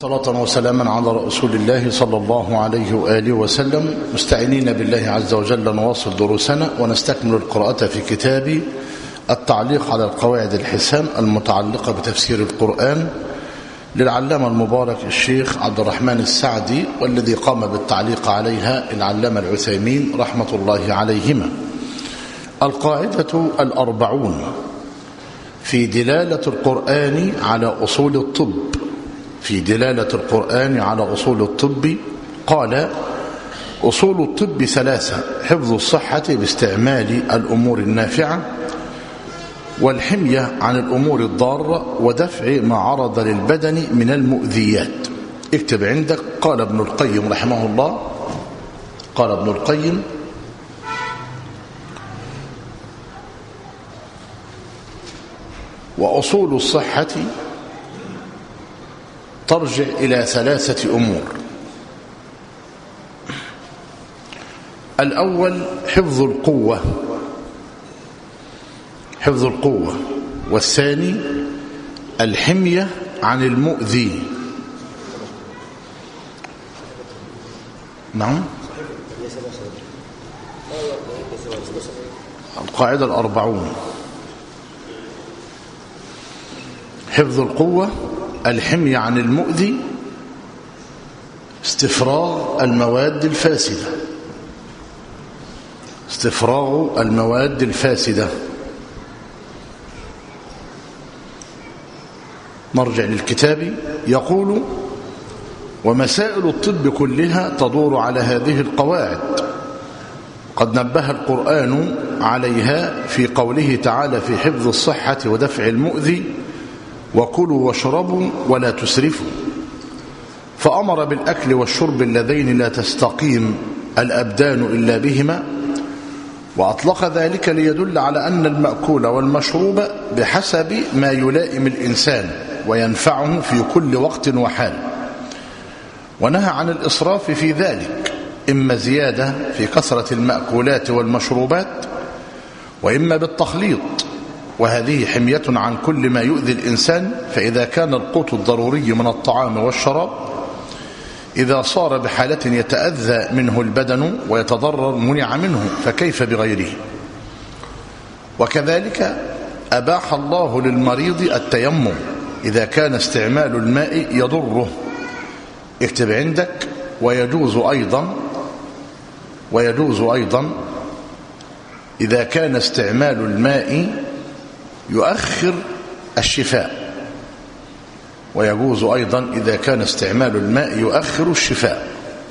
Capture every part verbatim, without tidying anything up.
صلاة وسلاما على رسول الله صلى الله عليه وآله وسلم، مستعينين بالله عز وجل نواصل دروسنا ونستكمل القراءة في كتاب التعليق على القواعد الحسام المتعلقة بتفسير القرآن للعلامة المبارك الشيخ عبد الرحمن السعدي، والذي قام بالتعليق عليها العلامة العثيمين رحمة الله عليهما. القاعدة الأربعون في دلالة القرآن على أصول الطب في دلالة القرآن على أصول الطب. قال: أصول الطب ثلاثة: حفظ الصحة باستعمال الأمور النافعة، والحمية عن الأمور الضارة، ودفع ما عرض للبدن من المؤذيات. اكتب عندك. قال ابن القيم رحمه الله قال ابن القيم: وأصول الصحة ترجع إلى ثلاثة أمور. الأول حفظ القوة حفظ القوة والثاني الحمية عن المؤذي. نعم. القاعدة الأربعون: حفظ القوة، الحمية عن المؤذي، استفراغ المواد الفاسدة استفراغ المواد الفاسدة. نرجع للكتاب. يقول: ومسائل الطب كلها تدور على هذه القواعد، قد نبه القرآن عليها في قوله تعالى في حفظ الصحة ودفع المؤذي: وكلوا واشربوا ولا تسرفوا، فأمر بالأكل والشرب اللذين لا تستقيم الأبدان إلا بهما، وأطلق ذلك ليدل على أن المأكول والمشروب بحسب ما يلائم الإنسان وينفعه في كل وقت وحال، ونهى عن الإسراف في ذلك، إما زيادة في كثرة المأكولات والمشروبات، وإما بالتخليط، وهذه حمية عن كل ما يؤذي الإنسان. فإذا كان القوت الضروري من الطعام والشراب إذا صار بحالة يتأذى منه البدن ويتضرر منع منه، فكيف بغيره؟ وكذلك أباح الله للمريض التيمم إذا كان استعمال الماء يضره. اكتب عندك. ويجوز أيضا ويجوز أيضا إذا كان استعمال الماء يؤخر الشفاء ويجوز أيضا إذا كان استعمال الماء يؤخر الشفاء.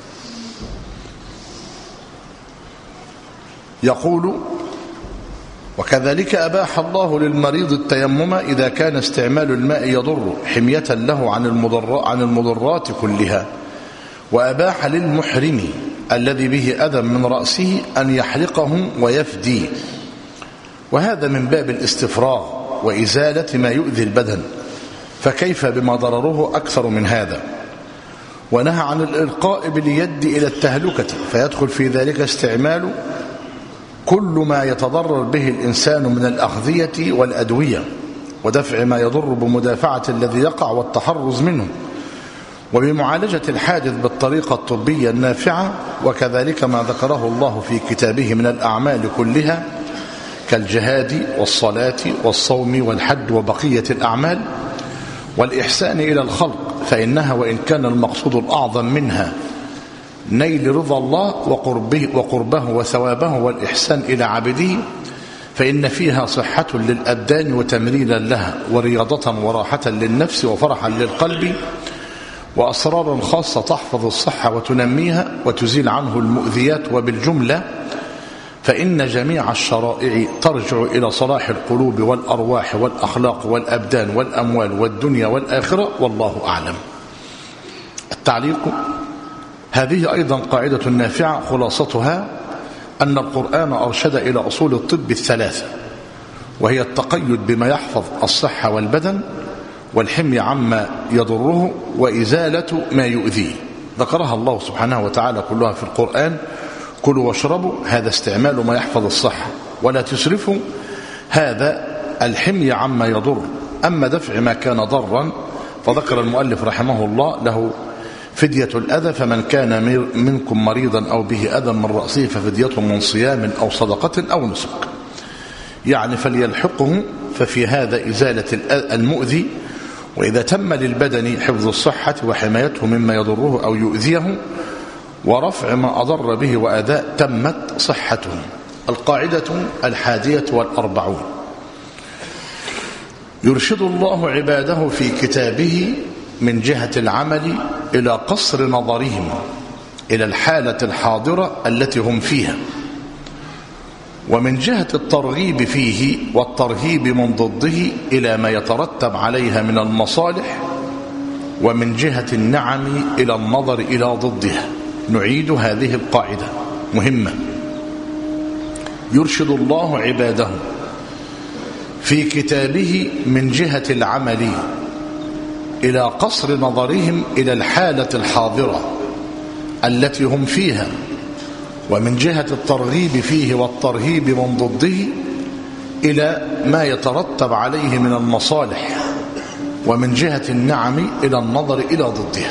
يقول: وكذلك أباح الله للمريض التيمم إذا كان استعمال الماء يضر، حمية له عن المضر عن المضرات كلها. وأباح للمحرم الذي به أذى من رأسه أن يحلقه ويفدي، وهذا من باب الاستفراغ وإزالة ما يؤذي البدن، فكيف بما ضرره أكثر من هذا. ونهى عن الإلقاء باليد إلى التهلكة، فيدخل في ذلك استعمال كل ما يتضرر به الإنسان من الأغذية والأدوية، ودفع ما يضر بمدافعة الذي يقع والتحرز منه، وبمعالجة الحادث بالطريقة الطبية النافعة، وكذلك ما ذكره الله في كتابه من الأعمال كلها كالجهاد والصلاة والصوم والحج وبقية الأعمال، والإحسان إلى الخلق، فإنها وإن كان المقصود الأعظم منها نيل رضا الله وقربه, وقربه وثوابه والإحسان إلى عبده، فإن فيها صحة للأبدان وتمرينا لها، ورياضة وراحة للنفس وفرحا للقلب، وأسرارا خاصة تحفظ الصحة وتنميها وتزيل عنه المؤذيات. وبالجملة فإن جميع الشرائع ترجع إلى صلاح القلوب والأرواح والأخلاق والأبدان والأموال والدنيا والآخرة، والله أعلم. التعليق: هذه أيضا قاعدة نافعة، خلاصتها أن القرآن أرشد إلى أصول الطب الثلاثة، وهي التقيد بما يحفظ الصحة والبدن، والحمية عما يضره، وإزالة ما يؤذيه. ذكرها الله سبحانه وتعالى كلها في القرآن: كلوا واشربوا، هذا استعمال ما يحفظ الصحة، ولا تسرفوا، هذا الحمية عما يضر. أما دفع ما كان ضرا فذكر المؤلف رحمه الله له فدية الأذى، فمن كان منكم مريضا أو به أذى من رأسه ففدية من صيام أو صدقة أو نسك، يعني فليلحقه. ففي هذا إزالة المؤذي، وإذا تم للبدن حفظ الصحة وحمايته مما يضره أو يؤذيه ورفع ما أضر به وأداء تمت صحته. القاعدة الحادية والأربعون: يرشد الله عباده في كتابه من جهة العمل إلى قصر نظرهم إلى الحالة الحاضرة التي هم فيها، ومن جهة الترغيب فيه والترهيب من ضده إلى ما يترتب عليها من المصالح، ومن جهة النعم إلى النظر إلى ضدها. نعيد هذه القاعدة مهمة: يرشد الله عباده في كتابه من جهة العمل إلى قصر نظرهم إلى الحالة الحاضرة التي هم فيها، ومن جهة الترغيب فيه والترهيب من ضده إلى ما يترتب عليه من المصالح، ومن جهة النعم إلى النظر إلى ضدها.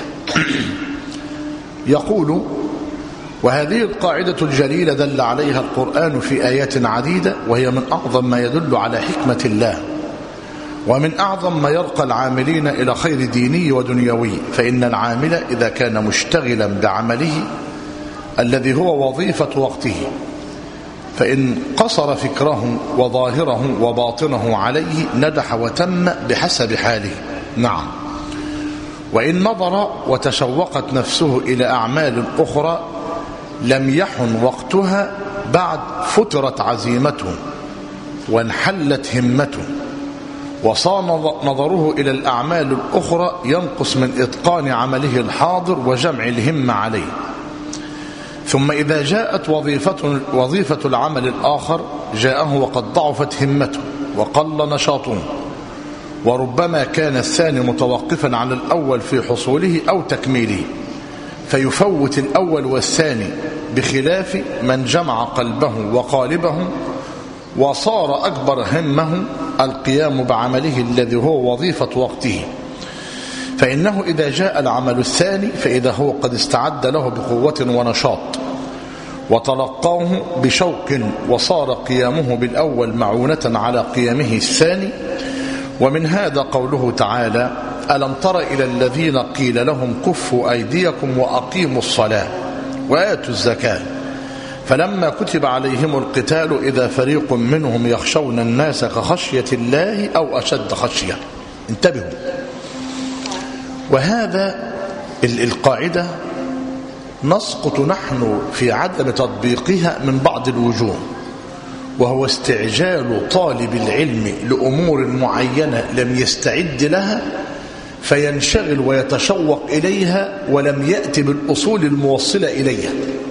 يقول: وهذه القاعدة الجليلة دل عليها القرآن في آيات عديدة، وهي من أعظم ما يدل على حكمة الله، ومن أعظم ما يرقى العاملين إلى خير ديني ودنيوي. فإن العامل إذا كان مشتغلا بعمله الذي هو وظيفة وقته، فإن قصر فكره وظاهره وباطنه عليه نجح وتم بحسب حاله. نعم. وإن نظر وتشوقت نفسه إلى أعمال أخرى لم يحن وقتها بعد فترت عزيمته وانحلت همته، وصار نظره إلى الأعمال الأخرى ينقص من إتقان عمله الحاضر وجمع الهمة عليه. ثم إذا جاءت وظيفة, وظيفة العمل الآخر جاءه وقد ضعفت همته وقل نشاطه، وربما كان الثاني متوقفا على الأول في حصوله أو تكميله، فيفوت الأول والثاني، بخلاف من جمع قلبه وقالبه وصار أكبر همه القيام بعمله الذي هو وظيفة وقته. فإنه إذا جاء العمل الثاني فإذا هو قد استعد له بقوة ونشاط وتلقاه بشوق، وصار قيامه بالأول معونة على قيامه الثاني. ومن هذا قوله تعالى: ألم تر إلى الذين قيل لهم كفوا أيديكم وأقيموا الصلاة وآتوا الزكاة فلما كتب عليهم القتال إذا فريق منهم يخشون الناس كخشية الله أو أشد خشية. انتبهوا، وهذا القاعدة نسقط نحن في عدم تطبيقها من بعض الوجوه، وهو استعجال طالب العلم لأمور معينة لم يستعد لها فينشغل ويتشوق إليها ولم يأتي بالأصول الموصلة إليها.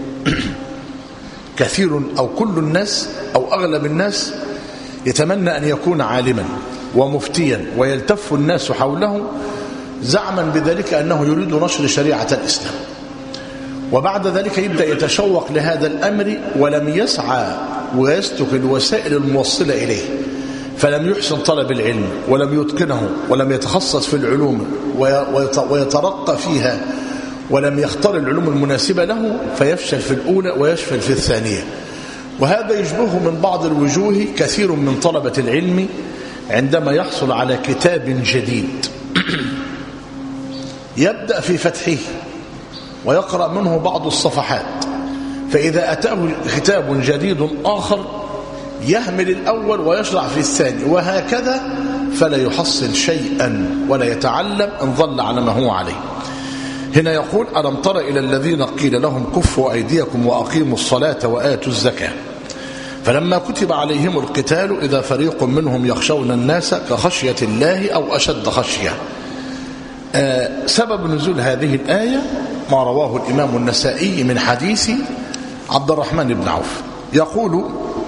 كثير أو كل الناس أو أغلب الناس يتمنى أن يكون عالما ومفتيا ويلتف الناس حوله زعما بذلك أنه يريد نشر شريعة الإسلام، وبعد ذلك يبدأ يتشوق لهذا الأمر ولم يسعى ويسلك الوسائل الموصلة إليه، فلم يحسن طلب العلم ولم يتقنه ولم يتخصص في العلوم ويترقى فيها ولم يختار العلوم المناسبة له، فيفشل في الأولى ويفشل في الثانية. وهذا يشبهه من بعض الوجوه كثير من طلبة العلم عندما يحصل على كتاب جديد يبدأ في فتحه ويقرأ منه بعض الصفحات، فإذا أتاه كتاب جديد آخر يهمل الأول ويشرع في الثاني، وهكذا فلا يحصل شيئا ولا يتعلم إن ظل على ما هو عليه. هنا يقول: ألم تر إلى الذين قيل لهم كفوا أيديكم وأقيموا الصلاة وآتوا الزكاة فلما كتب عليهم القتال إذا فريق منهم يخشون الناس كخشية الله أو أشد خشية. آه سبب نزول هذه الآية ما رواه الإمام النسائي من حديث عبد الرحمن بن عوف يقول: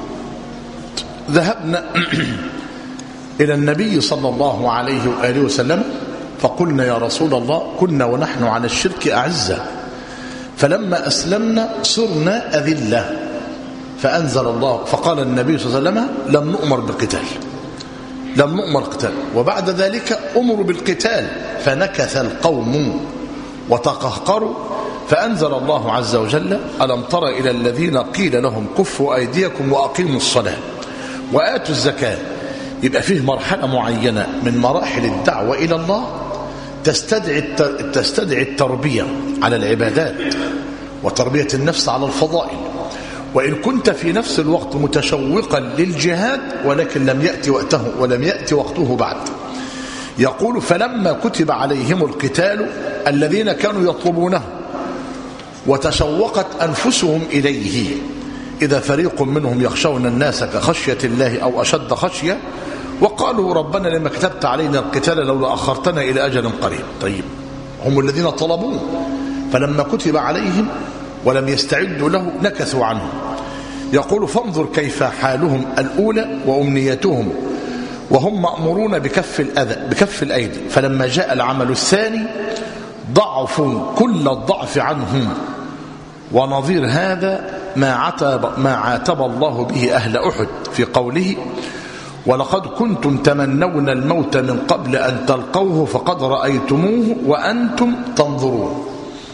ذهبنا إلى النبي صلى الله عليه وآله وسلم فقلنا: يا رسول الله، كنا ونحن على الشرك أعزة، فلما أسلمنا صرنا أذلة، فأنزل الله فقال النبي صلى الله عليه وسلم: لم نؤمر بقتال. لم نؤمر قتال، وبعد ذلك أمروا بالقتال فنكث القوم وتقهقروا، فأنزل الله عز وجل: ألم تر إلى الذين قيل لهم كفوا أيديكم وأقيموا الصلاة وآتوا الزكاة. يبقى فيه مرحلة معينة من مراحل الدعوة إلى الله تستدعي تستدعي التربية على العبادات وتربية النفس على الفضائل، وإن كنت في نفس الوقت متشوقا للجهاد ولكن لم يأتي وقته ولم يأتي وقته بعد. يقول: فلما كتب عليهم القتال الذين كانوا يطلبونه وتشوقت أنفسهم إليه، إذا فريق منهم يخشون الناس كخشية الله أو أشد خشية، وقالوا: ربنا لما كتبت علينا القتال لولا أخرتنا إلى أجل قريب. طيب، هم الذين طلبوه، فلما كتب عليهم ولم يستعدوا له نكثوا عنه. يقول: فانظر كيف حالهم الأولى وأمنيتهم وهم مأمورون بكف الأذى بكف الأيدي، فلما جاء العمل الثاني ضعفوا كل الضعف عنهم. ونظير هذا ما عاتب ما عاتب الله به أهل أحد في قوله: ولقد كنتم تمنون الموت من قبل أن تلقوه فقد رأيتموه وأنتم تنظرون.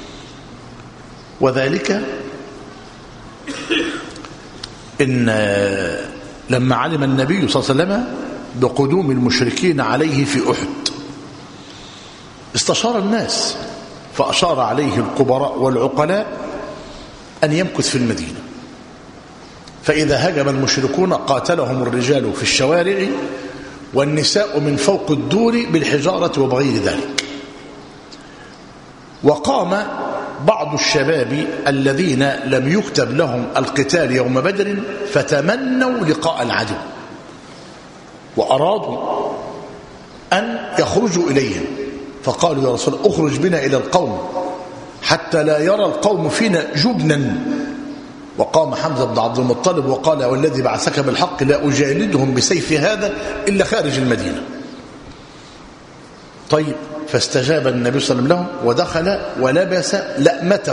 وذلك إن لما علم النبي صلى الله عليه وسلم بقدوم المشركين عليه في أحد استشار الناس، فأشار عليه الكبراء والعقلاء أن يمكث في المدينة، فإذا هجم المشركون قاتلهم الرجال في الشوارع والنساء من فوق الدور بالحجارة وبغير ذلك. وقام بعض الشباب الذين لم يكتب لهم القتال يوم بدر فتمنوا لقاء العدو، وأرادوا أن يخرجوا إليهم، فقالوا: يا رسول الله اخرج بنا إلى القوم حتى لا يرى القوم فينا جبنا. وقام حمزة بن عبد المطلب وقال: والذي بعثك بالحق لا أجالدهم بسيف هذا إلا خارج المدينة. طيب، فاستجاب النبي صلى الله عليه وسلم لهم ودخل ولبس لأمته.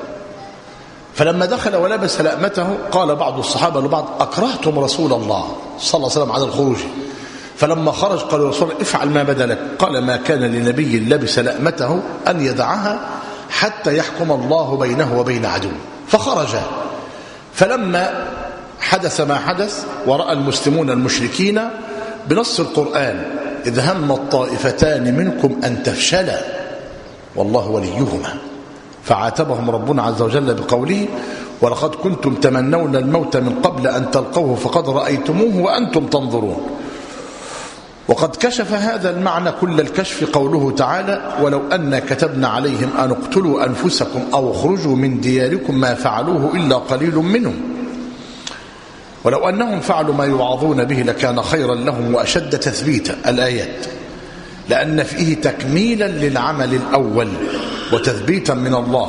فلما دخل ولبس لأمته قال بعض الصحابة لبعض: أكرهتم رسول الله صلى الله عليه وسلم على الخروج. فلما خرج قالوا: رسول الله افعل ما بدا لك. قال: ما كان لنبي لبس لأمته أن يدعها حتى يحكم الله بينه وبين عدوه. فخرج، فلما حدث ما حدث ورأى المسلمون المشركين بنص القرآن: إذ هم الطائفتان منكم أن تفشلا والله وليهما، فعاتبهم ربنا عز وجل بقوله: ولقد كنتم تمنون الموت من قبل أن تلقوه فقد رأيتموه وأنتم تنظرون. وقد كشف هذا المعنى كل الكشف قوله تعالى: ولو أن كتبنا عليهم أن اقتلوا أنفسكم أو اخرجوا من دياركم ما فعلوه إلا قليل منهم ولو أنهم فعلوا ما يوعظون به لكان خيرا لهم وأشد تثبيتا. الآيات، لأن فيه تكميلا للعمل الأول وتثبيتا من الله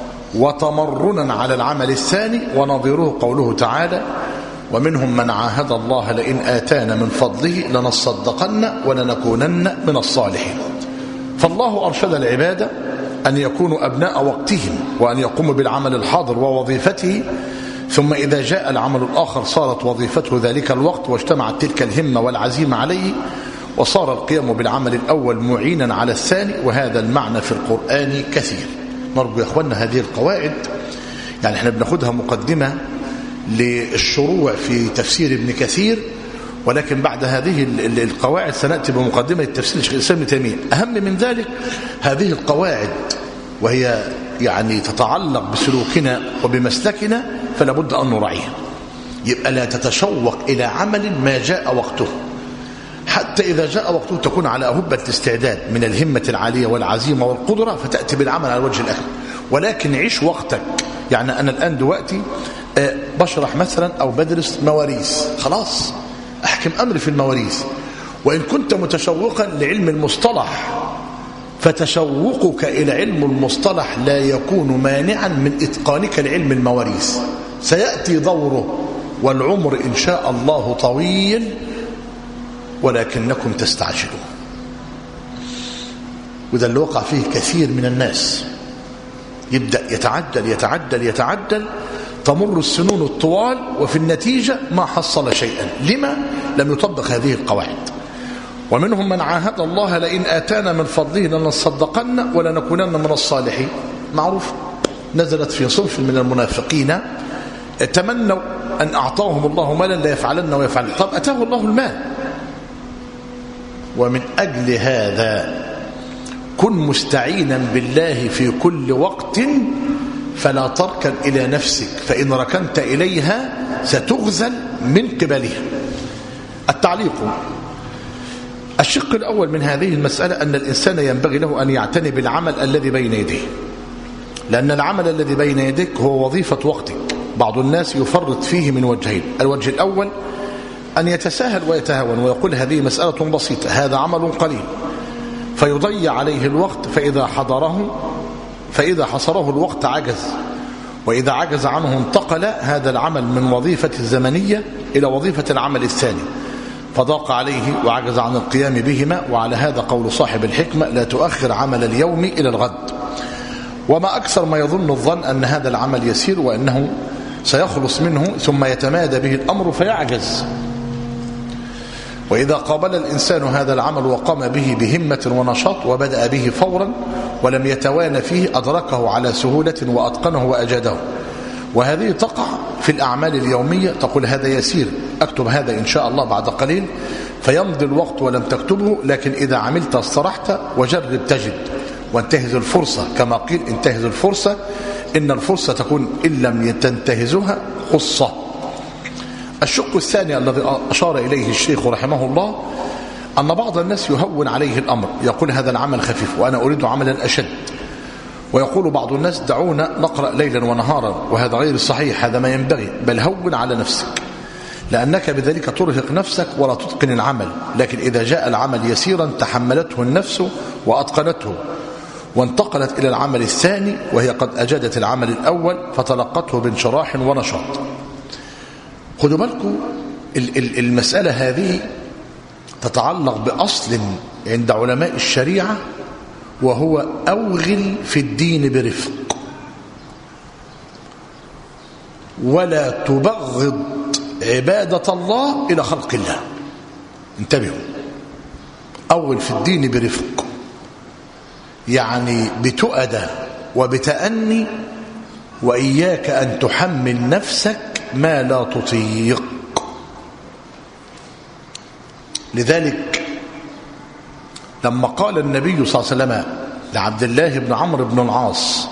وتمرنا على العمل الثاني. ونظيره قوله تعالى: ومنهم من عاهد الله لئن آتانا من فضله لنصدقن ولنكونن من الصالحين. فالله أرشد العباد أن يكونوا أبناء وقتهم وأن يقوموا بالعمل الحاضر ووظيفته، ثم إذا جاء العمل الآخر صارت وظيفته ذلك الوقت واجتمعت تلك الهمة والعزيمة عليه، وصار القيام بالعمل الأول معينا على الثاني. وهذا المعنى في القرآن كثير. نرجو يا أخوانا هذه القواعد، يعني احنا بناخدها مقدمة للشروع في تفسير ابن كثير، ولكن بعد هذه القواعد سنأتي بمقدمة التفسير الشيخ الإسلام ابن تيمية. أهم من ذلك هذه القواعد، وهي يعني تتعلق بسلوكنا وبمسلكنا، فلا بد أن نراعيها. يبقى لا تتشوق إلى عمل ما جاء وقته، حتى إذا جاء وقته تكون على أهبة الاستعداد من الهمة العالية والعزيمة والقدرة، فتأتي بالعمل على وجه الأكمل. ولكن عيش وقتك. يعني أنا الآن دلوقتي بشرح مثلا أو بدرس مواريث، خلاص أحكم أمري في المواريث. وإن كنت متشوقا لعلم المصطلح فتشوقك إلى علم المصطلح لا يكون مانعا من إتقانك لعلم المواريث. سيأتي دوره، والعمر إن شاء الله طويل، ولكنكم تستعجلون. وده اللي وقع فيه كثير من الناس، يبدأ يتعجل يتعجل يتعجل، تمر السنون الطوال وفي النتيجة ما حصل شيئا. لما لم يطبق هذه القواعد؟ ومنهم من عاهد الله لئن آتانا من فضله لنصدقن ولنكونن من الصالحين. معروف، نزلت في صنف من المنافقين تمنوا أن أعطاهم الله مالا لا يفعلن ويفعلن. طب أتاه الله المال، ومن أجل هذا كن مستعينا بالله في كل وقت فلا تركن إلى نفسك، فإن ركنت إليها ستغزل من قبلها. التعليق: الشق الأول من هذه المسألة أن الإنسان ينبغي له أن يعتني بالعمل الذي بين يديه، لأن العمل الذي بين يديك هو وظيفة وقتك. بعض الناس يفرط فيه من وجهين: الوجه الأول أن يتساهل ويتهاون ويقول هذه مسألة بسيطة، هذا عمل قليل، فيضيع عليه الوقت، فإذا حضره فإذا حصره الوقت عجز، وإذا عجز عنه انتقل هذا العمل من وظيفة الزمنية إلى وظيفة العمل الثاني، فضاق عليه وعجز عن القيام بهما. وعلى هذا قول صاحب الحكمة: لا تؤخر عمل اليوم إلى الغد. وما أكثر ما يظن الظن أن هذا العمل يسير وأنه سيخلص منه، ثم يتمادى به الأمر فيعجز. وإذا قابل الإنسان هذا العمل وقام به بهمة ونشاط وبدأ به فورا ولم يتوانى فيه، أدركه على سهولة وأتقنه وأجاده. وهذه تقع في الأعمال اليومية، تقول هذا يسير، أكتب هذا إن شاء الله بعد قليل، فيمضي الوقت ولم تكتبه. لكن إذا عملت استرحت وجرب تجد، وانتهز الفرصة، كما قيل انتهز الفرصة، إن الفرصة تكون إن لم تنتهزها خصة. الشق الثاني الذي أشار إليه الشيخ رحمه الله أن بعض الناس يهون عليه الأمر، يقول هذا العمل خفيف وأنا أريد عملا أشد. ويقول بعض الناس دعونا نقرأ ليلا ونهارا، وهذا غير صحيح، هذا ما ينبغي، بل هون على نفسك، لأنك بذلك ترهق نفسك ولا تتقن العمل. لكن إذا جاء العمل يسيرا تحملته النفس وأتقنته، وانتقلت إلى العمل الثاني وهي قد أجادت العمل الأول، فتلقته بانشراح ونشاط. خذوا بالكم، المسألة هذه تتعلق بأصل عند علماء الشريعة، وهو أوغل في الدين برفق، ولا تبغض عبادة الله إلى خلق الله. انتبهوا، أوغل في الدين برفق، يعني بتؤدى وبتأني، وإياك أن تحمل نفسك ما لا تطيق. لذلك لما قال النبي صلى الله عليه وسلم لعبد الله بن عمرو بن العاص: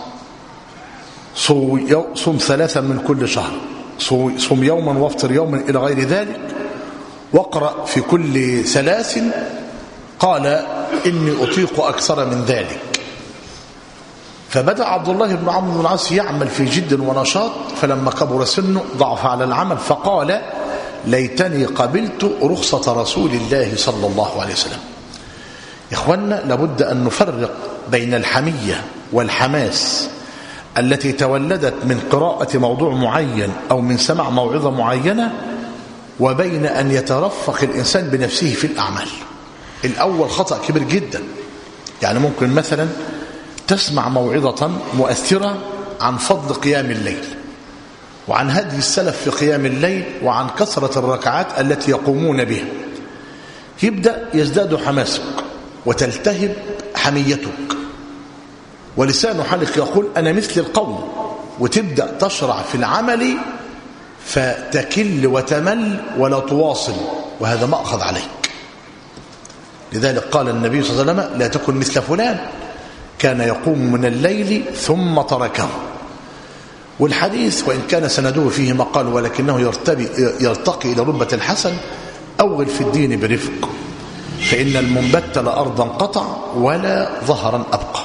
صم ثلاثا من كل شهر، صم يوما وافطر يوما إلى غير ذلك، واقرأ في كل ثلاث، قال: إني أطيق أكثر من ذلك. فبدأ عبد الله بن عمرو بن العاص يعمل في جد ونشاط، فلما كبر سنه ضعف على العمل، فقال: ليتني قبلت رخصة رسول الله صلى الله عليه وسلم. إخواننا، لابد أن نفرق بين الحمية والحماس التي تولدت من قراءة موضوع معين أو من سماع موعظة معينة، وبين أن يترفق الإنسان بنفسه في الأعمال. الأول خطأ كبير جدا. يعني ممكن مثلا تسمع موعظة مؤثرة عن فضل قيام الليل، وعن هدي السلف في قيام الليل، وعن كثرة الركعات التي يقومون بها، يبدأ يزداد حماسك وتلتهب حميتك، ولسان حالك يقول أنا مثل القوم، وتبدأ تشرع في العمل فتكل وتمل ولا تواصل، وهذا مأخذ عليك. لذلك قال النبي صلى الله عليه وسلم: لا تكن مثل فلان كان يقوم من الليل ثم تركه. والحديث وإن كان سنده فيه مقال ولكنه يرتبي يرتقي إلى رتبة الحسن: أوغل في الدين برفق، فإن المنبت لأرضا قطع ولا ظهرا أبقى.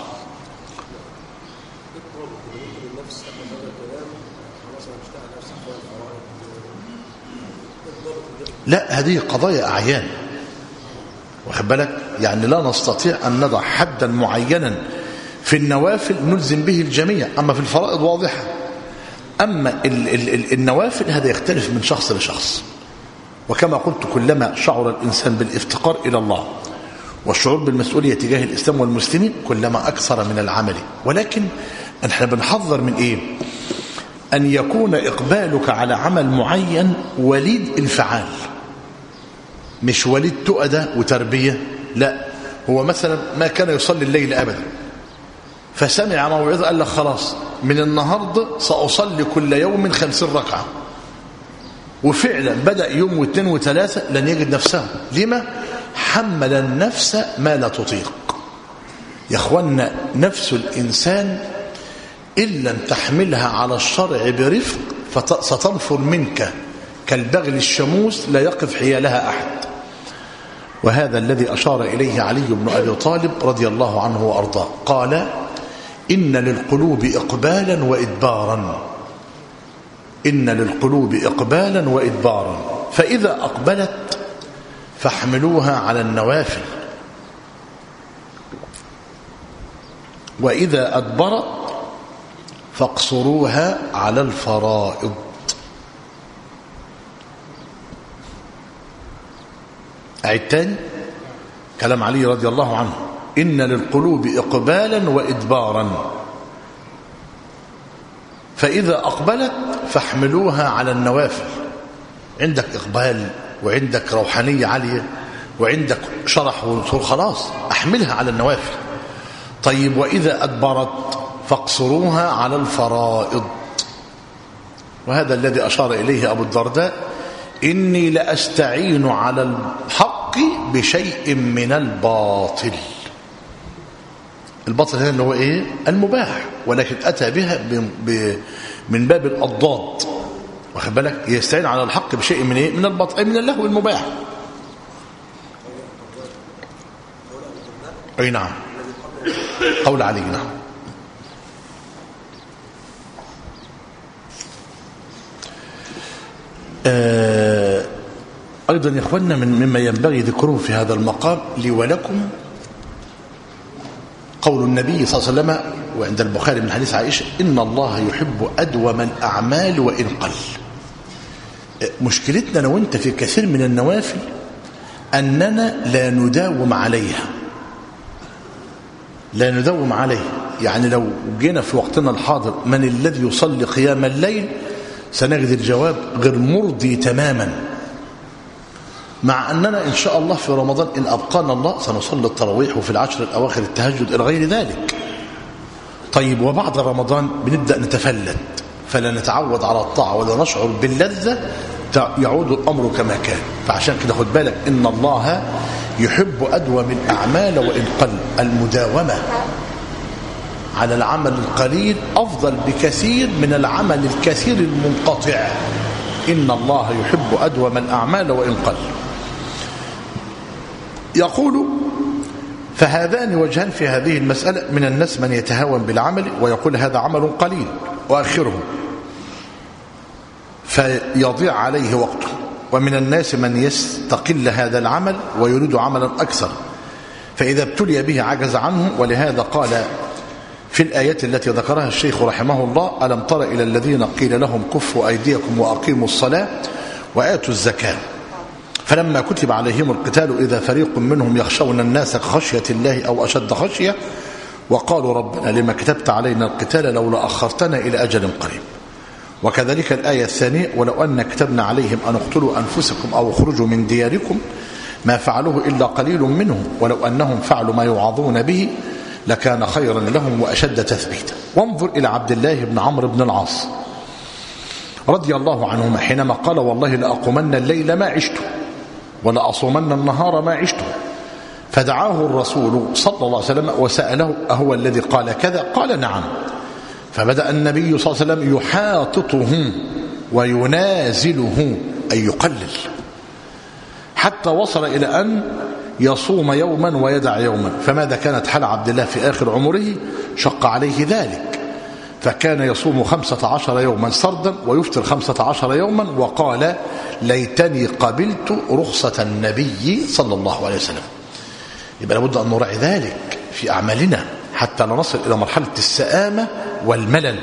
لا، هذه قضايا أعيان، واخد بالك؟ يعني لا نستطيع أن نضع حدا معينا في النوافل نلزم به الجميع، أما في الفرائض واضحة. أما ال ال ال النوافل هذا يختلف من شخص لشخص. وكما قلت، كلما شعر الإنسان بالافتقار إلى الله والشعور بالمسؤولية تجاه الإسلام والمسلمين كلما أكثر من العمل. ولكن نحن بنحذر من إيه؟ أن يكون إقبالك على عمل معين وليد انفعال، مش وليد تؤدة وتربية، لا، هو مثلا ما كان يصلي الليل أبدا، فسمع موعظة قال لك خلاص من النهاردة سأصلي كل يوم خمسين ركعة، وفعلا بدأ يوم واثنين وثلاثة لن يجد نفسه. لما؟ حمل النفس ما لا تطيق. يا اخوانا، نفس الإنسان إن لم تحملها على الشرع برفق ستنفر منك كالبغل الشموس لا يقف حيالها أحد. وهذا الذي أشار إليه علي بن أبي طالب رضي الله عنه وأرضاه، قال إن للقلوب إقبالا وإدبارا، إن للقلوب إقبالا وإدبارا، فإذا أقبلت فاحملوها على النوافل، وإذا أدبرت فاقصروها على الفرائض. أعيد تاني كلام علي رضي الله عنه، إن للقلوب إقبالا وإدبارا، فإذا أقبلت فاحملوها على النوافل. عندك إقبال وعندك روحانية عالية وعندك شرح ونصور، خلاص أحملها على النوافل. طيب وإذا أدبرت فاقصروها على الفرائض. وهذا الذي أشار إليه أبو الدرداء، إني لأستعين على الحق بشيء من الباطل. الباطل هنا اللي هو إيه؟ المباح، ولكن أتى بها من باب الأضداد، واخد بالك؟ يستعين على الحق بشيء من إيه؟ من الباطل، من اللهو المباح. أي نعم، قول علي. نعم. آه أيضا يا إخواننا مما ينبغي ذكره في هذا المقام لي ولكم قول النبي صلى الله عليه وسلم وعند البخاري من حديث عائشة: إن الله يحب أدوم الأعمال وإن قل. مشكلتنا لو أنت في كثير من النوافل أننا لا نداوم عليها، لا نداوم عليها. يعني لو جينا في وقتنا الحاضر من الذي يصلي قيام الليل سنجد الجواب غير مرضي تماما، مع أننا إن شاء الله في رمضان إن أبقانا الله سنصلي التراويح وفي العشر الأواخر التهجد إلى غير ذلك. طيب وبعد رمضان بنبدأ نتفلت، فلا نتعود على الطاعة ولا نشعر باللذة، يعود الأمر كما كان. فعشان كده خد بالك، إن الله يحب أدوم الأعمال وإن قل. المداومة على العمل القليل أفضل بكثير من العمل الكثير المنقطع. إن الله يحب أدوم الأعمال وإن قل. يقول: فهذان وجهان في هذه المسألة. من الناس من يتهاون بالعمل ويقول هذا عمل قليل وآخره فيضيع عليه وقته، ومن الناس من يستقل هذا العمل ويريد عملا أكثر، فإذا ابتلي به عجز عنه. ولهذا قال في الآيات التي ذكرها الشيخ رحمه الله: ألم تر إلى الذين قيل لهم كفوا أيديكم وأقيموا الصلاة وآتوا الزكاة فلما كتب عليهم القتال إذا فريق منهم يخشون الناس كخشية الله أو أشد خشية وقالوا ربنا لما كتبت علينا القتال لولا أخرتنا إلى أجل قريب. وكذلك الآية الثانية: ولو أن كتبنا عليهم أن اقتلوا أنفسكم أو اخرجوا من دياركم ما فعلوه إلا قليل منهم ولو أنهم فعلوا ما يوعظون به لكان خيرا لهم وأشد تثبيتا. وانظر إلى عبد الله بن عمرو بن العاص رضي الله عنهما حينما قال: والله لأقومن الليل ما عشت ولأصومن النهار ما عشت، فدعاه الرسول صلى الله عليه وسلم وسأله: أهو الذي قال كذا؟ قال: نعم. فبدأ النبي صلى الله عليه وسلم يحاططه وينازله أي يقلل، حتى وصل إلى أن يصوم يوما ويدع يوما. فماذا كانت حال عبد الله في آخر عمره؟ شق عليه ذلك، فكان يصوم خمسة عشر يوما سردا ويفطر خمسة عشر يوما، وقال: ليتني قبلت رخصة النبي صلى الله عليه وسلم. يبقى لابد أن نراعي ذلك في أعمالنا حتى لا نصل إلى مرحلة السآمة والملل.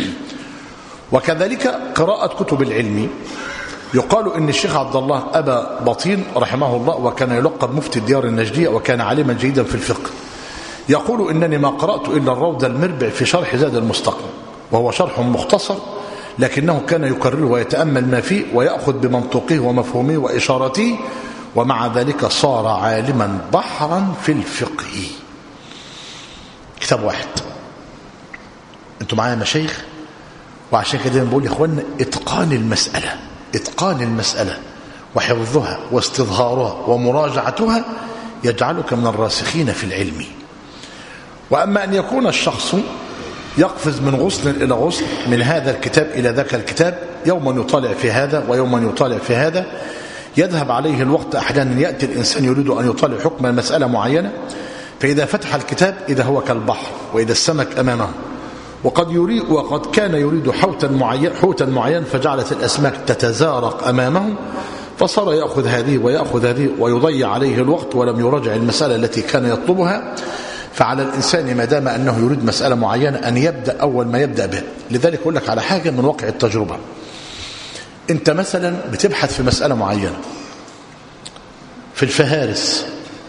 وكذلك قراءة كتب العلم. يقال إن الشيخ عبد الله أبا بطين رحمه الله وكان يلقب مفتي الديار النجدية وكان عالما جيدا في الفقه، يقول: إنني ما قرأت إلا الروض المربع في شرح زاد المستقنع، وهو شرح مختصر لكنه كان يكرره ويتأمل ما فيه ويأخذ بمنطقه ومفهومه وإشارته ومع ذلك صار عالما بحرا في الفقه. كتاب واحد. انتوا معايا مشايخ؟ وعشان كده بقول يا اخوانا اتقان المسألة اتقان المسألة وحفظها واستظهارها ومراجعتها يجعلك من الراسخين في العلم. وأما أن يكون الشخص يقفز من غصن إلى غصن، من هذا الكتاب إلى ذاك الكتاب، يوما يطالع في هذا ويوما يطالع في هذا، يذهب عليه الوقت. أحيانا يأتي الإنسان يريد أن يطالع حكم مسألة معينة، فإذا فتح الكتاب إذا هو كالبحر وإذا السمك أمامه، وقد يريد وقد كان يريد حوتا معين حوتا معين فجعلت الأسماك تتزارق أمامه، فصار يأخذ هذه ويأخذ هذه ويضيع عليه الوقت ولم يراجع المسألة التي كان يطلبها. فعلى الإنسان ما دام أنه يريد مسألة معينة أن يبدأ أول ما يبدأ به. لذلك أقول لك على حاجة من واقع التجربة. أنت مثلا بتبحث في مسألة معينة في الفهارس،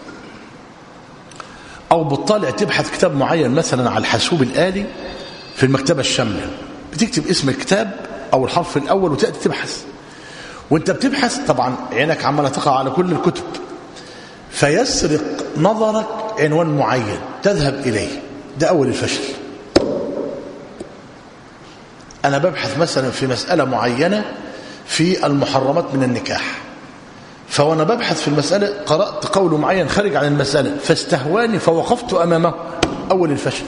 أو بتطالع تبحث كتاب معين مثلا على الحاسوب الآلي في المكتبة الشاملة، بتكتب اسم الكتاب أو الحرف الأول وتأتي تبحث. وانت بتبحث طبعا عينك عمالة تقع على كل الكتب، فيسرق نظرك عنوان معين تذهب إليه. ده أول الفشل. أنا ببحث مثلا في مسألة معينة في المحرمات من النكاح، فوانا ببحث في المسألة قرأت قول معين خارج عن المسألة فاستهواني فوقفت أمامه. أول الفشل.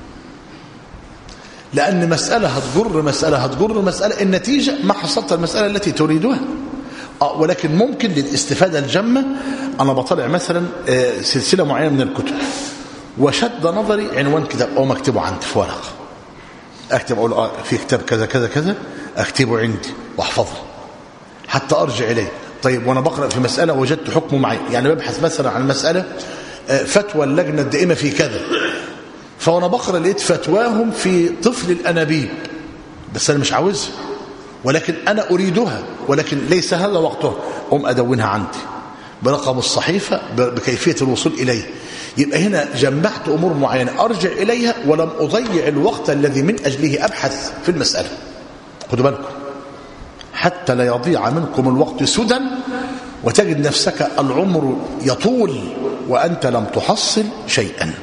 لأن مسألة هتجر مسألة هتجر مسألة، النتيجة ما حصلت المسألة التي تريدها. آه ولكن ممكن للاستفادة الجمة أنا بطلع مثلا آه سلسلة معينة من الكتب وشد نظري عنوان كتاب أو مكتبه عندي في ورقة، أكتب أقول آه في كتاب كذا كذا كذا، أكتبه عندي وأحفظه حتى أرجع إليه. طيب وأنا بقرأ في مسألة وجدت حكم معين، يعني ببحث مثلا عن مسألة آه فتوى اللجنة الدائمة في كذا، فوانا بقرأ لقيت فتواهم في طفل الأنابيب، بس أنا مش عاوزها ولكن أنا أريدها ولكن ليس هذا وقتها، أم أدونها عندي برقم الصحيفة بكيفية الوصول إليه. يبقى هنا جمعت أمور معينة أرجع إليها ولم أضيع الوقت الذي من أجله أبحث في المسألة. خدوا بالكم حتى لا يضيع منكم الوقت سدى وتجد نفسك العمر يطول وأنت لم تحصل شيئا.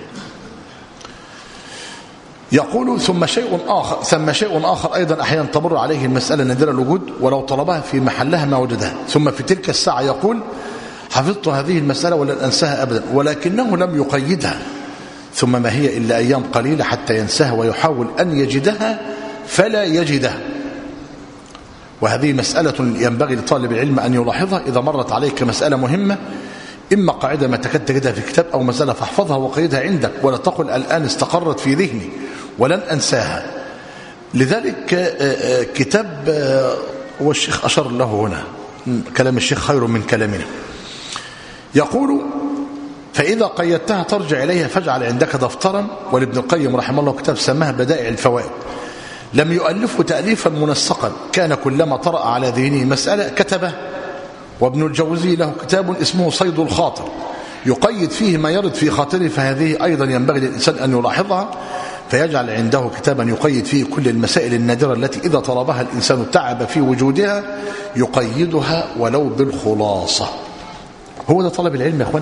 يقول ثم شيء آخر ثم شيء آخر أيضا أحيانا تمر عليه المسألة نادرة الوجود ولو طلبها في محلها ما وجدها، ثم في تلك الساعة يقول حفظت هذه المسألة ولن أنساها أبدا، ولكنه لم يقيدها، ثم ما هي إلا أيام قليلة حتى ينساها ويحاول أن يجدها فلا يجدها. وهذه مسألة ينبغي لطالب العلم أن يلاحظها إذا مرت عليك مسألة مهمة، إما قاعدة ما تكاد تجدها في كتاب أو مسألة فاحفظها وقيدها عندك ولا تقل الآن استقرت في ذهني ولن أنساها. لذلك كتاب والشيخ أشار له هنا، كلام الشيخ خير من كلامنا، يقول فإذا قيدتها ترجع إليها فاجعل عندك دفترا. ولابن القيم رحمه الله كتاب سماه بدائع الفوائد، لم يؤلفه تأليفا منسقا، كان كلما طرأ على ذهنه مسألة كتبه. وابن الجوزي له كتاب اسمه صيد الخاطر يقيد فيه ما يرد في خاطره، فهذه أيضا ينبغي للإنسان أن يلاحظها، فيجعل عنده كتابا يقيد فيه كل المسائل النادرة التي إذا طلبها الإنسان تعب في وجودها يقيدها ولو بالخلاصة. هو ده طلب العلم يا أخوان.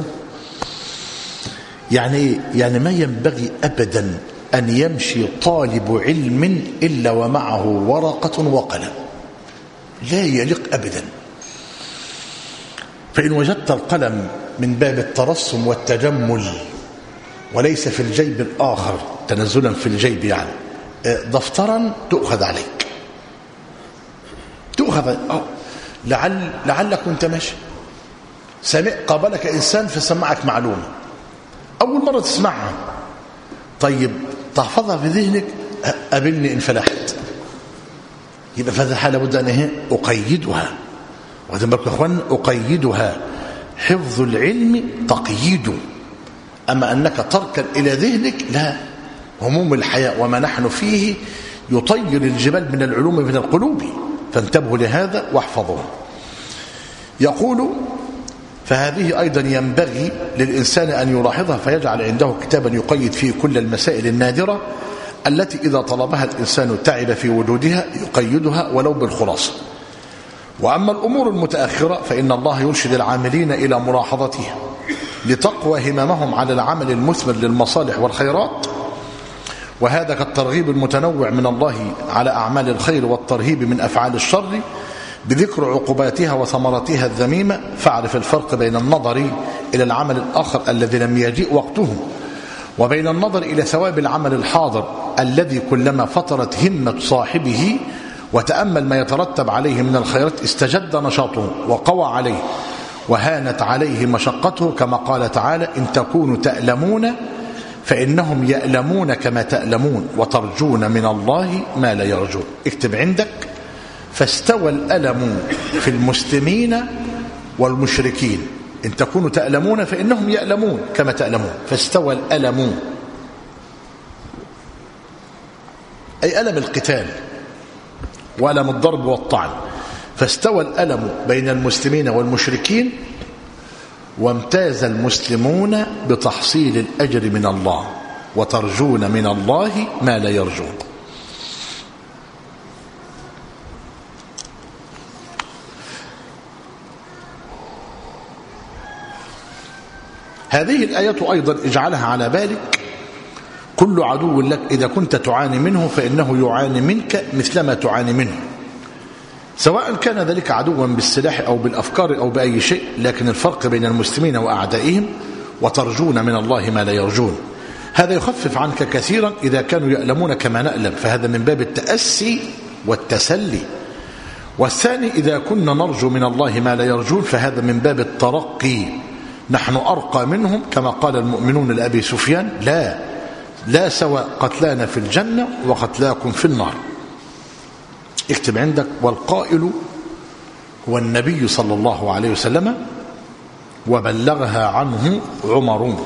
يعني يعني ما ينبغي أبدا أن يمشي طالب علم إلا ومعه ورقة وقلم، لا يليق أبدا. فإن وجدت القلم من باب الترسم والتجمل وليس في الجيب الآخر تنزلا في الجيب، يعني دفترا تؤخذ عليك، تؤخذ أو لعل لعلك وانت ماشي سمع قابلك إنسان فسمعك معلومة أول مرة تسمعها، طيب تحفظها في ذهنك، قابلني إن فلحت، يبقى في هذا الحال لابد أن أقيدها. وهذا بالك يا أخوان أقيدها. حفظ العلم تقييد، أما أنك تركن إلى ذهنك لا. هموم الحياة وما نحن فيه يطير الجبال من العلوم من القلوب، فانتبهوا لهذا واحفظوه. يقول فهذه أيضا ينبغي للإنسان أن يلاحظها، فيجعل عنده كتابا يقيد فيه كل المسائل النادرة التي إذا طلبها الإنسان تعب في وجودها يقيدها ولو بالخلاصة. وأما الأمور المتأخرة فإن الله يرشد العاملين إلى ملاحظتها لتقوى هممهم على العمل المثمر للمصالح والخيرات، وهذا كالترغيب المتنوع من الله على أعمال الخير والترهيب من أفعال الشر بذكر عقوباتها وثمراتها الذميمة. فاعرف الفرق بين النظر إلى العمل الآخر الذي لم يجيء وقته وبين النظر إلى ثواب العمل الحاضر الذي كلما فترت همة صاحبه وتأمل ما يترتب عليه من الخيرات استجد نشاطه وقوى عليه وهانت عليه مشقته، كما قال تعالى: إن تكونوا تألمون فإنهم يألمون كما تألمون وترجون من الله ما لا يرجون. اكتب عندك: فاستوى الألم في المسلمين والمشركين. إن تكونوا تألمون فإنهم يألمون كما تألمون. فاستوى الألم أي ألم القتال وألم الضرب والطعن. فاستوى الألم بين المسلمين والمشركين، وامتاز المسلمون بتحصيل الأجر من الله وترجون من الله ما لا يرجون. هذه الآية أيضا اجعلها على بالك: كل عدو لك إذا كنت تعاني منه فإنه يعاني منك مثلما تعاني منه، سواء كان ذلك عدوا بالسلاح أو بالأفكار أو بأي شيء، لكن الفرق بين المسلمين وأعدائهم وترجون من الله ما لا يرجون. هذا يخفف عنك كثيرا إذا كانوا يألمون كما نألم، فهذا من باب التأسي والتسلي. والثاني: إذا كنا نرجو من الله ما لا يرجون، فهذا من باب الترقي، نحن أرقى منهم، كما قال المؤمنون لأبي سفيان: لا لا سواء قتلانا في الجنة وقتلاكم في النار. اكتب عندك: والقائل هو النبي صلى الله عليه وسلم وبلغها عنه عمر.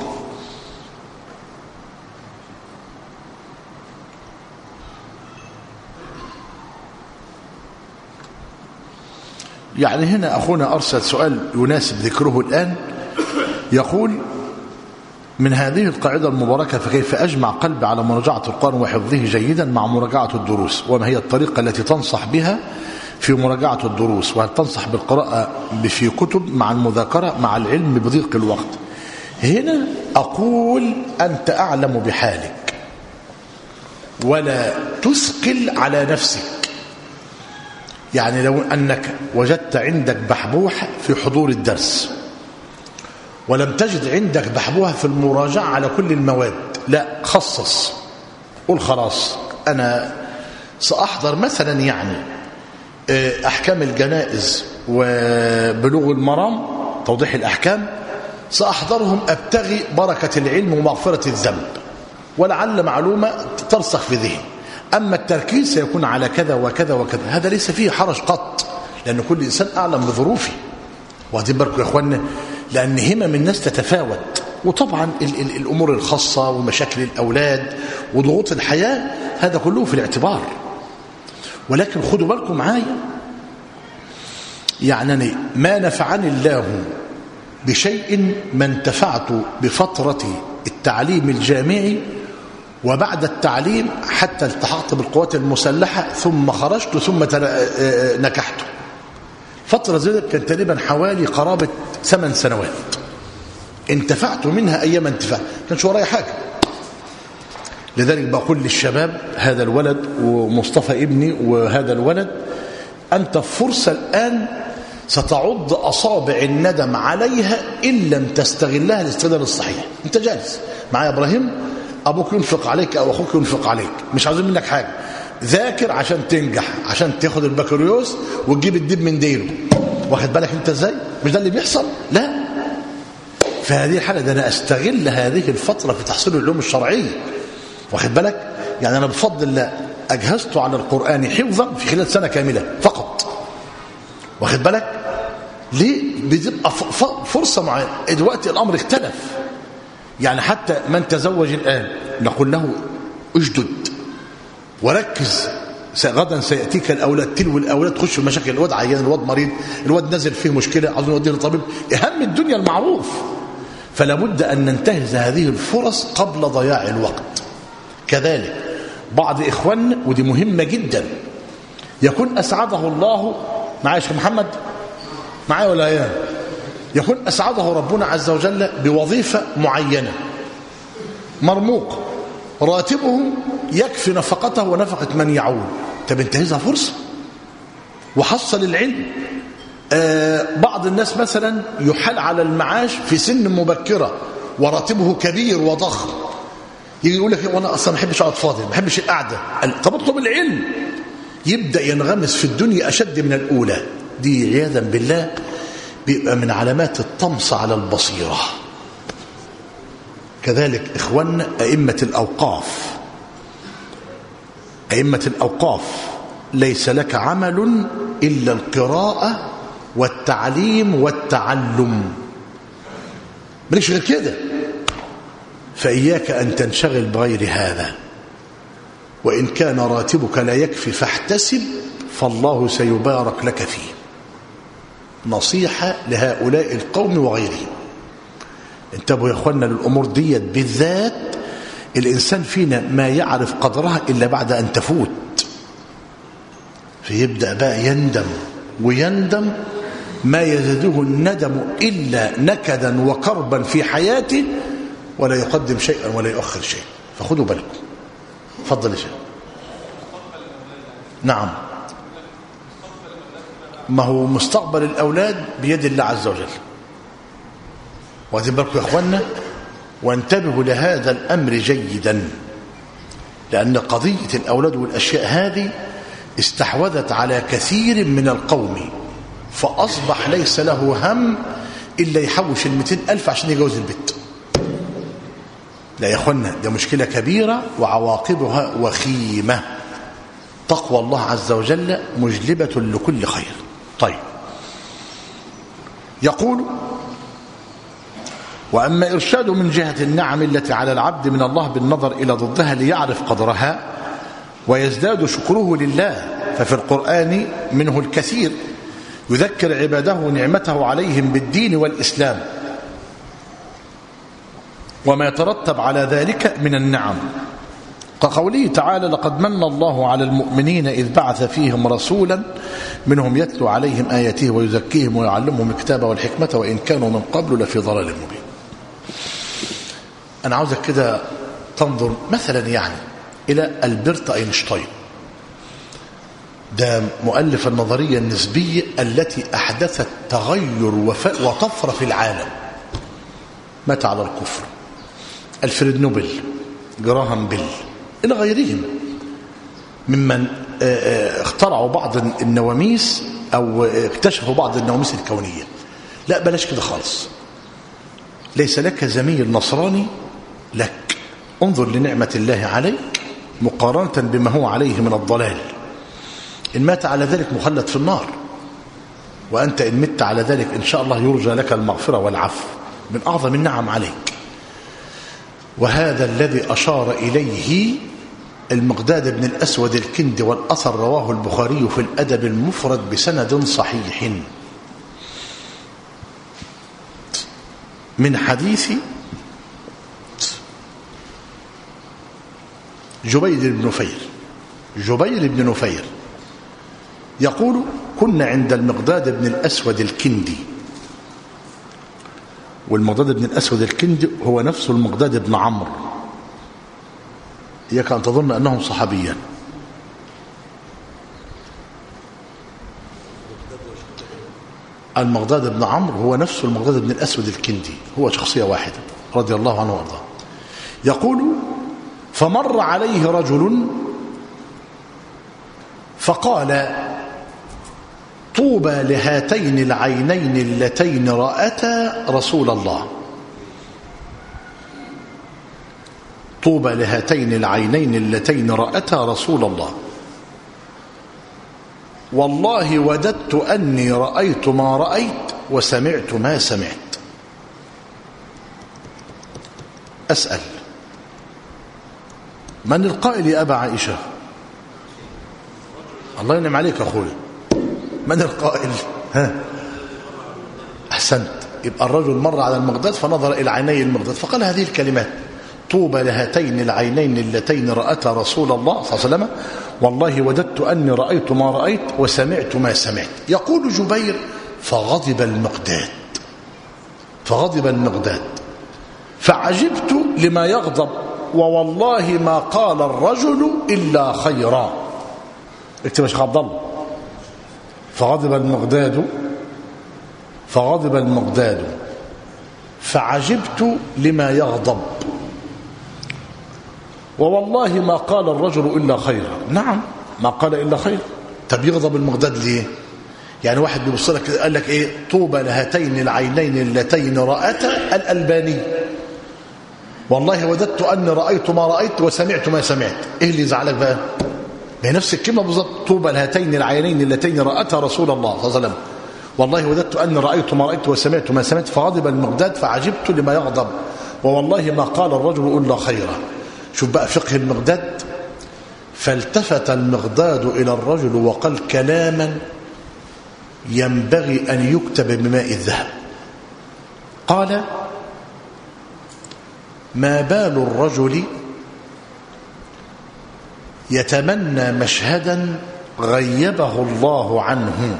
يعني هنا أخونا أرسل سؤال يناسب ذكره الآن، يقول: من هذه القاعدة المباركة فكيف أجمع قلبي على مراجعة القرآن وحفظه جيدا مع مراجعة الدروس؟ وما هي الطريقة التي تنصح بها في مراجعة الدروس؟ وهل تنصح بالقراءة في كتب مع المذاكرة مع العلم بضيق الوقت؟ هنا أقول: أنت أعلم بحالك ولا تثقل على نفسك. يعني لو أنك وجدت عندك بحبوح في حضور الدرس ولم تجد عندك بحبوها في المراجعة على كل المواد، لا، خصص، قل خلاص أنا سأحضر مثلا يعني أحكام الجنائز وبلوغ المرام توضيح الأحكام، سأحضرهم أبتغي بركة العلم ومغفرة الذنب ولعل معلومة ترسخ في ذهن. أما التركيز سيكون على كذا وكذا وكذا، هذا ليس فيه حرج قط، لأن كل إنسان أعلم بظروفه. وهذه بركة يا إخواننا، لأن همم الناس تتفاوت، وطبعا ال ال الأمور الخاصة ومشاكل الأولاد وضغوط الحياة هذا كله في الاعتبار. ولكن خدوا بالكم معايا، يعني ما نفعني الله بشيء ما انتفعت بفترة التعليم الجامعي وبعد التعليم حتى التحقت بالقوات المسلحة ثم خرجت ثم نكحت. فترة زي كانت تقريبا حوالي قرابة ثمان سنوات انتفعت منها أيام انتفاع، كانش ورايا حاجة. لذلك بقول للشباب، هذا الولد ومصطفى ابني وهذا الولد، أنت فرصة الآن ستعض أصابع الندم عليها إن لم تستغلها الاستغلال الصحيح. أنت جالس مع إبراهيم، أبوك ينفق عليك أو أخوك ينفق عليك، مش عايزين منك حاجة، ذاكر عشان تنجح، عشان تاخد البكالوريوس وتجيب الدب من ديله. واخد بالك انت ازاي؟ مش ده اللي بيحصل؟ لا. في هذه الحالة ده انا استغل هذه الفترة في تحصيل العلوم الشرعية. واخد بالك؟ يعني انا بفضل الله اجهزت على القرآن حفظا في خلال سنة كاملة فقط. واخد بالك؟ ليه؟ بتبقى فرصة معينة. دلوقتي الامر اختلف، يعني حتى من تزوج الآن نقول له اجدد وركز، غدا سيأتيك الأولاد، تلو الأولاد تخش في مشاكل، الواد عيان، الواد مريض، الواد نزل فيه مشكلة عاوزين نوديه للطبيب، أهم الدنيا المعروف. فلا بد أن ننتهز هذه الفرص قبل ضياع الوقت. كذلك بعض إخواننا، ودي مهمة جدا، يكون أسعده الله معايا يا شيخ محمد؟ معايا ولا ايه؟ يكون أسعده ربنا عز وجل بوظيفة معينة مرموق، راتبه يكفي نفقته ونفقة من يعول. طب انتهزها فرصة وحصل العلم. آه بعض الناس مثلا يحال على المعاش في سن مبكرة وراتبه كبير وضخم، يجي يقول لك وانا اصلا ما بحبش اقعد فاضي، ما بحبش القعده. طب اطلب العلم. يبدا ينغمس في الدنيا اشد من الاولى. دي عياذا بالله بيبقى من علامات الطمس على البصيره. كذلك اخواننا ائمه الاوقاف، ائمه الاوقاف ليس لك عمل الا القراءه والتعليم والتعلم، مالكش غير كده. فإياك أن تنشغل بغير هذا. وإن كان راتبك لا يكفي فاحتسب، فالله سيبارك لك فيه. نصيحة لهؤلاء القوم وغيرهم. انتبهوا يا أخوانا للأمور دي بالذات. الإنسان فينا ما يعرف قدرها إلا بعد أن تفوت، فيبدأ بقى يندم ويندم، ما يزيده الندم إلا نكدا وكربا في حياته، ولا يقدم شيئا ولا يؤخر شيئا. فخذوا بالكم. فضل يا شيخ. نعم، ما هو مستقبل الأولاد بيد الله عز وجل. واخدين بالكم يا اخوانا؟ وانتبهوا لهذا الأمر جيدا، لأن قضية الأولاد والأشياء هذه استحوذت على كثير من القوم، فأصبح ليس له هم إلا يحوش المئتين ألف عشان يجوز البيت. لا يا اخوانا، ده مشكلة كبيرة وعواقبها وخيمة. تقوى الله عز وجل مجلبة لكل خير. طيب، يقول: وأما إرشاد من جهة النعم التي على العبد من الله بالنظر إلى ضدها ليعرف قدرها ويزداد شكره لله، ففي القرآن منه الكثير يذكر عباده نعمته عليهم بالدين والإسلام وما يترتب على ذلك من النعم، كقوله تعالى: لقد من الله على المؤمنين إذ بعث فيهم رسولا منهم يتلو عليهم آياته ويزكيهم ويعلمهم الكتاب والحكمة وإن كانوا من قبل لفي ضلال مبين. أنا عاوزك كده تنظر مثلا يعني إلى ألبرت أينشتاين، ده مؤلف النظرية النسبية التي أحدثت تغير وطفرة في العالم، مات على الكفر. ألفريد نوبل، جراهام بيل، إلى غيرهم ممن اخترعوا بعض النواميس أو اكتشفوا بعض النواميس الكونية. لا بلاش كده خالص. ليس لك زميل نصراني لك. انظر لنعمة الله عليك مقارنة بما هو عليه من الضلال. إن مات على ذلك مخلد في النار، وأنت إن مت على ذلك إن شاء الله يرجى لك المغفرة والعفو، من أعظم النعم عليك. وهذا الذي أشار إليه المقداد بن الأسود الكندي، والأثر رواه البخاري في الأدب المفرد بسند صحيح من حديث جبير بن نفير. جبير بن نفير يقول: كنا عند المقداد بن الأسود الكندي، والمقداد بن الأسود الكندي هو نفسه المقداد بن عمرو، إياك أن تظن أنهم صحابيان. المقداد بن عمرو هو نفسه المقداد بن الأسود الكندي، هو شخصية واحدة رضي الله عنه وارضاه. يقول: فمر عليه رجل فقال: طوبى لهاتين العينين اللتين رأتا رسول الله. طوبى لهاتين العينين اللتين رأتا رسول الله، والله وددت أني رأيت ما رأيت وسمعت ما سمعت. أسأل: من القائل يا أبا عائشة؟ الله ينعم عليك يا أخوي، من القائل؟ ها، أحسنت. يبقى الرجل مر على المقداد فنظر إلى عيني المقداد فقال هذه الكلمات: طوبى لهاتين العينين اللتين رأتا رسول الله صلى الله عليه وسلم والله وددت أني رأيت ما رأيت وسمعت ما سمعت. يقول جبير فغضب المقداد فغضب المقداد فعجبت لما يغضب ووالله ما قال الرجل إلا خيرا. اكتب يا شيخ عبد الله. فغضب المقداد فغضب المقداد فعجبت لما يغضب ووالله ما قال الرجل إلا خيرا. نعم ما قال إلا خير. طب يغضب المقداد ليه؟ يعني واحد بيبص لك قال لك ايه طوبى لهاتين العينين اللتين رأتا الألباني والله وددت أني رأيت ما رأيت وسمعت ما سمعت. ايه اللي يزعلك بقى؟ هي نفس الكلمة بالظبط. طوبى لهاتين العينين اللتين رأتا رسول الله صلى الله عليه وسلم والله وددت أني رأيت ما رأيت وسمعت ما سمعت. فغضب المقداد فعجبت لما يغضب ووالله ما قال الرجل إلا خيرا. شوف بقى فقه المقداد. فالتفت المقداد إلى الرجل وقال كلاما ينبغي أن يكتب بماء الذهب. قال ما بال الرجل يتمنى مشهدا غيبه الله عنه.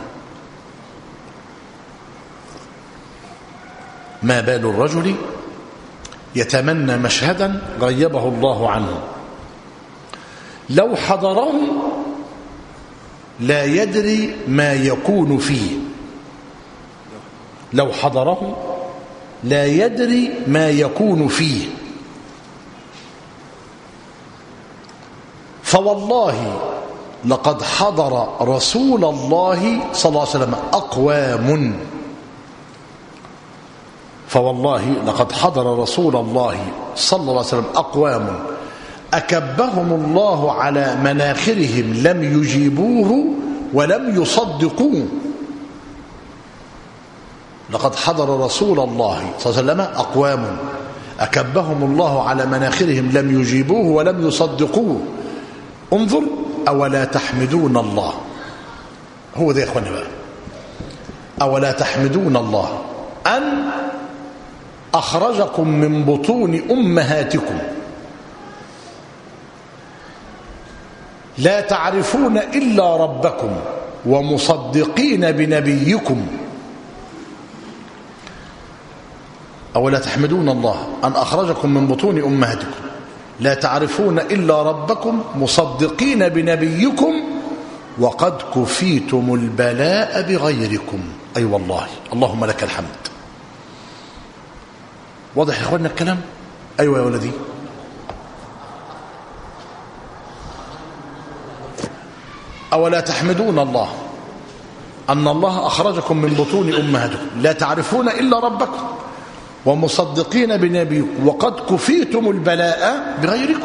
ما بال الرجل يتمنى مشهدا غيبه الله عنه لو حضره لا يدري ما يكون فيه. لو حضره لا يدري ما يكون فيه. فوالله لقد حضر رسول الله صلى الله عليه وسلم أقوام فوالله لقد حضر رسول الله صلى الله عليه وسلم أقوام أكبهم الله على مناخرهم لم يجيبوه ولم يصدقوه. لقد حضر رسول الله صلى الله عليه وسلم أقوام أكبهم الله على مناخرهم لم يجيبوه ولم يصدقوه. انظر أولا تحمدون الله. هو ده يا إخواني بقى. أولا تحمدون الله أن أخرجكم من بطون أمهاتكم لا تعرفون إلا ربكم ومصدقين بنبيكم. أولا تحمدون الله أن أخرجكم من بطون أمهاتكم لا تعرفون إلا ربكم مصدقين بنبيكم وقد كفيتم البلاء بغيركم. أي أيوة والله اللهم لك الحمد. واضح يا إخواننا الكلام؟ أيوة يا ولدي. أولا تحمدون الله أن الله أخرجكم من بطون أمهاتكم لا تعرفون إلا ربكم ومصدقين بنبيكم وقد كفيتم البلاء بغيركم.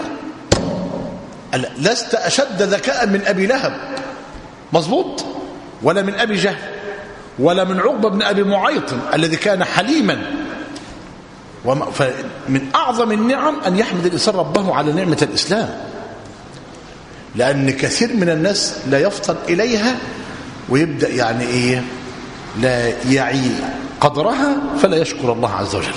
لست أشد ذكاء من أبي لهب مظبوط ولا من أبي جهل ولا من عقبة بن أبي معيط الذي كان حليما. فمن أعظم النعم أن يحمد الإنسان ربه على نعمة الإسلام لأن كثير من الناس لا يفطن إليها ويبدأ يعني إيه لا يعي قدرها فلا يشكر الله عز وجل.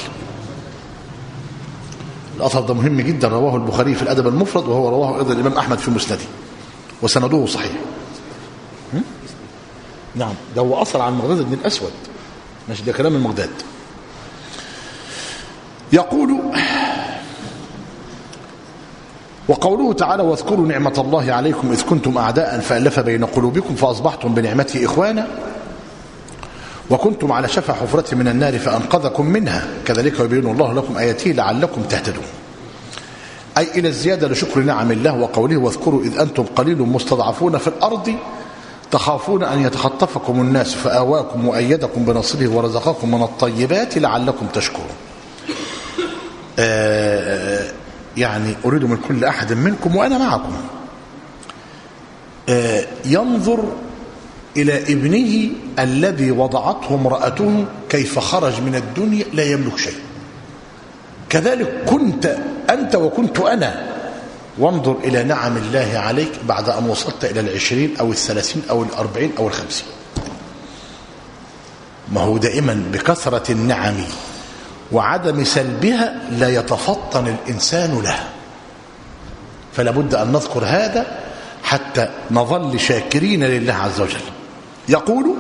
الأثر ده مهم جدا رواه البخاري في الأدب المفرد وهو رواه أيضا الإمام أحمد في مسنده وسنده صحيح. نعم ده هو أثر عن مقداد بن الأسود ماشي ده كلام المقداد. يقول وقوله تعالى واذكروا نعمة الله عليكم إذ كنتم أعداء فألف بين قلوبكم فأصبحتم بنعمته إخوانا وكنتم على شفا حفرة من النار فأنقذكم منها كذلك يبين الله لكم آياته لعلكم تهتدون. أي إلى الزيادة لشكر نعم الله. وقوله واذكروا إذ أنتم قليل مستضعفون في الأرض تخافون أن يتخطفكم الناس فآواكم وأيدكم بنصره ورزقكم من الطيبات لعلكم تشكرون. آه يعني أريد من كل أحد منكم وأنا معكم آه ينظر إلى ابنه الذي وضعته امرأته كيف خرج من الدنيا لا يملك شيء. كذلك كنت أنت وكنت أنا. وانظر إلى نعم الله عليك بعد أن وصلت إلى العشرين أو الثلاثين أو الأربعين أو الخمسين. ما هو دائما بكثرة النعم وعدم سلبها لا يتفطن الإنسان لها. فلا بد أن نذكر هذا حتى نظل شاكرين لله عز وجل. يقول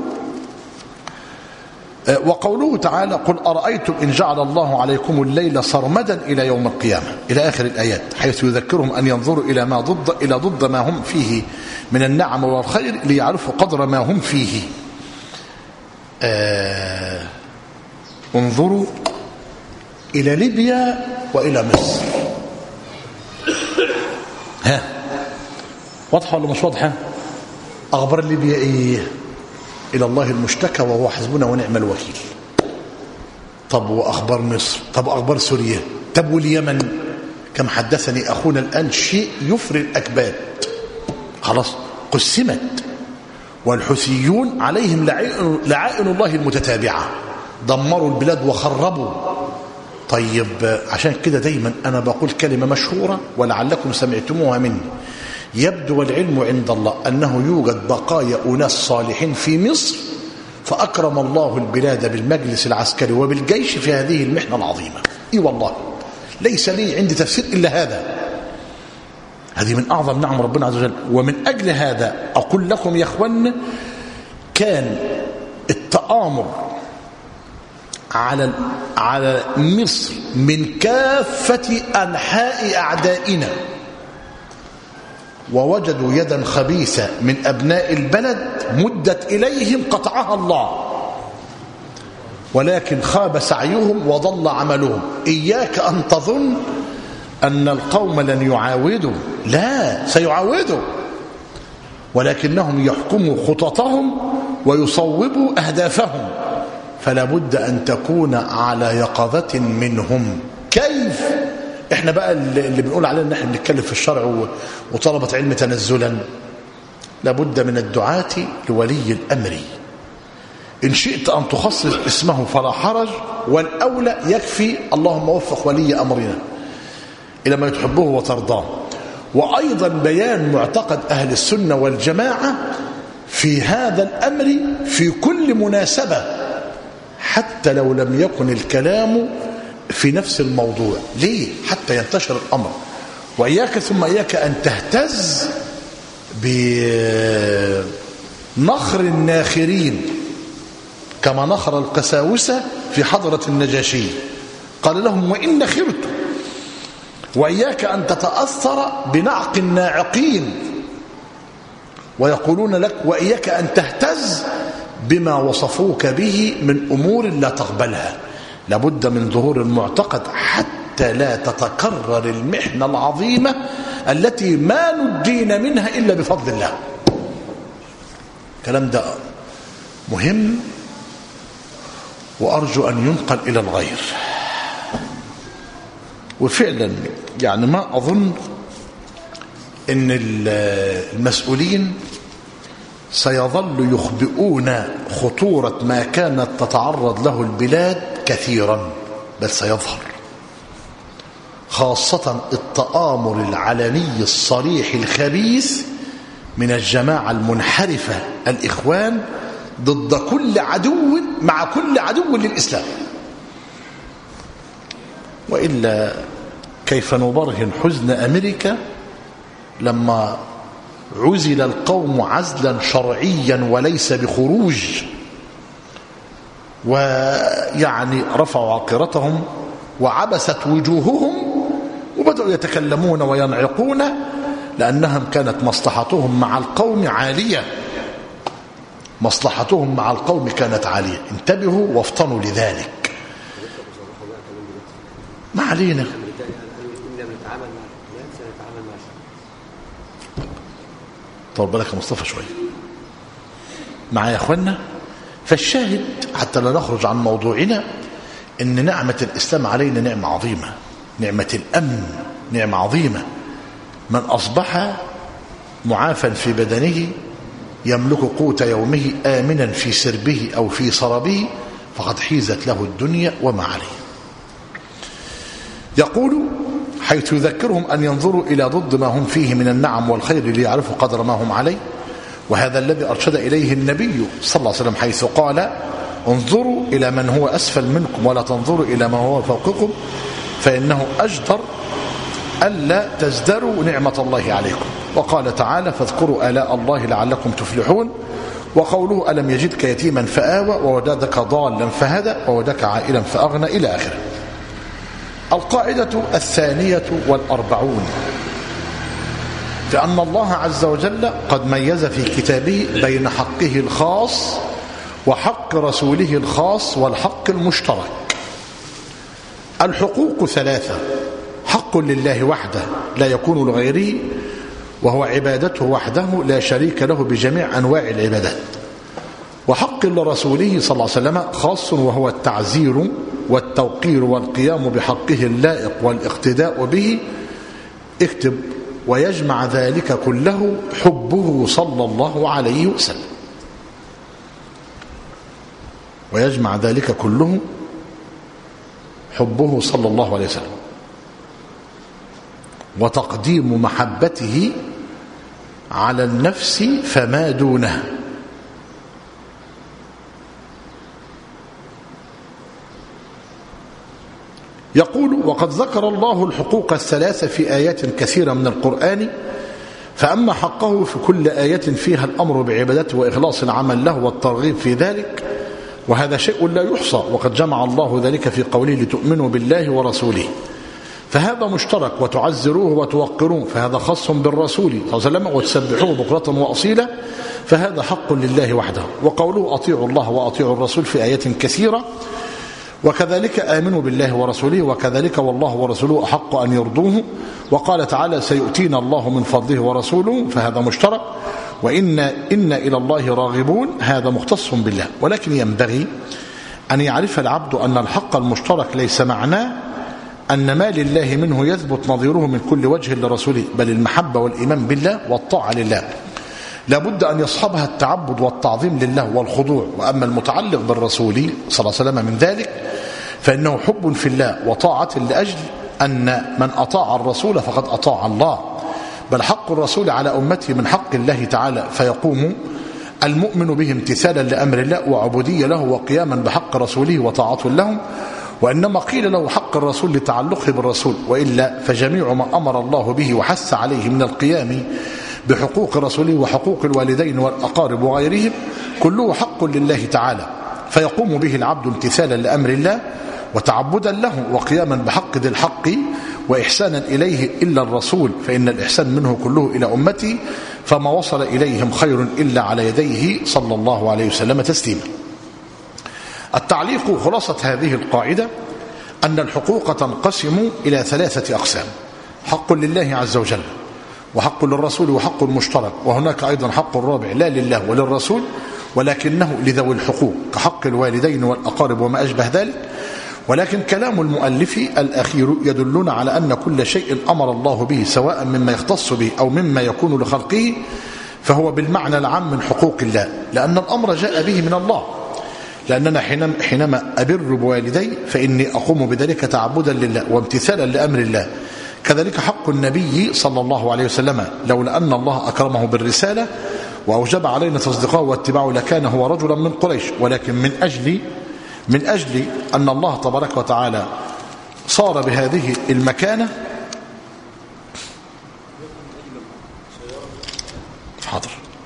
وقوله تعالى قل أرأيتم إن جعل الله عليكم الليل سرمدا إلى يوم القيامة إلى آخر الآيات، حيث يذكرهم أن ينظروا إلى ما ضد إلى ضد ما هم فيه من النعم والخير ليعرفوا قدر ما هم فيه. آه انظروا إلى ليبيا وإلى مصر. ها واضحة ولا مش واضحة؟ أخبار ليبيا إيه؟ إلى الله المشتكى وهو حسبنا ونعم الوكيل. طب وأخبار مصر؟ طب وأخبار سوريا؟ طب واليمن؟ كم حدثني أخونا الآن شيء يفري الأكباد. خلاص قسمت، والحوثيون عليهم لعائن, لعائن الله المتتابعة، دمروا البلاد وخربوا. طيب عشان كده دايما أنا بقول كلمة مشهورة ولعلكم سمعتموها مني، يبدو والعلم عند الله أنه يوجد بقايا أناس صالحين في مصر، فأكرم الله البلاد بالمجلس العسكري وبالجيش في هذه المحنة العظيمة. إي والله ليس لي عندي تفسير إلا هذا. هذه من أعظم نعم ربنا عز وجل. ومن أجل هذا أقول لكم يا أخوان، كان التآمر على على مصر من كافة أنحاء أعدائنا، ووجدوا يدا خبيثة من أبناء البلد مدت إليهم قطعها الله، ولكن خاب سعيهم وضل عملهم. إياك أن تظن أن القوم لن يعاودوا، لا سيعاودوا، ولكنهم يحكموا خططهم ويصوبوا أهدافهم، فلا بد أن تكون على يقظة منهم. كيف؟ احنا بقى اللي بنقول عليه ان احنا بنتكلم في الشرع وطلبة علم تنزلا، لابد من الدعاة لولي الأمر. إن شئت أن تخصص اسمه فلا حرج، والأولى يكفي اللهم وفق ولي أمرنا إلى ما تحبه وترضاه. وأيضا بيان معتقد أهل السنة والجماعة في هذا الأمر في كل مناسبة، حتى لو لم يكن الكلام في نفس الموضوع. ليه؟ حتى ينتشر الأمر. وإياك ثم إياك أن تهتز بنخر الناخرين كما نخر القساوسة في حضرة النجاشي، قال لهم وإن نخرتم. وإياك أن تتأثر بنعق الناعقين ويقولون لك، وإياك أن تهتز بما وصفوك به من أمور لا تقبلها. لابد من ظهور المعتقد حتى لا تتكرر المحنة العظيمة التي ما نجينا منها إلا بفضل الله. الكلام ده مهم وأرجو أن ينقل إلى الغير. وفعلا يعني ما أظن أن المسؤولين سيظل يخبئون خطورة ما كانت تتعرض له البلاد كثيرا، بل سيظهر، خاصة التآمر العلني الصريح الخبيث من الجماعة المنحرفة الإخوان ضد كل عدو مع كل عدو للإسلام. وإلا كيف نبرهن حزن أمريكا لما عزل القوم عزلا شرعيا وليس بخروج، ويعني رفعوا عقيرتهم وعبست وجوههم وبدأوا يتكلمون وينعقون، لأنهم كانت مصلحتهم مع القوم عالية، مصلحتهم مع القوم كانت عالية. انتبهوا وافطنوا لذلك. ما علينا. طول بالك يا مصطفى شوية معايا يا اخوانا. فالشاهد حتى لا نخرج عن موضوعنا ان نعمة الإسلام علينا نعمة عظيمة، نعمة الأمن نعمة عظيمة. من أصبح معافا في بدنه يملك قوت يومه آمنا في سربه أو في صربه فقد حيزت له الدنيا وما عليه. يقول حيث يذكرهم أن ينظروا إلى ضد ما هم فيه من النعم والخير ليعرفوا قدر ما هم عليه، وهذا الذي أرشد إليه النبي صلى الله عليه وسلم حيث قال انظروا إلى من هو أسفل منكم ولا تنظروا إلى من هو فوقكم فإنه أجدر ألا تزدروا نعمة الله عليكم. وقال تعالى فاذكروا آلاء الله لعلكم تفلحون. وقوله ألم يجدك يتيما فآوى ووجدك ضالا فهدى ووجدك عائلا فأغنى إلى آخره. القاعدة الثانية والأربعون لأن الله عز وجل قد ميز في كتابه بين حقه الخاص وحق رسوله الخاص والحق المشترك. الحقوق ثلاثة: حق لله وحده لا يكون لغيره وهو عبادته وحده لا شريك له بجميع أنواع العبادات، وحق لرسوله صلى الله عليه وسلم خاص وهو التعزير والتوقير والقيام بحقه اللائق والاقتداء به. اكتب: ويجمع ذلك كله حبه صلى الله عليه وسلم. ويجمع ذلك كله حبه صلى الله عليه وسلم وتقديم محبته على النفس فما دونها. يقول: وقد ذكر الله الحقوق الثلاثة في آيات كثيرة من القرآن، فأما حقه في كل آية فيها الأمر بعبادته وإخلاص العمل له والترغيب في ذلك، وهذا شيء لا يحصى، وقد جمع الله ذلك في قوله لتؤمنوا بالله ورسوله، فهذا مشترك، وتعزروه وتوقروه فهذا خاص بالرسول صلى الله عليه وسلم، وتسبحوه بكرة وأصيلا فهذا حق لله وحده. وقوله أطيعوا الله وأطيعوا الرسول في آيات كثيرة، وكذلك آمنوا بالله ورسوله، وكذلك والله ورسوله أحق أن يرضوه. وقال تعالى سيؤتينا الله من فضله ورسوله فهذا مشترك، وإن إن إلى الله راغبون هذا مختص بالله. ولكن ينبغي أن يعرف العبد أن الحق المشترك ليس معناه أن ما لله منه يثبت نظيره من كل وجه لرسوله، بل المحبة والإيمان بالله والطاعة لله لابد أن يصحبها التعبد والتعظيم لله والخضوع. وأما المتعلق بالرسول صلى الله عليه وسلم من ذلك فإنه حب في الله وطاعة لأجل أن من أطاع الرسول فقد أطاع الله، بل حق الرسول على أمته من حق الله تعالى، فيقوم المؤمن به امتثالا لأمر الله وعبودية له وقياما بحق رسوله وطاعة لهم. وإنما قيل له حق الرسول لتعلقه بالرسول، وإلا فجميع ما أمر الله به وحث عليه من القيام بحقوق رسوله وحقوق الوالدين والأقارب وغيرهم كله حق لله تعالى، فيقوم به العبد امتثالا لأمر الله وتعبدا له وقياما بحق ذي الحق وإحسانا إليه إلا الرسول، فإن الإحسان منه كله إلى أمته، فما وصل إليهم خير إلا على يديه صلى الله عليه وسلم تسليما. التعليق: خلاصة هذه القاعدة أن الحقوق تنقسم إلى ثلاثة أقسام: حق لله عز وجل، وحق للرسول، وحق مشترك، وهناك أيضا حق رابع لا لله وللرسول ولكنه لذوي الحقوق كحق الوالدين والأقارب وما أشبه ذلك. ولكن كلام المؤلف الأخير يدلنا على أن كل شيء أمر الله به سواء مما يختص به أو مما يكون لخلقه فهو بالمعنى العام من حقوق الله، لأن الأمر جاء به من الله، لأننا حينما أبر بوالدي فإني أقوم بذلك تعبدا لله وامتثالا لأمر الله. كذلك حق النبي صلى الله عليه وسلم، لولا أن الله أكرمه بالرسالة وأوجب علينا تصديقه واتباعه لكان هو رجلا من قريش، ولكن من أجل من أجل أن الله تبارك وتعالى صار بهذه المكانة حاضر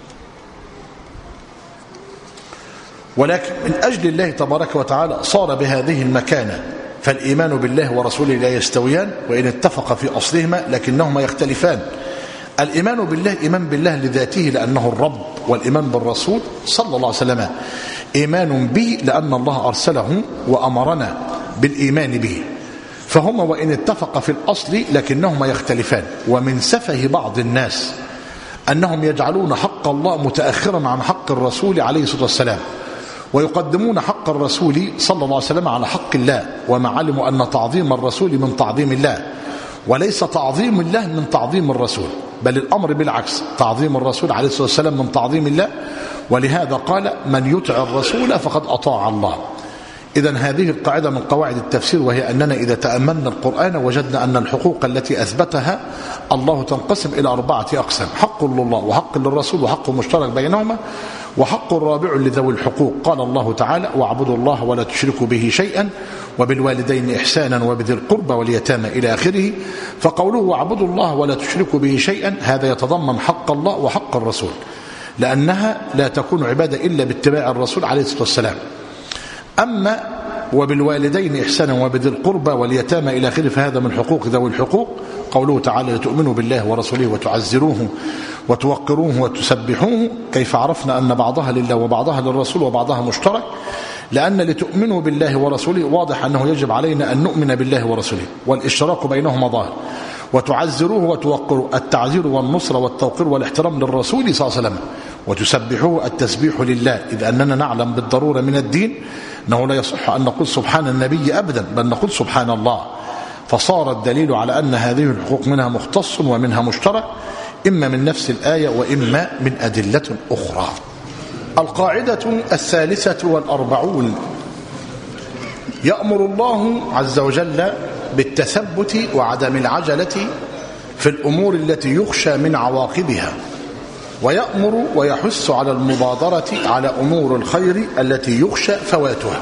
ولكن من أجل الله تبارك وتعالى صار بهذه المكانة، فالإيمان بالله ورسوله لا يستويان وإن اتفق في أصلهما لكنهما يختلفان. الإيمان بالله إيمان بالله لذاته لأنه الرب، والإيمان بالرسول صلى الله عليه وسلم إيمان به لأن الله أرسله وأمرنا بالإيمان به، فهما وإن اتفق في الأصل لكنهما يختلفان. ومن سفه بعض الناس أنهم يجعلون حق الله متأخرا عن حق الرسول عليه الصلاة والسلام، ويقدمون حق الرسول صلى الله عليه وسلم على حق الله، وما علموا أن تعظيم الرسول من تعظيم الله وليس تعظيم الله من تعظيم الرسول، بل الأمر بالعكس، تعظيم الرسول عليه الصلاة والسلام من تعظيم الله. ولهذا قال من يطع الرسول فقد أطاع الله. إذن هذه القاعدة من قواعد التفسير، وهي أننا إذا تأملنا القرآن وجدنا أن الحقوق التي أثبتها الله تنقسم إلى أربعة أقسام: حق لله وحق للرسول وحق مشترك بينهما، وحق رابع لذوي الحقوق. قال الله تعالى: واعبدوا الله ولا تشركوا به شيئا وبالوالدين إحسانا وبذي القربى واليتامى إلى آخره. فقوله واعبدوا الله ولا تشركوا به شيئا هذا يتضمن حق الله وحق الرسول، لأنها لا تكون عبادة إلا باتباع الرسول عليه الصلاة والسلام. أما وبالوالدين إحسانا وبذي القربى واليتامى إلى آخره فهذا من حقوق ذوي الحقوق. قوله تعالى: لتؤمنوا بالله ورسوله وتعزروه وتوقروه وتسبحوه. كيف عرفنا أن بعضها لله وبعضها للرسول وبعضها مشترك؟ لأن لتؤمنوا بالله ورسوله واضح أنه يجب علينا أن نؤمن بالله ورسوله، والاشتراك بينهما ظاهر. وتعزروه وتوقروه التعزير والنصر والتوقير والاحترام للرسول صلى الله عليه وسلم. وتسبحوه التسبيح لله، إذ أننا نعلم بالضرورة من الدين أنه لا يصح أن نقول سبحان النبي أبدا، بل نقول سبحان الله. فصار الدليل على أن هذه الحقوق منها مختص ومنها مشترك، إما من نفس الآية وإما من أدلة أخرى. القاعدة الثالثة والأربعون: يأمر الله عز وجل بالتثبت وعدم العجلة في الأمور التي يخشى من عواقبها، ويأمر ويحث على المبادرة على أمور الخير التي يخشى فواتها.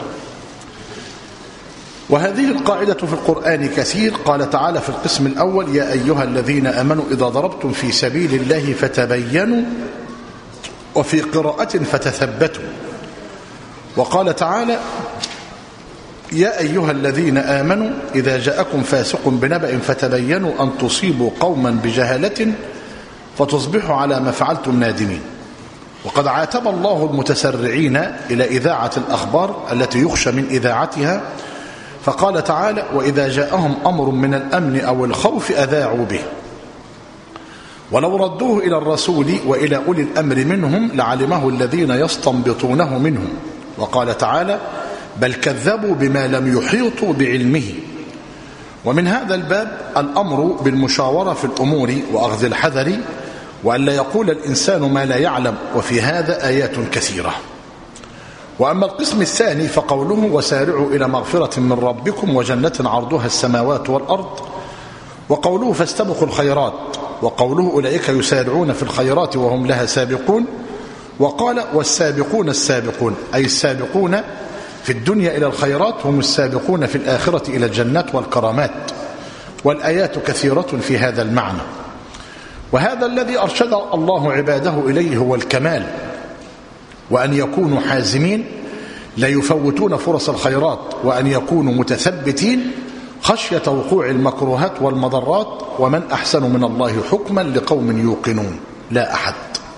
وهذه القاعدة في القرآن كثير. قال تعالى في القسم الأول: يا أيها الذين آمنوا إذا ضربتم في سبيل الله فتبينوا، وفي قراءة فتثبتوا. وقال تعالى: يا أيها الذين آمنوا إذا جاءكم فاسق بنبأ فتبينوا أن تصيبوا قوما بجهالة فتصبحوا على ما فعلتم نادمين. وقد عاتب الله المتسرعين إلى إذاعة الأخبار التي يخشى من إذاعتها، فقال تعالى: وإذا جاءهم أمر من الأمن أو الخوف أذاعوا به، ولو ردوه إلى الرسول وإلى أولي الأمر منهم لعلمه الذين يستنبطونه منهم. وقال تعالى: بل كذبوا بما لم يحيطوا بعلمه. ومن هذا الباب الأمر بالمشاورة في الأمور وأخذ الحذر، وأن لا يقول الإنسان ما لا يعلم، وفي هذا آيات كثيرة. وأما القسم الثاني فقوله: وسارعوا إلى مغفرة من ربكم وجنة عرضها السماوات والأرض. وقوله: فاستبقوا الخيرات. وقوله: أولئك يسارعون في الخيرات وهم لها سابقون. وقال: والسابقون السابقون، أي السابقون في الدنيا إلى الخيرات هم السابقون في الآخرة إلى الجنات والكرامات. والآيات كثيرة في هذا المعنى. وهذا الذي أرشد الله عباده إليه هو الكمال، وأن يكونوا حازمين لا يفوتون فرص الخيرات، وأن يكونوا متثبتين خشية وقوع المكروهات والمضرات. ومن أحسن من الله حكما لقوم يوقنون؟ لا أحد.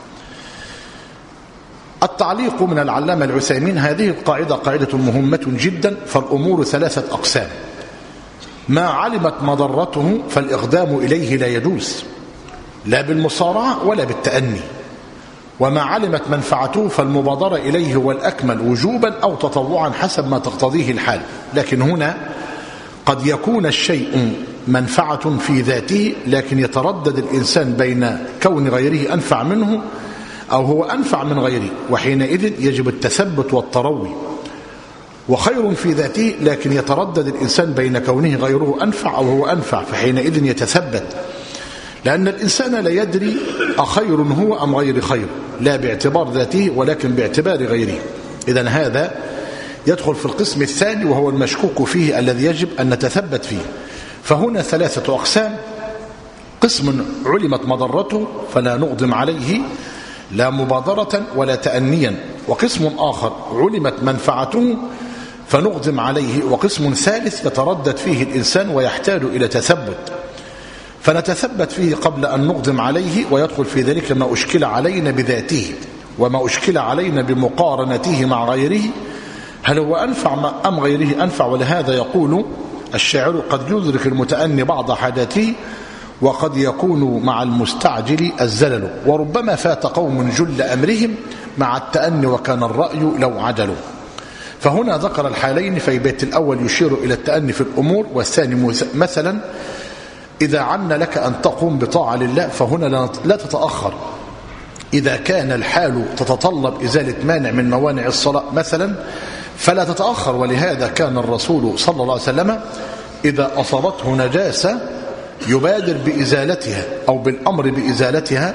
التعليق من العلامة العثيمين: هذه القاعدة قاعدة مهمة جدا، فالأمور ثلاثة أقسام: ما علمت مضرته فالإقدام إليه لا يجوز، لا بالمصارعة ولا بالتأني. وما علمت منفعته فالمبادرة إليه هو الأكمل وجوبا أو تطوعا حسب ما تقتضيه الحال. لكن هنا قد يكون الشيء منفعة في ذاته، لكن يتردد الإنسان بين كون غيره أنفع منه أو هو أنفع من غيره، وحينئذ يجب التثبت والتروي. وخير في ذاته، لكن يتردد الإنسان بين كونه غيره أنفع أو هو أنفع، فحينئذ يتثبت، لأن الإنسان لا يدري أخير هو أم غير خير، لا باعتبار ذاته ولكن باعتبار غيره. إذن هذا يدخل في القسم الثاني وهو المشكوك فيه الذي يجب أن نتثبت فيه. فهنا ثلاثة أقسام: قسم علمت مضرته فلا نقدم عليه لا مبادرة ولا تأنيا، وقسم آخر علمت منفعته فنقدم عليه، وقسم ثالث يتردد فيه الإنسان ويحتاج إلى تثبت، فنتثبت فيه قبل أن نقدم عليه. ويدخل في ذلك ما أشكل علينا بذاته وما أشكل علينا بمقارنته مع غيره، هل هو أنفع أم غيره أنفع. ولهذا يقول الشاعر: قد يدرك المتأني بعض حاجاته وقد يكون مع المستعجل الزلل، وربما فات قوم جل أمرهم مع التأني وكان الرأي لو عجلوا. فهنا ذكر الحالين، في البيت الأول يشير إلى التأني في الأمور، والثاني مثلا إذا عن لك أن تقوم بطاعة لله فهنا لا تتأخر. إذا كان الحال تتطلب إزالة مانع من موانع الصلاة مثلا فلا تتأخر. ولهذا كان الرسول صلى الله عليه وسلم إذا أصابته نجاسة يبادر بإزالتها أو بالأمر بإزالتها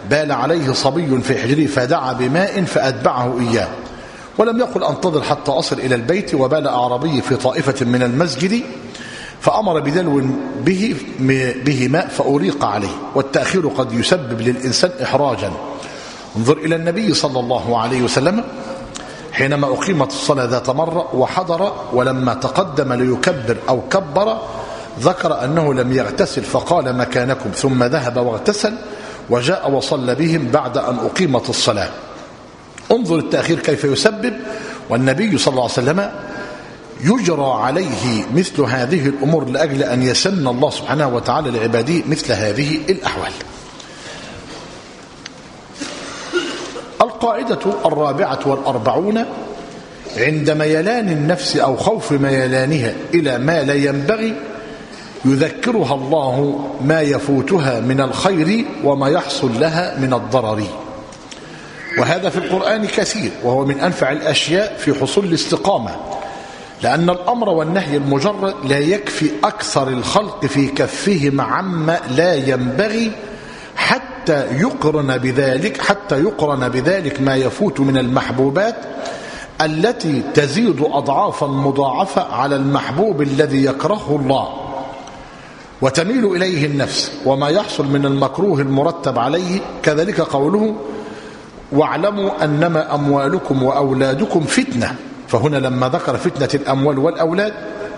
بال عليه صبي في حجره فدعا بماء فأتبعه إياه، ولم يقل أنتظر حتى أصل إلى البيت. وبال أعرابي في طائفة من المسجد فأمر بدلو به, به ماء فأريق عليه، والتأخير قد يسبب للإنسان إحراجا. انظر إلى النبي صلى الله عليه وسلم حينما أقيمت الصلاة ذات مرة وحضر، ولما تقدم ليكبر أو كبر ذكر أنه لم يغتسل فقال مكانكم، ثم ذهب واغتسل وجاء وصلى بهم بعد أن أقيمت الصلاة. انظر التأخير كيف يسبب، والنبي صلى الله عليه وسلم يجرى عليه مثل هذه الأمور لأجل أن يسن الله سبحانه وتعالى لعباده مثل هذه الأحوال. القاعدة الرابعة والأربعون: عند ميلان النفس أو خوف ميلانها إلى ما لا ينبغي يذكرها الله ما يفوتها من الخير وما يحصل لها من الضرر، وهذا في القرآن كثير، وهو من أنفع الأشياء في حصول الاستقامة، لأن الأمر والنهي المجرد لا يكفي أكثر الخلق في كفهم عما لا ينبغي حتى يقرن بذلك حتى يقرن بذلك ما يفوت من المحبوبات التي تزيد أضعافا مضاعفة على المحبوب الذي يكرهه الله وتميل إليه النفس، وما يحصل من المكروه المرتب عليه. كذلك قوله: واعلموا أنما أموالكم وأولادكم فتنة. فهنا لما ذكر فتنة الأموال والأولاد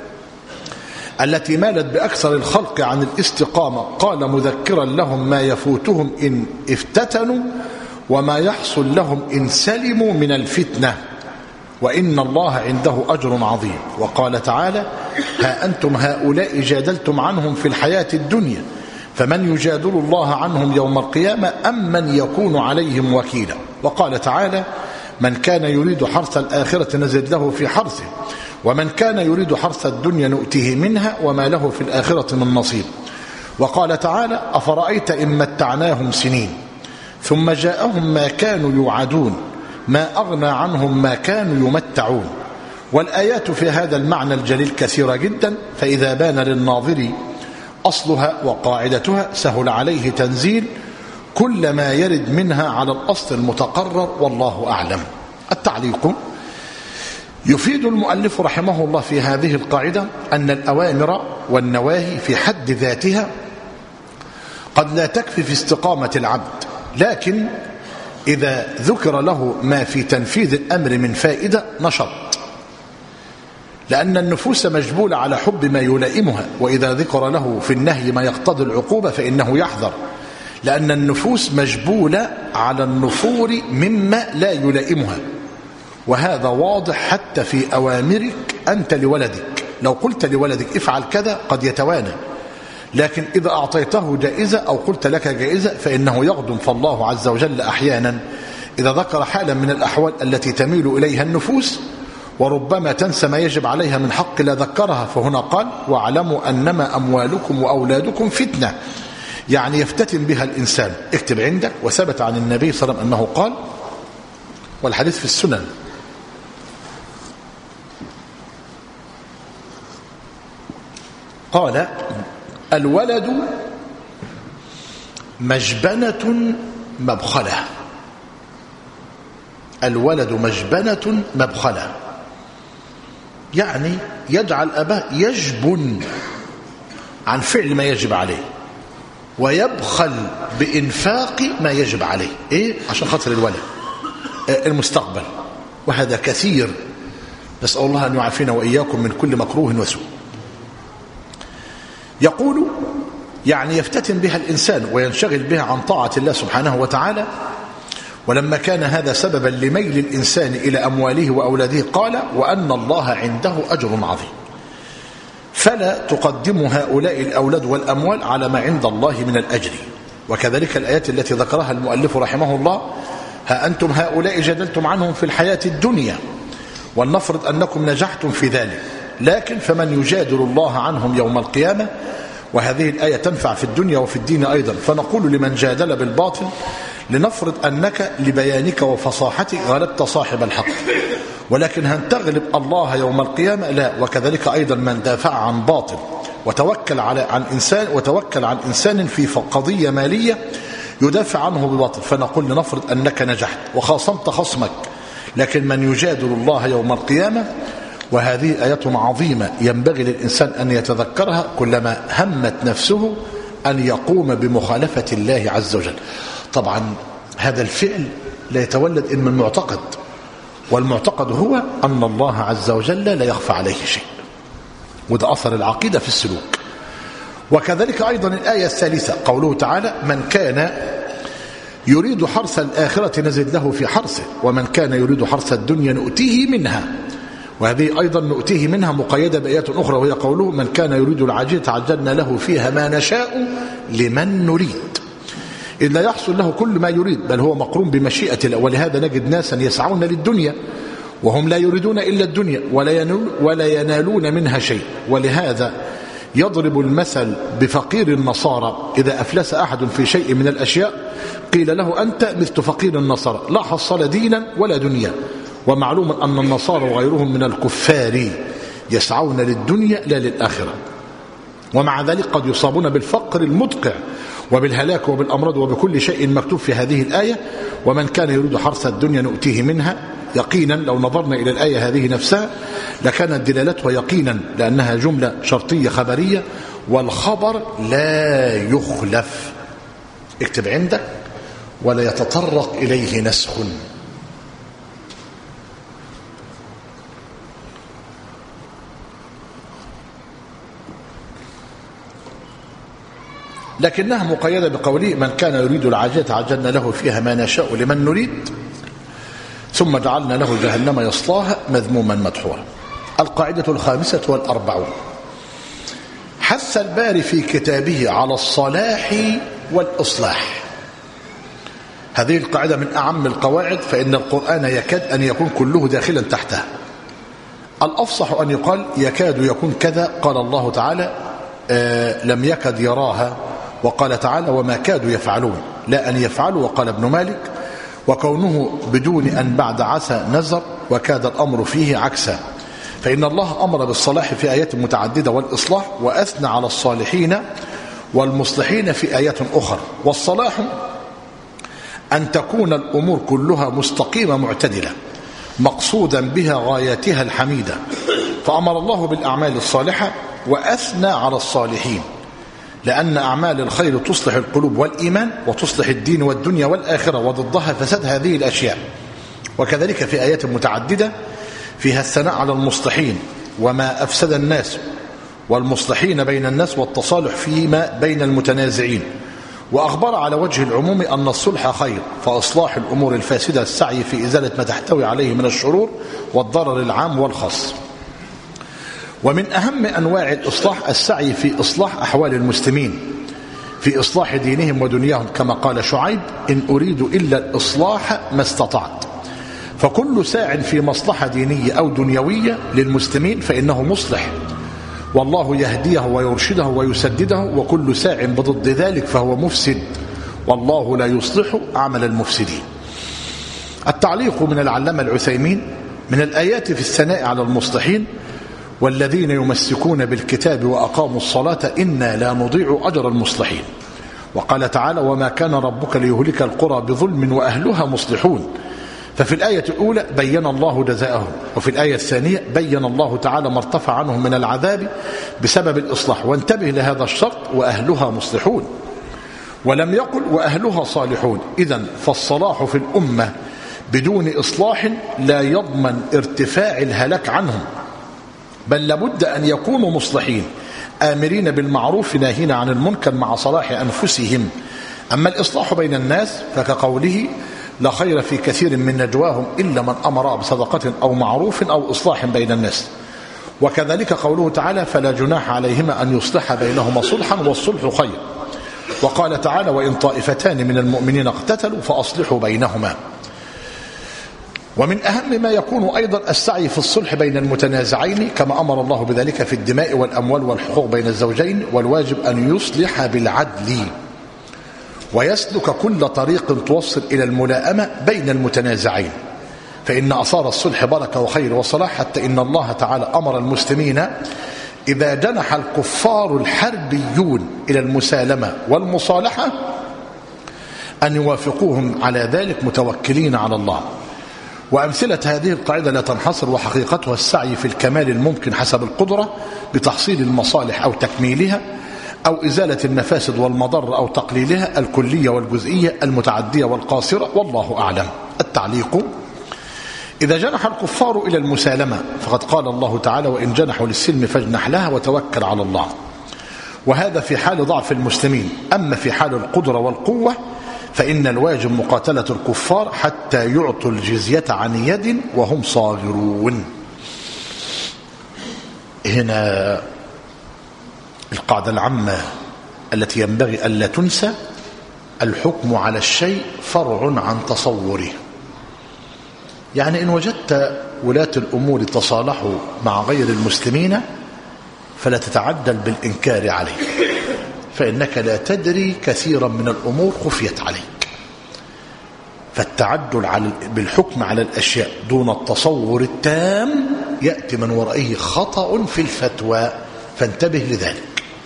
التي مالت بأكثر الخلق عن الاستقامة قال مذكرا لهم ما يفوتهم إن افتتنوا وما يحصل لهم إن سلموا من الفتنة، وإن الله عنده أجر عظيم. وقال تعالى: ها أنتم هؤلاء جادلتم عنهم في الحياة الدنيا فمن يجادل الله عنهم يوم القيامة أم من يكون عليهم وكيلا. وقال تعالى: من كان يريد حرث الآخرة نزد له في حرثه ومن كان يريد حرث الدنيا نؤته منها وما له في الآخرة من نصيب. وقال تعالى: أفرأيت إن متعناهم سنين ثم جاءهم ما كانوا يوعدون ما أغنى عنهم ما كانوا يمتعون. والآيات في هذا المعنى الجليل كثيرة جدا، فإذا بان للناظر أصلها وقاعدتها سهل عليه تنزيل كل ما يرد منها على الأصل المتقرر، والله أعلم. التعليق: يفيد المؤلف رحمه الله في هذه القاعدة أن الأوامر والنواهي في حد ذاتها قد لا تكفي في استقامة العبد، لكن إذا ذكر له ما في تنفيذ الأمر من فائدة نشط، لأن النفوس مجبولة على حب ما يلائمها، وإذا ذكر له في النهي ما يقتضي العقوبة فإنه يحذر، لأن النفوس مجبولة على النفور مما لا يلائمها، وهذا واضح حتى في أوامرك أنت لولدك. لو قلت لولدك افعل كذا قد يتوانى، لكن إذا أعطيته جائزة أو قلت لك جائزة فإنه يغضب. فالله عز وجل أحيانا إذا ذكر حالا من الأحوال التي تميل إليها النفوس وربما تنسى ما يجب عليها من حق لا ذكرها، فهنا قال: واعلموا أنما أموالكم وأولادكم فتنة، يعني يفتتن بها الإنسان. اكتب عندك: وثبت عن النبي صلى الله عليه وسلم أنه قال، والحديث في السنن: قال: الولد مجبنة مبخلة. الولد مجبنة مبخلة، يعني يجعل أباه يجبن عن فعل ما يجب عليه ويبخل بإنفاق ما يجب عليه. إيه؟ عشان خاطر الولد المستقبل، وهذا كثير. نسأل الله أن يعافينا وإياكم من كل مكروه وسوء. يقول: يعني يفتتن بها الإنسان وينشغل بها عن طاعة الله سبحانه وتعالى. ولما كان هذا سببا لميل الإنسان إلى أمواله وأولاده قال: وأن الله عنده أجر عظيم، فلا تقدم هؤلاء الأولاد والأموال على ما عند الله من الأجر. وكذلك الآيات التي ذكرها المؤلف رحمه الله: ها أنتم هؤلاء جادلتم عنهم في الحياة الدنيا ولنفرض أنكم نجحتم في ذلك، لكن فمن يجادل الله عنهم يوم القيامة. وهذه الآية تنفع في الدنيا وفي الدين أيضا. فنقول لمن جادل بالباطل: لنفرض أنك لبيانك وفصاحتك غلبت صاحب الحق، ولكن هل تغلب الله يوم القيامة؟ لا. وكذلك أيضا من دافع عن باطل وتوكل على عن إنسان وتوكل عن إنسان في قضية مالية يدافع عنه بباطل، فنقول لنفرض أنك نجحت وخاصمت خصمك، لكن من يجادل الله يوم القيامة، وهذه آية عظيمة ينبغي للإنسان أن يتذكرها كلما همت نفسه أن يقوم بمخالفة الله عز وجل. طبعا هذا الفعل لا يتولد إن من معتقد، والمعتقد هو أن الله عز وجل لا يخفى عليه شيء، وده أثر العقيدة في السلوك. وكذلك أيضا الآية الثالثة قوله تعالى: من كان يريد حرث الآخرة نزد له في حرثه ومن كان يريد حرث الدنيا نؤتيه منها. وهذه أيضا نؤتيه منها مقيدة بآيات أخرى، وهي قوله: من كان يريد العاجلة عجلنا له فيها ما نشاء لمن نريد، إذ لا يحصل له كل ما يريد، بل هو مقرون بمشيئة الله. ولهذا نجد ناسا يسعون للدنيا وهم لا يريدون إلا الدنيا ولا ينالون منها شيء. ولهذا يضرب المثل بفقير النصارى، إذا أفلس أحد في شيء من الأشياء قيل له: أنت مثل فقير النصارى، لا حصل دينا ولا دنيا. ومعلوم أن النصارى وغيرهم من الكفار يسعون للدنيا لا للآخرة، ومع ذلك قد يصابون بالفقر المدقع وبالهلاك وبالأمراض وبكل شيء مكتوب في هذه الآية: ومن كان يريد حرث الدنيا نؤتيه منها. يقينا لو نظرنا إلى الآية هذه نفسها لكانت دلالتها يقينا، لأنها جملة شرطية خبرية، والخبر لا يخلف. اكتب عندك: ولا يتطرق إليه نسخ. لكنها مقيدة بقوله: من كان يريد العاجلة عجلنا له فيها ما نشاء لمن نريد ثم جعلنا له جهنم يصلاها مذموما مدحورا. القاعدة الخامسة والأربعون: حث الباري في كتابه على الصلاح والإصلاح. هذه القاعدة من أعم القواعد، فإن القرآن يكاد أن يكون كله داخلا تحتها. الأفصح أن يقال يكاد يكون كذا. قال الله تعالى: آه لم يكد يراها، وقال تعالى: وما كادوا يفعلون، لا أن يفعلوا. وقال ابن مالك: وكونه بدون أن بعد عسى نزر، وكاد الأمر فيه عكسا. فإن الله أمر بالصلاح في آيات متعددة والإصلاح، وأثنى على الصالحين والمصلحين في آيات أخرى. والصلاح أن تكون الأمور كلها مستقيمة معتدلة مقصودا بها غاياتها الحميدة. فأمر الله بالأعمال الصالحة وأثنى على الصالحين، لأن أعمال الخير تصلح القلوب والإيمان وتصلح الدين والدنيا والآخرة، وضدها فساد هذه الأشياء. وكذلك في آيات متعددة فيها الثناء على المصلحين وما أفسد الناس، والمصلحين بين الناس، والتصالح فيما بين المتنازعين. وأخبر على وجه العموم أن الصلح خير، فإصلاح الأمور الفاسدة السعي في إزالة ما تحتوي عليه من الشرور والضرر العام والخاص. ومن أهم أنواع الإصلاح السعي في إصلاح أحوال المسلمين، في إصلاح دينهم ودنياهم، كما قال شعيب: إن أريد إلا الإصلاح ما استطعت. فكل ساع في مصلحة دينية أو دنيوية للمسلمين فإنه مصلح، والله يهديه ويرشده ويسدده، وكل ساع بضد ذلك فهو مفسد، والله لا يصلح عمل المفسدين. التعليق من العلامة العثيمين: من الآيات في الثناء على المصلحين: والذين يمسكون بالكتاب وأقاموا الصلاة إنا لا نضيع أجر المصلحين. وقال تعالى: وما كان ربك ليهلك القرى بظلم وأهلها مصلحون. ففي الآية الأولى بين الله جزاءهم، وفي الآية الثانية بين الله تعالى ما ارتفع عنهم من العذاب بسبب الإصلاح. وانتبه لهذا الشرط: وأهلها مصلحون، ولم يقل وأهلها صالحون. إذن فالصلاح في الأمة بدون إصلاح لا يضمن ارتفاع الهلاك عنهم، بل لابد أن يكونوا مصلحين آمرين بالمعروف ناهين عن المنكر مع صلاح أنفسهم. أما الإصلاح بين الناس فكقوله: لا خير في كثير من نجواهم إلا من أمر بصدقة أو معروف أو إصلاح بين الناس. وكذلك قوله تعالى: فلا جناح عليهما أن يصلح بينهما صلحا والصلح خير. وقال تعالى: وإن طائفتان من المؤمنين اقتتلوا فأصلحوا بينهما. ومن أهم ما يكون أيضا السعي في الصلح بين المتنازعين، كما أمر الله بذلك في الدماء والأموال والحقوق بين الزوجين. والواجب أن يصلح بالعدل ويسلك كل طريق توصل إلى الملائمة بين المتنازعين، فإن أثار الصلح بركة وخير وصلاح، حتى إن الله تعالى أمر المسلمين إذا جنح الكفار الحربيون إلى المسالمة والمصالحة أن يوافقوهم على ذلك متوكلين على الله. وأمثلة هذه القاعدة لا تنحصر، وحقيقتها السعي في الكمال الممكن حسب القدرة بتحصيل المصالح أو تكميلها، أو إزالة المفاسد والمضر أو تقليلها، الكلية والجزئية، المتعدية والقاصرة، والله أعلم. التعليق: إذا جنح الكفار إلى المسالمة فقد قال الله تعالى: وإن جنحوا للسلم فاجنح لها وتوكل على الله. وهذا في حال ضعف المسلمين. أما في حال القدرة والقوة فإن الواجب مقاتلة الكفار حتى يعطوا الجزية عن يد وهم صاغرون. هنا القاعدة العامة التي ينبغي ألا تنسى: الحكم على الشيء فرع عن تصوره. يعني إن وجدت ولاة الأمور تصالحوا مع غير المسلمين فلا تتعجل بالإنكار عليه، فإنك لا تدري كثيرا من الأمور خفيت عليك. فالتعجل على بالحكم على الأشياء دون التصور التام يأتي من ورائه خطأ في الفتوى، فانتبه لذلك.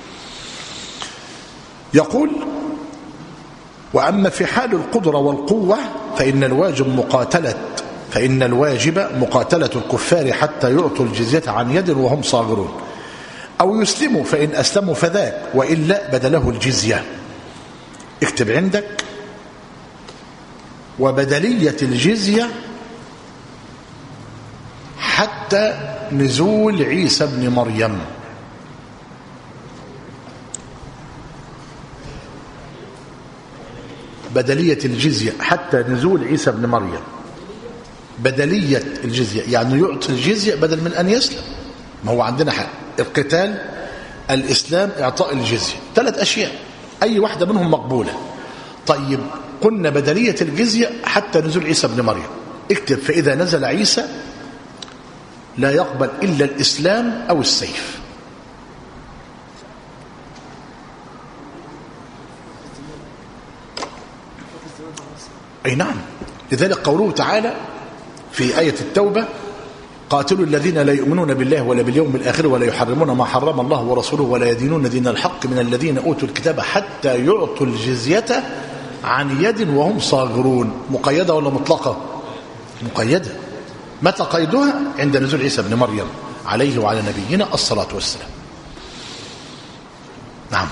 يقول: وأما في حال القدرة والقوة فإن الواجب مقاتلة فإن الواجب مقاتلة الكفار حتى يعطوا الجزية عن يد وهم صاغرون، أو يسلموا فإن أسلموا فذاك، وإلا بدله الجزية. اكتب عندك: وبدلية الجزية حتى نزول عيسى بن مريم. بدلية الجزية حتى نزول عيسى بن مريم. بدلية الجزية يعني يعطي الجزية بدل من أن يسلم. ما هو عندنا حق القتال، الإسلام، إعطاء الجزية، ثلاث أشياء أي واحدة منهم مقبولة. طيب قلنا بدلية الجزية حتى نزول عيسى بن مريم. اكتب: فإذا نزل عيسى لا يقبل إلا الإسلام أو السيف. أي نعم. لذلك قوله تعالى في آية التوبة: قاتلوا الذين لا يؤمنون بالله ولا باليوم الآخر ولا يحرمون ما حرم الله ورسوله ولا يدينون دين الحق من الذين أوتوا الكتاب حتى يعطوا الجزية عن يد وهم صاغرون. مقيدة ولا مطلقة؟ مقيدة. متى قيدها؟ عند نزول عيسى بن مريم عليه وعلى نبينا الصلاة والسلام. نعم.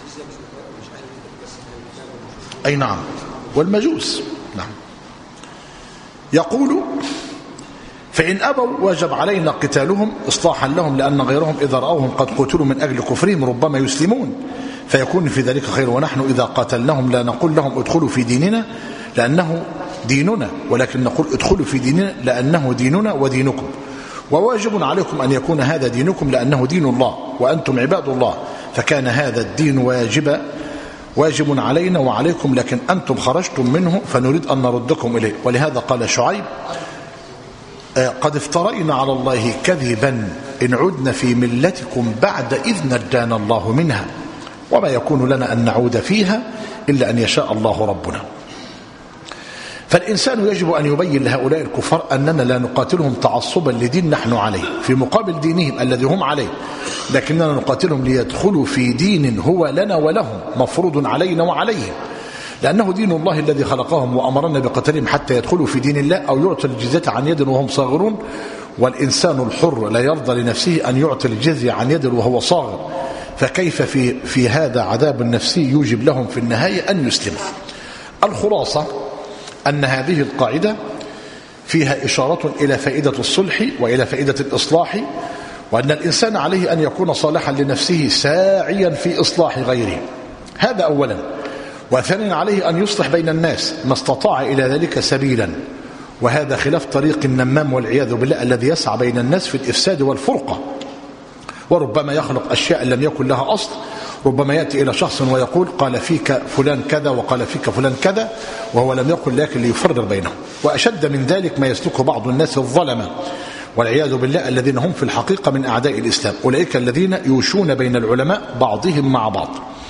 أي نعم. والمجوس. نعم. يقول: فإن أبوا وجب علينا قتالهم إصلاحا لهم، لأن غيرهم إذا رأوهم قد قتلوا من أجل كفرهم ربما يسلمون فيكون في ذلك خير. ونحن إذا قاتلناهم لا نقول لهم ادخلوا في ديننا لأنه ديننا، ولكن نقول ادخلوا في ديننا لأنه ديننا ودينكم. وواجب عليكم أن يكون هذا دينكم لأنه دين الله وأنتم عباد الله، فكان هذا الدين واجب واجب علينا وعليكم، لكن أنتم خرجتم منه فنريد أن نردكم إليه. ولهذا قال شعيب: قد افترينا على الله كذبا إن عدنا في ملتكم بعد إذ نجانا الله منها، وما يكون لنا أن نعود فيها إلا أن يشاء الله ربنا. فالإنسان يجب أن يبين لهؤلاء الكفار أننا لا نقاتلهم تعصبا لدين نحن عليه في مقابل دينهم الذي هم عليه، لكننا نقاتلهم ليدخلوا في دين هو لنا ولهم مفروض علينا وعليهم، لأنه دين الله الذي خلقهم وأمرنا بقتلهم حتى يدخلوا في دين الله أو يعطي الجزية عن يد وهم صاغرون. والإنسان الحر لا يرضى لنفسه أن يعطي الجزية عن يد وهو صاغر، فكيف في, في هذا عذاب نفسي يوجب لهم في النهاية أن يسلموا. الخلاصة أن هذه القاعدة فيها إشارة إلى فائدة الصلح وإلى فائدة الإصلاح، وأن الإنسان عليه أن يكون صالحا لنفسه ساعيا في إصلاح غيره، هذا أولا. وثانيا عليه أن يصلح بين الناس ما استطاع إلى ذلك سبيلا، وهذا خلاف طريق النمام والعياذ بالله الذي يسعى بين الناس في الإفساد والفرقة، وربما يخلق أشياء لم يكن لها أصل. ربما يأتي إلى شخص ويقول قال فيك فلان كذا وقال فيك فلان كذا وهو لم يقل، لكن ليفرق بينهم. وأشد من ذلك ما يسلكه بعض الناس الظلمة والعياذ بالله الذين هم في الحقيقة من أعداء الإسلام، أولئك الذين يوشون بين العلماء بعضهم مع بعض،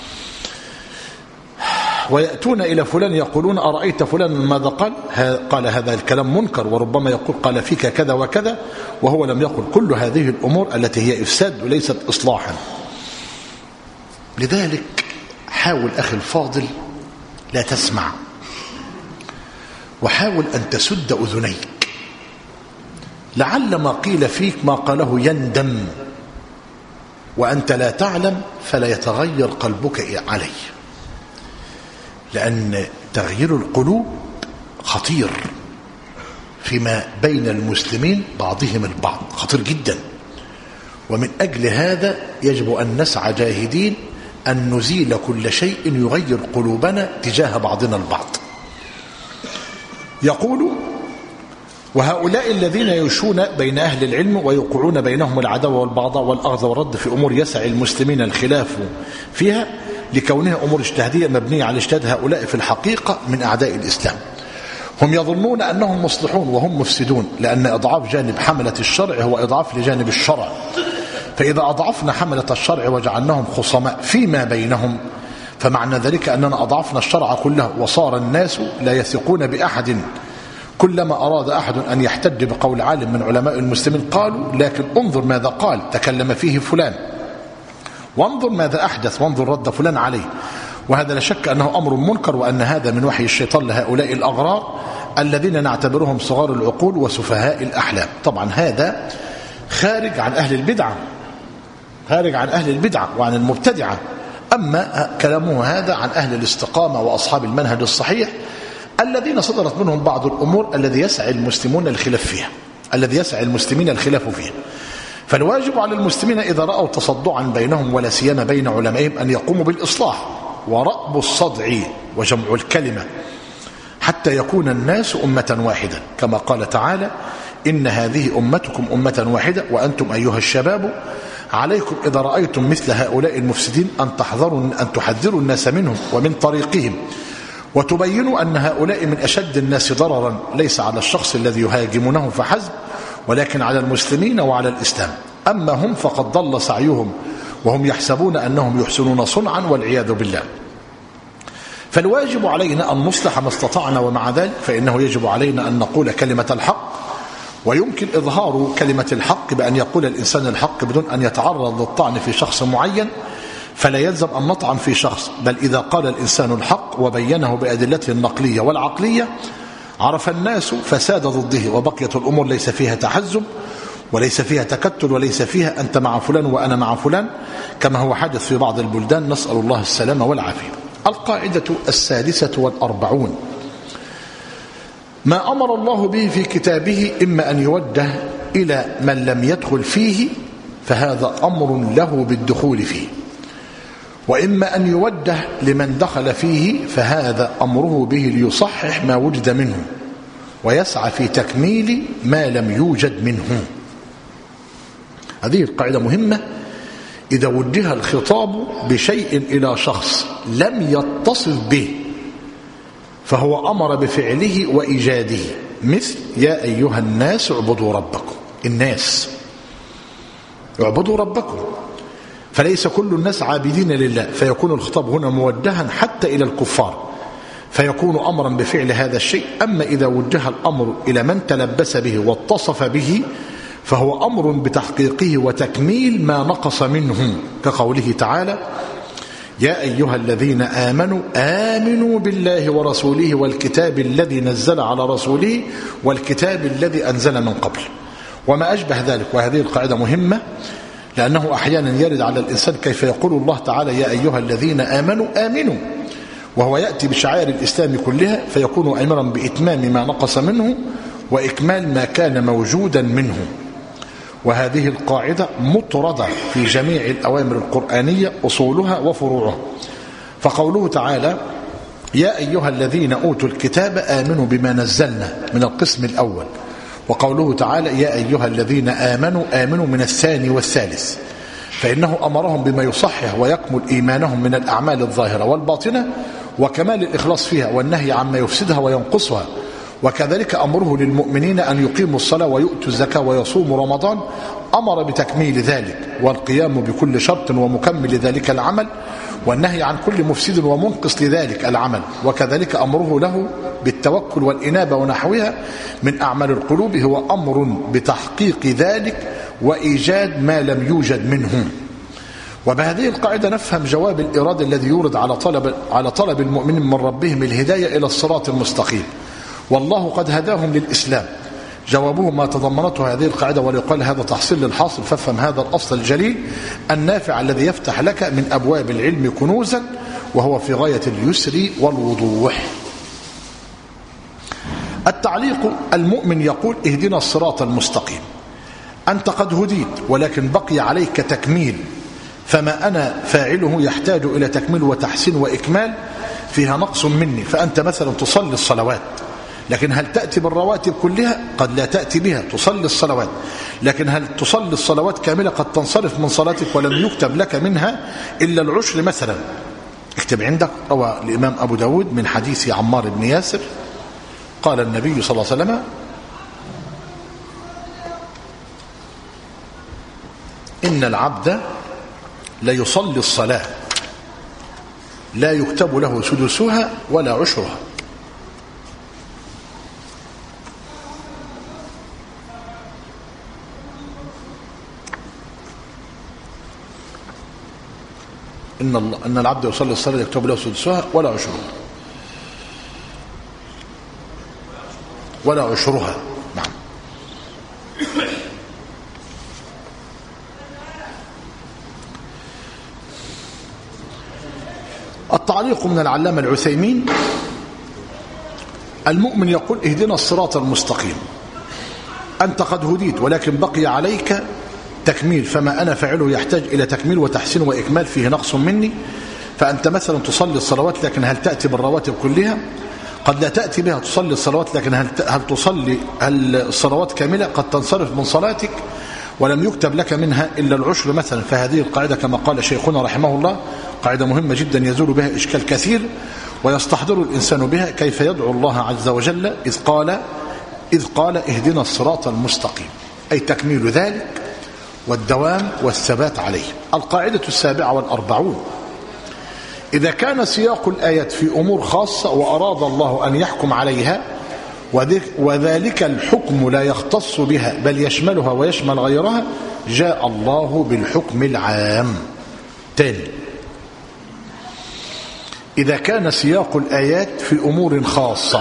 ويأتون إلى فلان يقولون أرأيت فلان ماذا قال؟ قال هذا الكلام منكر، وربما يقول قال فيك كذا وكذا وهو لم يقل. كل هذه الأمور التي هي إفساد وليست إصلاحا. لذلك حاول أخي الفاضل لا تسمع وحاول أن تسد أذنيك، لعل ما قيل فيك ما قاله يندم وأنت لا تعلم، فلا يتغير قلبك عليه، لأن تغيير القلوب خطير فيما بين المسلمين بعضهم البعض، خطير جدا. ومن أجل هذا يجب أن نسعى جاهدين أن نزيل كل شيء يغير قلوبنا تجاه بعضنا البعض. يقول: وهؤلاء الذين يشون بين أهل العلم ويوقعون بينهم العداوة والبغضاء والأخذ والرد في أمور يسع المسلمين الخلاف فيها لكونها أمور اجتهادية مبنية على اجتهاد هؤلاء في الحقيقة من أعداء الإسلام. هم يظنون أنهم مصلحون وهم مفسدون، لأن إضعاف جانب حملة الشرع هو إضعاف لجانب الشرع. فإذا أضعفنا حملة الشرع وجعلناهم خصماء فيما بينهم، فمعنى ذلك أننا أضعفنا الشرع كله، وصار الناس لا يثقون بأحد. كلما أراد أحد أن يحتج بقول عالم من علماء المسلمين قالوا: لكن انظر ماذا قال، تكلم فيه فلان، وانظر ماذا أحدث، وانظر رد فلان عليه. وهذا لا شك أنه أمر منكر، وأن هذا من وحي الشيطان لهؤلاء الأغرار الذين نعتبرهم صغار العقول وسفهاء الأحلام. طبعا هذا خارج عن أهل البدعة، خارج عن أهل البدعة وعن المبتدعة. أما كلامه هذا عن أهل الاستقامة وأصحاب المنهج الصحيح الذين صدرت منهم بعض الأمور الذي يسعى المسلمون الخلاف فيها، الذي يسعى المسلمين الخلاف فيها. فالواجب على المسلمين إذا رأوا تصدعا بينهم ولا سيما بين علمائهم أن يقوموا بالإصلاح ورأب الصدع وجمع الكلمة حتى يكون الناس أمة واحدة، كما قال تعالى: إن هذه أمتكم أمة واحدة وأنتم أيها الشباب عليكم إذا رأيتم مثل هؤلاء المفسدين أن تحذروا أن تحذروا الناس منهم ومن طريقهم، وتبينوا أن هؤلاء من أشد الناس ضررا، ليس على الشخص الذي يهاجمونه فحسب، ولكن على المسلمين وعلى الإسلام. أما هم فقد ضل سعيهم وهم يحسبون أنهم يحسنون صنعا والعياذ بالله. فالواجب علينا أن نصلح ما استطعنا، ومع ذلك فإنه يجب علينا أن نقول كلمة الحق. ويمكن إظهار كلمة الحق بأن يقول الإنسان الحق بدون أن يتعرض للطعن في شخص معين، فلا يلزم أن نطعن في شخص، بل إذا قال الإنسان الحق وبينه بأدلته النقلية والعقلية عرف الناس فساد ضده، وبقيت الأمور ليس فيها تحزب وليس فيها تكتل وليس فيها أنت مع فلان وأنا مع فلان كما هو حدث في بعض البلدان، نسأل الله السلامة والعافية. القاعدة السادسة والأربعون: ما أمر الله به في كتابه إما أن يوجه إلى من لم يدخل فيه فهذا أمر له بالدخول فيه، وإما أن يوجه لمن دخل فيه فهذا أمره به ليصحح ما وجد منه ويسعى في تكميل ما لم يوجد منه. هذه القاعدة مهمة. إذا وجه الخطاب بشيء إلى شخص لم يتصف به فهو أمر بفعله وإيجاده، مثل: يا أيها الناس اعبدوا ربكم. الناس اعبدوا ربكم، فليس كل الناس عابدين لله، فيكون الخطاب هنا موجها حتى إلى الكفار، فيكون أمرا بفعل هذا الشيء. أما إذا وجه الأمر إلى من تلبس به واتصف به فهو أمر بتحقيقه وتكميل ما نقص منه، كقوله تعالى: يا أيها الذين آمنوا آمنوا بالله ورسوله والكتاب الذي نزل على رسوله والكتاب الذي أنزل من قبل، وما أشبه ذلك. وهذه القاعدة مهمة، لأنه أحيانا يرد على الإنسان كيف يقول الله تعالى: يا أيها الذين آمنوا آمنوا، وهو يأتي بشعائر الإسلام كلها، فيكون أمرا بإتمام ما نقص منه وإكمال ما كان موجودا منه. وهذه القاعدة مطردة في جميع الأوامر القرآنية أصولها وفروعها. فقوله تعالى: يا أيها الذين أوتوا الكتاب آمنوا بما نزلنا من القسم الأول، وقوله تعالى: يا أيها الذين آمنوا آمنوا من الثاني والثالث، فإنه أمرهم بما يصحح ويكمل إيمانهم من الأعمال الظاهرة والباطنة وكمال الإخلاص فيها، والنهي عما يفسدها وينقصها. وكذلك أمره للمؤمنين أن يقيموا الصلاة ويؤتوا الزكاة ويصوموا رمضان، أمر بتكميل ذلك والقيام بكل شرط ومكمل لذلك العمل، والنهي عن كل مفسد ومنقص لذلك العمل. وكذلك أمره له بالتوكل والإنابة ونحوها من أعمال القلوب هو أمر بتحقيق ذلك وإيجاد ما لم يوجد منه. وبهذه القاعدة نفهم جواب الإرادة الذي يورد على طلب على طلب المؤمنين من ربهم الهداية إلى الصراط المستقيم، والله قد هداهم للإسلام. جوابه ما تضمنته هذه القاعدة، وليقال هذا تحصيل للحاصل، فافهم هذا الأصل الجليل النافع الذي يفتح لك من أبواب العلم كنوزا، وهو في غاية اليسر والوضوح. التعليق: المؤمن يقول اهدنا الصراط المستقيم، أنت قد هديت ولكن بقي عليك تكميل، فما أنا فاعله يحتاج إلى تكميل وتحسين وإكمال، فيها نقص مني. فأنت مثلا تصلي الصلوات، لكن هل تأتي بالرواتب كلها؟ قد لا تأتي بها. تصلي الصلوات، لكن هل تصلي الصلوات كاملة؟ قد تنصرف من صلاتك ولم يكتب لك منها إلا العشر مثلا. اكتب عندك: روى الإمام أبو داود من حديث عمار بن ياسر قال النبي صلى الله عليه وسلم: إن العبد ليصلي الصلاة لا يكتب له سدسها ولا عشرها. إن, الله إن العبد يصلي الصلاة لا يكتب له سدسها ولا عشرها ولا عشرها. نعم. التعليق من العلامة العثيمين: المؤمن يقول اهدنا الصراط المستقيم، أنت قد هديت ولكن بقي عليك تكميل، فما أنا فاعله يحتاج إلى تكميل وتحسين وإكمال، فيه نقص مني. فأنت مثلا تصلي الصلوات، لكن هل تأتي بالرواتب كلها؟ قد لا تأتي بها. تصلي الصلوات، لكن هل هل تصلي هل الصلوات كاملة؟ قد تنصرف من صلاتك ولم يكتب لك منها إلا العشر مثلا. فهذه القاعدة كما قال شيخنا رحمه الله قاعدة مهمة جدا يزول بها إشكال كثير، ويستحضر الإنسان بها كيف يدعو الله عز وجل إذ قال إذ قال اهدنا الصراط المستقيم، أي تكميل ذلك والدوام والثبات عليه. القاعدة السابعة والأربعون: إذا كان سياق الآيات في أمور خاصة وأراد الله أن يحكم عليها، وذلك الحكم لا يختص بها بل يشملها ويشمل غيرها، جاء الله بالحكم العام. تاني: إذا كان سياق الآيات في أمور خاصة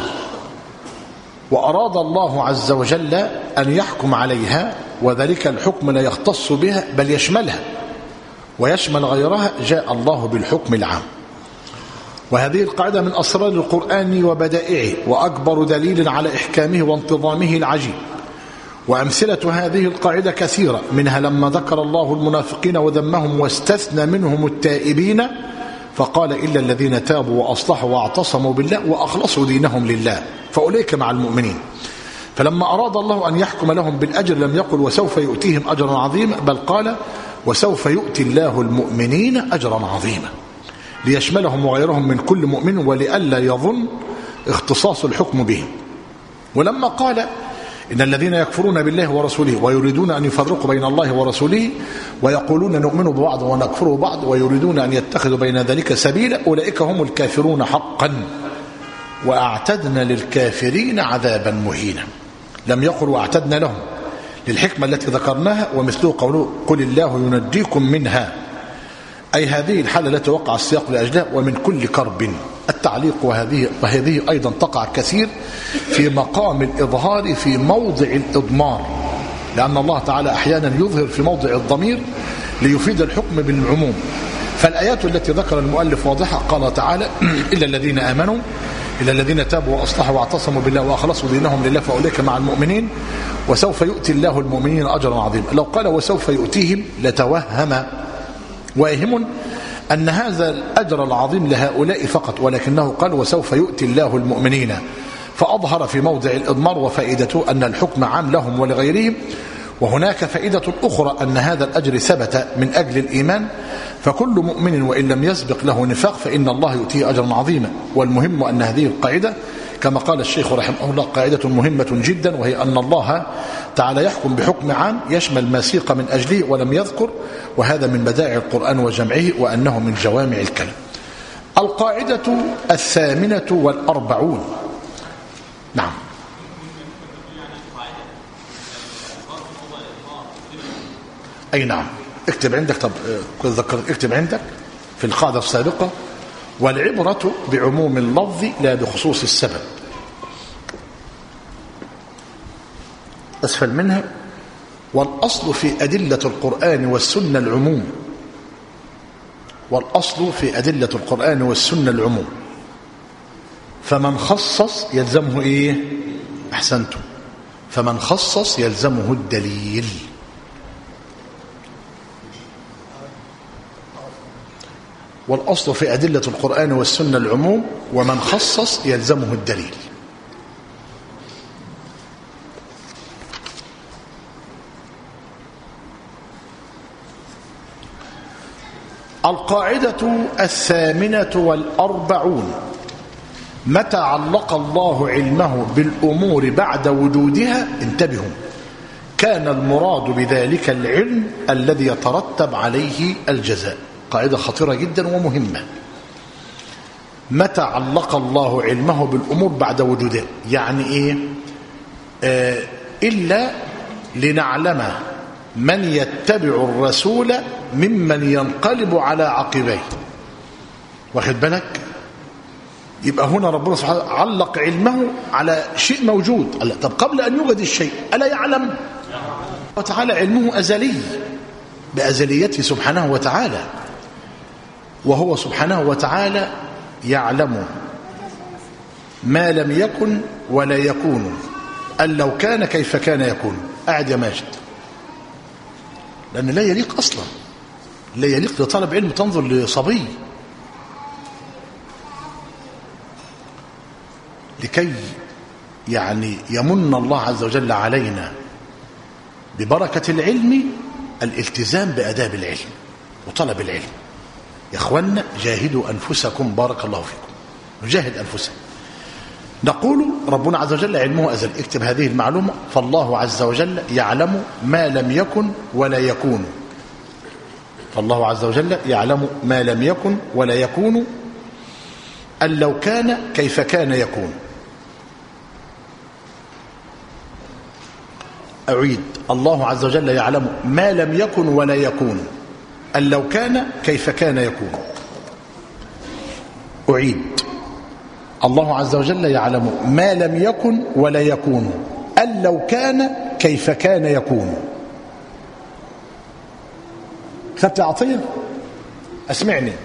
وأراد الله عز وجل أن يحكم عليها، وذلك الحكم لا يختص بها بل يشملها ويشمل غيرها، جاء الله بالحكم العام. وهذه القاعدة من أسرار القرآن وبدائعه، وأكبر دليل على إحكامه وانتظامه العجيب. وأمثلة هذه القاعدة كثيرة، منها لما ذكر الله المنافقين وذمهم واستثنى منهم التائبين فقال: إلا الذين تابوا وأصلحوا واعتصموا بالله وأخلصوا دينهم لله فأولئك مع المؤمنين. فلما أراد الله أن يحكم لهم بالأجر لم يقل وسوف يؤتيهم أجرا عظيما، بل قال وسوف يؤتي الله المؤمنين أجرا عظيما، ليشملهم وغيرهم من كل مؤمن، ولئلا يظن اختصاص الحكم بهم. ولما قال إن الذين يكفرون بالله ورسوله ويريدون أن يفرقوا بين الله ورسوله ويقولون نؤمن ببعض ونكفر ببعض ويريدون أن يتخذوا بين ذلك سبيلا، أولئك هم الكافرون حقا وأعتدنا للكافرين عذابا مهينا. لم يقل وأعتدنا لهم، للحكمة التي ذكرناها، ومثله قوله قل الله ينجيكم منها، أي هذه الحالة التي وقع السياق لأجلها، ومن كل كرب. التعليق: وهذه, وهذه أيضا تقع كثير في مقام الإظهار في موضع الإضمار، لأن الله تعالى أحيانا يظهر في موضع الضمير ليفيد الحكم بالعموم. فالآيات التي ذكر المؤلف واضحة، قال تعالى: إلا الذين آمنوا إلا الذين تابوا وأصلحوا واعتصموا بالله وأخلصوا دينهم لله فأولئك مع المؤمنين وسوف يؤتي الله المؤمنين أجرا عظيما. لو قال وسوف يؤتيهم لتوهم واهم أن هذا الأجر العظيم لهؤلاء فقط، ولكنه قال وسوف يؤتي الله المؤمنين، فأظهر في موضع الإضمار، وفائدته أن الحكم عام لهم ولغيرهم. وهناك فائدة أخرى أن هذا الأجر ثبت من أجل الإيمان، فكل مؤمن وإن لم يسبق له نفاق فإن الله يؤتيه أجرا عظيما. والمهم أن هذه القاعدة كما قال الشيخ رحمه الله قاعدة مهمة جدا، وهي أن الله تعالى يحكم بحكم عام يشمل ما سيق من أجله ولم يذكر، وهذا من بدائع القرآن وجمعه، وأنه من جوامع الكلم. القاعدة الثامنة والأربعون. نعم. أي نعم، اكتب عندك. طب ذكرت اكتب عندك في القاعدة السابقة: والعبرة بعموم اللفظ لا بخصوص السبب. أسفل منها: والأصل في أدلة القرآن والسنة العموم. والأصل في أدلة القرآن والسنة العموم، فمن خصص يلزمه إيه؟ أحسنتم، فمن خصص يلزمه الدليل. والأصل في أدلة القرآن والسنة العموم، ومن خصص يلزمه الدليل. القاعدة الثامنة والأربعون: متى علق الله علمه بالأمور بعد وجودها، انتبهوا، كان المراد بذلك العلم الذي يترتب عليه الجزاء. قاعدة خطيرة جدا ومهمة. متى علق الله علمه بالأمور بعد وجودها، يعني إيه؟ آه إلا لنعلم من يتبع الرسول ممن ينقلب على عقبيه. واخد بالك؟ يبقى هنا ربنا سبحانه علق علمه على شيء موجود. طب قبل أن يوجد الشيء ألا يعلم؟ وتعالى علمه أزلي بأزليته سبحانه وتعالى، وهو سبحانه وتعالى يعلم ما لم يكن ولا يكون، أن لو كان كيف كان يكون. قاعد يا ماجد، لأن لا يليق أصلا، لا يليق لطالب علم تنظر لصبي. لكي يعني يمن الله عز وجل علينا ببركة العلم الالتزام بأداب العلم وطلب العلم. يا أخوانا جاهدوا أنفسكم، بارك الله فيكم، نجاهد أنفسنا. نقول ربنا عز وجل علمه أزل. اكتب هذه المعلومة: فالله عز وجل يعلم ما لم يكن ولا يكون. فالله عز وجل يعلم ما لم يكن ولا يكون، أن لو كان كيف كان يكون. أعيد: الله عز وجل يعلم ما لم يكن ولا يكون، أن لو كان كيف كان يكون. أعيد: الله عز وجل يعلم ما لم يكن ولا يكون، أن لو كان كيف كان يكون. خدت عطية؟ أسمعني.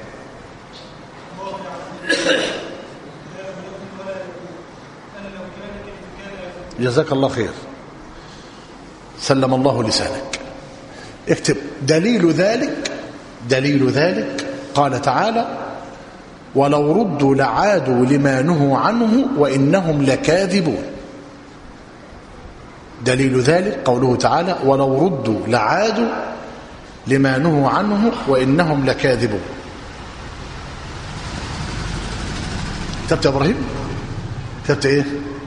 جزاك الله خير، سلم الله لسانك. اكتب: دليل ذلك، دليل ذلك قال تعالى: ولو ردوا لعادوا لما نهوا عنه وإنهم لكاذبون. دليل ذلك قوله تعالى: ولو ردوا لعادوا لما نهوا عنه وإنهم لكاذبون. كتبت يا إبراهيم؟ كتبت إيه؟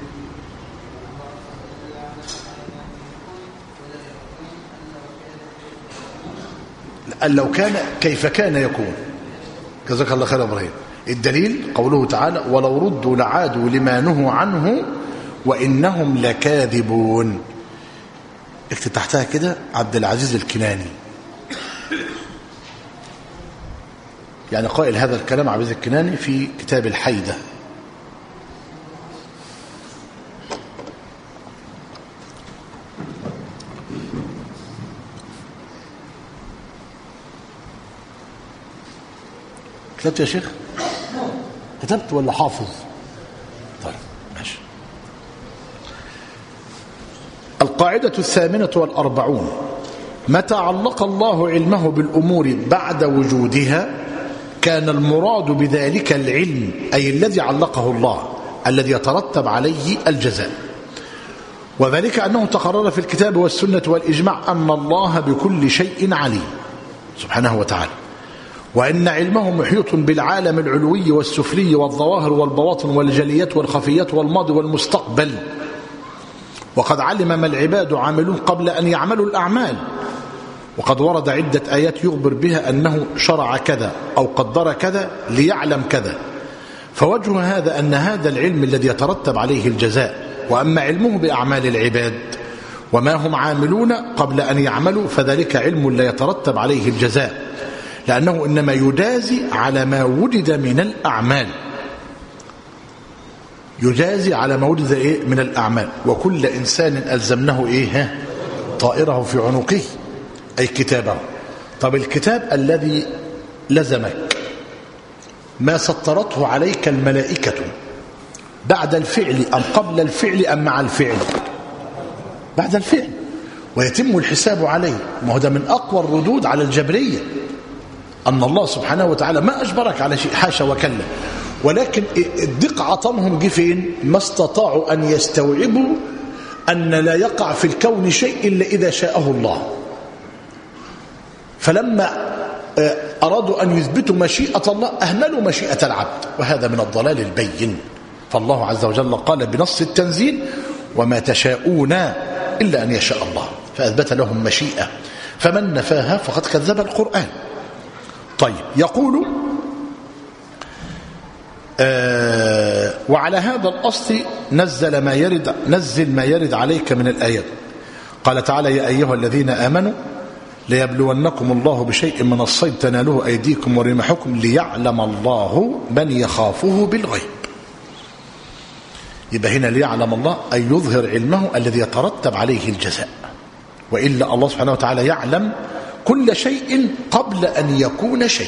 أن لو كان كيف كان يكون. جزاك الله خير يا إبراهيم. الدليل قوله تعالى: ولو ردوا لعادوا لما نهوا عنه وإنهم لكاذبون. اكتب تحتها كده: عبد العزيز الكناني. يعني قائل هذا الكلام عبد العزيز الكناني في كتاب الحيدة. كتبت يا شيخ؟ كتبت ولا حافظ؟ طيب ماشي. القاعدة الثامنة والأربعون: متى علق الله علمه بالأمور بعد وجودها كان المراد بذلك العلم، أي الذي علقه الله، الذي يترتب عليه الجزاء. وذلك أنه تقرر في الكتاب والسنة والإجماع أن الله بكل شيء عليم سبحانه وتعالى، وأن علمه محيط بالعالم العلوي والسفلي والظواهر والبواطن والجليات والخفيات والماضي والمستقبل. وقد علم ما العباد عاملون قبل أن يعملوا الأعمال، وقد ورد عدة آيات يخبر بها أنه شرع كذا أو قدر كذا ليعلم كذا. فوجه هذا أن هذا العلم الذي يترتب عليه الجزاء. وأما علمه بأعمال العباد وما هم عاملون قبل أن يعملوا فذلك علم لا يترتب عليه الجزاء، لأنه إنما يجازي على ما وجد من الأعمال. يجازي على ما وجد إيه من الأعمال. وكل إنسان ألزمناه إيه طائره في عنقه أي كتابه. طب الكتاب الذي لزمك ما سطرته عليك الملائكة بعد الفعل أم قبل الفعل أم مع الفعل؟ بعد الفعل، ويتم الحساب عليه. ما هو ده من أقوى الردود على الجبرية، أن الله سبحانه وتعالى ما أجبرك على شيء، حاشا وكلا، ولكن الدق عطمهم جه فين؟ ما استطاعوا أن يستوعبوا أن لا يقع في الكون شيء إلا إذا شاءه الله. فلما أرادوا أن يثبتوا مشيئة الله أهملوا مشيئة العبد، وهذا من الضلال البين. فالله عز وجل قال بنص التنزيل وما تشاءون إلا أن يشاء الله، فأثبت لهم مشيئة، فمن نفاها فقد كذب القرآن. طيب، يقول آه وعلى هذا الأصل نزل ما يرد نزل ما يرد عليك من الآيات. قال تعالى يا أيها الذين آمنوا ليبلونكم الله بشيء من الصيد تناله أيديكم ورمحكم ليعلم الله من يخافه بالغيب. يبقى هنا ليعلم الله أي يظهر علمه الذي يترتب عليه الجزاء، وإلا الله سبحانه وتعالى يعلم كل شيء قبل أن يكون شيء.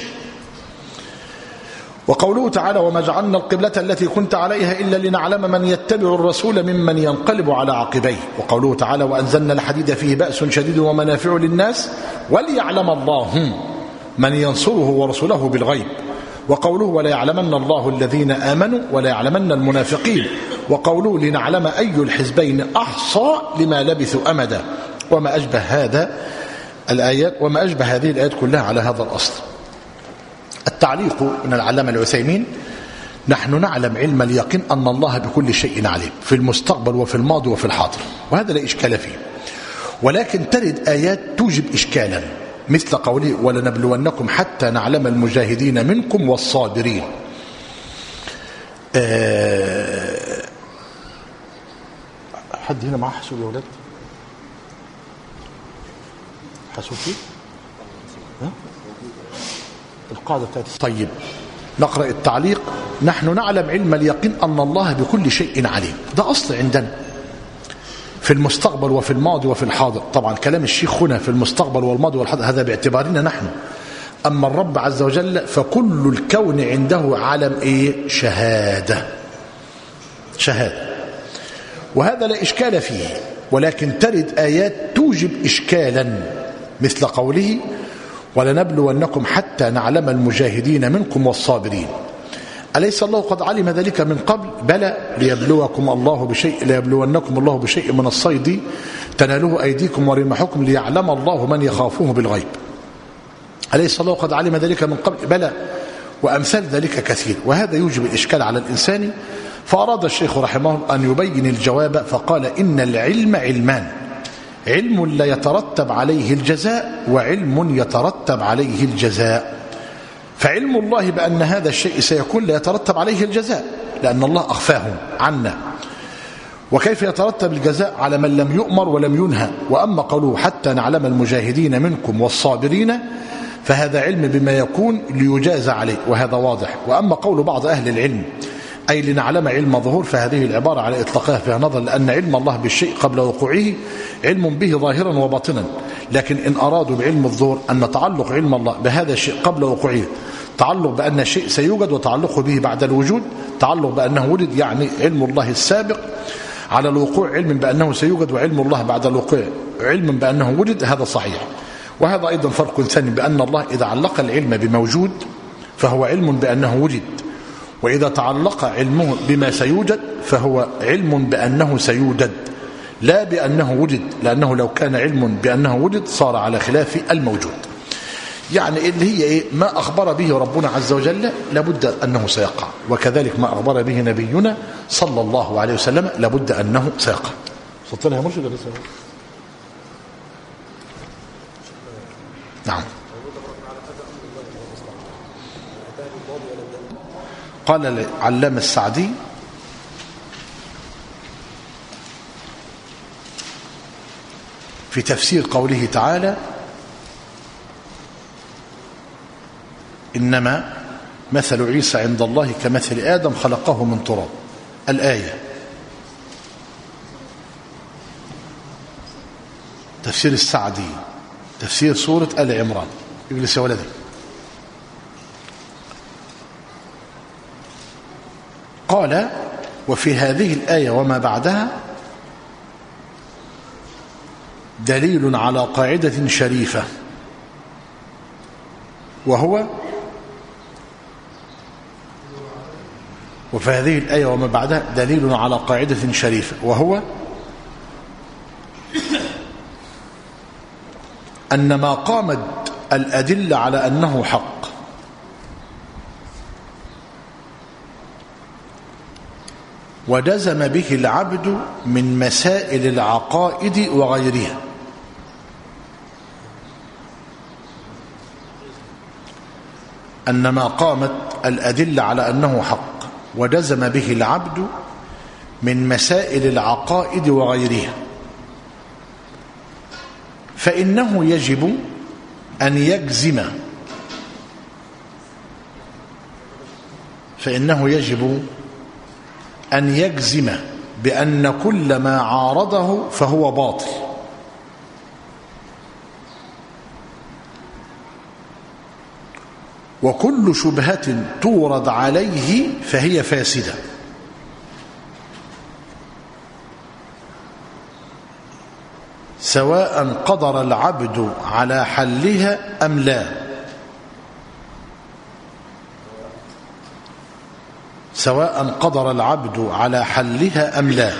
وقوله تعالى وما جعلنا القبلة التي كنت عليها إلا لنعلم من يتبع الرسول ممن ينقلب على عقبيه. وقوله تعالى وأنزلنا الحديد فيه بأس شديد ومنافع للناس وليعلم الله من ينصره ورسوله بالغيب. وقوله ولا يعلمن الله الذين آمنوا ولا يعلمن المنافقين. وقوله لنعلم أي الحزبين أحصى لما لبثوا أمدا. وما أشبه هذا الآيات وما أشبه هذه الآيات كلها على هذا الأصل. التعليق من العلامة العثيمين نحن نعلم علم اليقين أن الله بكل شيء عليم في المستقبل وفي الماضي وفي الحاضر، وهذا لا إشكال فيه، ولكن ترد آيات توجب إشكالا مثل قوله ولنبلونكم حتى نعلم المجاهدين منكم والصابرين. أه حد هنا معاه حاسوب يا ولاد؟ حاسوب فيه؟ ها؟ القاعدة بتاعت. طيب نقرأ التعليق. نحن نعلم علم اليقين أن الله بكل شيء عليم، ده أصل عندنا في المستقبل وفي الماضي وفي الحاضر. طبعا كلام الشيخ هنا في المستقبل والماضي والحاضر هذا باعتبارنا نحن، أما الرب عز وجل فكل الكون عنده عالم إيه؟ شهادة شهادة، وهذا لا إشكال فيه، ولكن ترد آيات توجب إشكالا مثل قوله ولنبلونكم حتى نعلم المجاهدين منكم والصابرين. أليس الله قد علم ذلك من قبل؟ بلى ليبلوكم الله بشيء ليبلونكم الله بشيء من الصيد تناله أيديكم ورمحكم ليعلم الله من يخافوه بالغيب. أليس الله قد علم ذلك من قبل؟ بلى، وأمثال ذلك كثير، وهذا يوجب الإشكال على الإنسان. فأراد الشيخ رحمه الله أن يبين الجواب فقال إن العلم علمان، علم لا يترتب عليه الجزاء وعلم يترتب عليه الجزاء. فعلم الله بأن هذا الشيء سيكون لا يترتب عليه الجزاء لأن الله أخفاه عنا، وكيف يترتب الجزاء على من لم يؤمر ولم ينهى. وأما قوله حتى نعلم المجاهدين منكم والصابرين فهذا علم بما يكون ليجاز عليه، وهذا واضح. وأما قول بعض أهل العلم أي لنعلم علم ظهور فهذه العبارة على إطلاقها فيها نظر، لأن علم الله بالشيء قبل وقوعه علم به ظاهرا وباطنا، لكن إن أرادوا بعلم الظهور أن تعلق علم الله بهذا الشيء قبل وقوعه تعلق بأن الشيء سيوجد وتعلقه به بعد الوجود تعلق بأنه ولد، يعني علم الله السابق على الوقوع علم بأنه سيوجد، وعلم الله بعد الوقوع علم بأنه ولد، هذا صحيح. وهذا أيضا فرق ثاني بأن الله إذا علق العلم بموجود فهو علم بأنه وجد، وإذا تعلق علمه بما سيوجد فهو علم بأنه سيوجد لا بأنه وجد، لأنه لو كان علم بأنه وجد صار على خلاف الموجود. يعني اللي هي إيه؟ ما أخبر به ربنا عز وجل لابد أنه سيقع، وكذلك ما أخبر به نبينا صلى الله عليه وسلم لابد أنه سيقع. صدتنا يا مرشد ولا لسه؟ نعم. قال العلامة السعدي في تفسير قوله تعالى إنما مثل عيسى عند الله كمثل آدم خلقه من تراب الآية. تفسير السعدي تفسير سورة آل عمران. اجلس يا ولدي. قال: وفي هذه الآية وما بعدها دليل على قاعدة شريفة، وهو وفي هذه الآية وما بعدها دليل على قاعدة شريفة وهو أن ما قامت الأدلة على أنه حق وجزم به العبد من مسائل العقائد وغيرها، أن ما قامت الأدلة على أنه حق وجزم به العبد من مسائل العقائد وغيرها، فإنه يجب أن يجزم فإنه يجب أن يجزم بأن كل ما عارضه فهو باطل، وكل شبهة تورد عليه فهي فاسدة، سواء قدر العبد على حلها أم لا، سواء قدر العبد على حلها أم لا،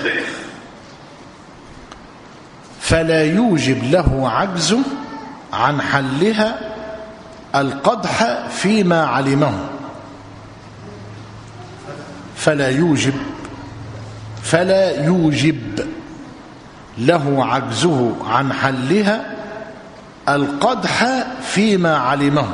فلا يوجب له عجز عن حلها القدح فيما علمه، فلا يوجب فلا يوجب له عجزه عن حلها القدح فيما علمه،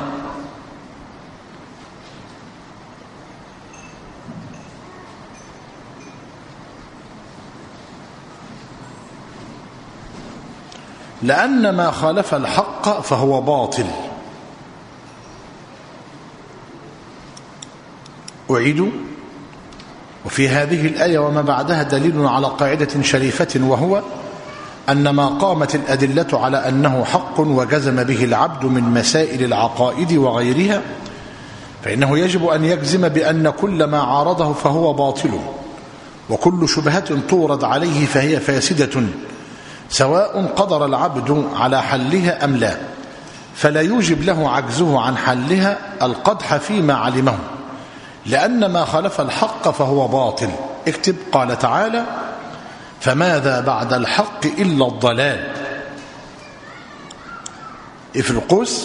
لأن ما خالف الحق فهو باطل. أعيد: وفي هذه الآية وما بعدها دليل على قاعدة شريفة، وهو أن ما قامت الأدلة على أنه حق وجزم به العبد من مسائل العقائد وغيرها، فإنه يجب أن يجزم بأن كل ما عارضه فهو باطل، وكل شبهة تورد عليه فهي فاسدة، سواء قدر العبد على حلها أم لا، فلا يوجب له عجزه عن حلها القدح فيما علمه، لأن ما خالف الحق فهو باطل. اكتب: قال تعالى: فماذا بعد الحق إلا الضلال. في القوس: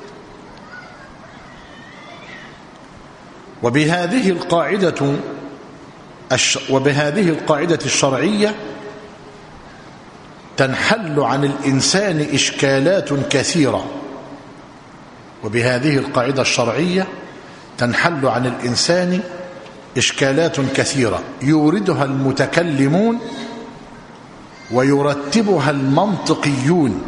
وبهذه القاعدة وبهذه القاعدة الشرعية تنحل عن الإنسان إشكالات كثيرة وبهذه القاعدة الشرعية تنحل عن الإنسان إشكالات كثيرة يوردها المتكلمون ويرتبها المنطقيون.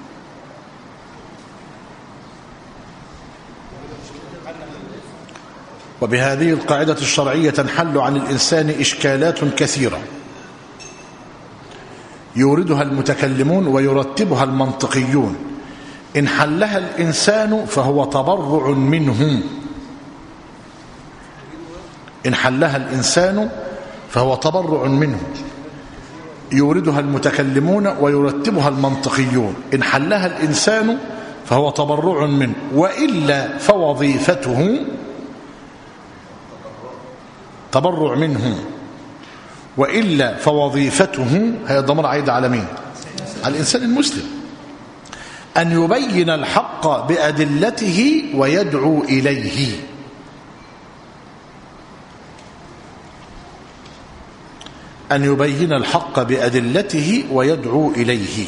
وبهذه القاعدة الشرعية تنحل عن الإنسان إشكالات كثيرة يوردها المتكلمون ويرتبها المنطقيون. إن حلها الإنسان فهو تبرع منه إن حلها الإنسان فهو تبرع منه يوردها المتكلمون ويرتبها المنطقيون. إن حلها الإنسان فهو تبرع منه، وإلا فوظيفته تبرع منه، وإلا فوظيفته، هي الضمير عايد على مين؟ على الإنسان المسلم، أن يبين الحق بأدلته ويدعو إليه. أن يبين الحق بأدلته ويدعو إليه،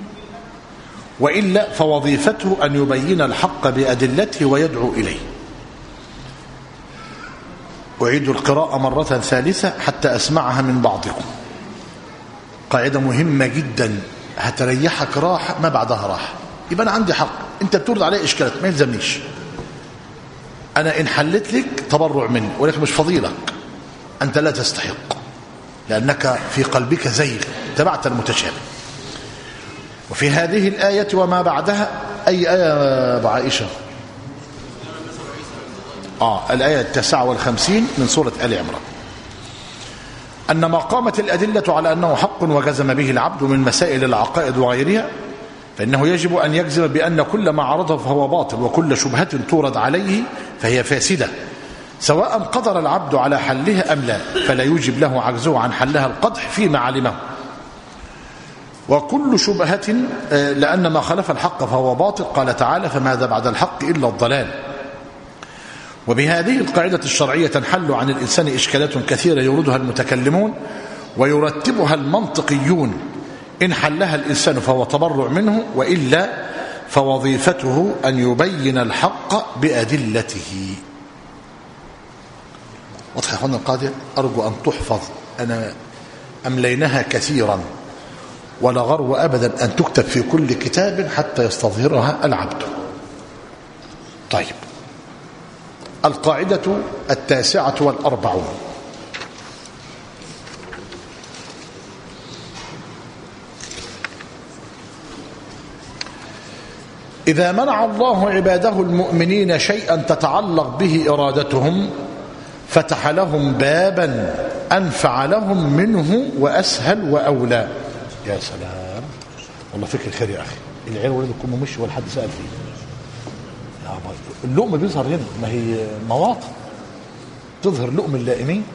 وإلا فوظيفته أن يبين الحق بأدلته ويدعو إليه. أعيد القراءة مرة ثالثة حتى أسمعها من بعضكم. قاعدة مهمة جدا هتريحك راحة ما بعدها راحة. يبقى أنا عندي حق، أنت بتورد علي إشكالات ما يلزمنيش، أنا إن حلت لك تبرع مني ولكن مش فضيلك، أنت لا تستحق. لأنك في قلبك زيغ تبعت المتشابه. وفي هذه الآية وما بعدها، أي آية أبو عائشة؟ آه الآية التاسعة والخمسين من سورة آل عمران، أن ما قامت الأدلة على أنه حق وجزم به العبد من مسائل العقائد وغيرها، فإنه يجب أن يجزم بأن كل ما عرضه فهو باطل، وكل شبهة تورد عليه فهي فاسدة، سواء قدر العبد على حلها أم لا، فلا يوجب له عجزه عن حلها القدح فيما علمه. وكل شبهة، لأن ما خلف الحق فهو باطل، قال تعالى: فماذا بعد الحق إلا الضلال. وبهذه القاعدة الشرعية تنحل عن الإنسان إشكالات كثيرة يوردها المتكلمون ويرتبها المنطقيون، إن حلها الإنسان فهو تبرع منه، وإلا فوظيفته أن يبين الحق بأدلته. واضح يا أخوانا القاضية؟ أرجو أن تحفظ، أنا أمليناها كثيرا ولا غرو أبدا أن تكتب في كل كتاب حتى يستظهرها العبد. طيب، القاعدة التاسعة والأربعون: إذا منع الله عباده المؤمنين شيئا تتعلق به إرادتهم فتح لهم بابا أنفع لهم منه وأسهل وأولى. يا سلام، والله فكر خير يا أخي. العيال ولدكم مش ولا حد سأل فيه. اللؤم بيظهر هنا، ما هي مواطن تظهر لؤم اللائمين.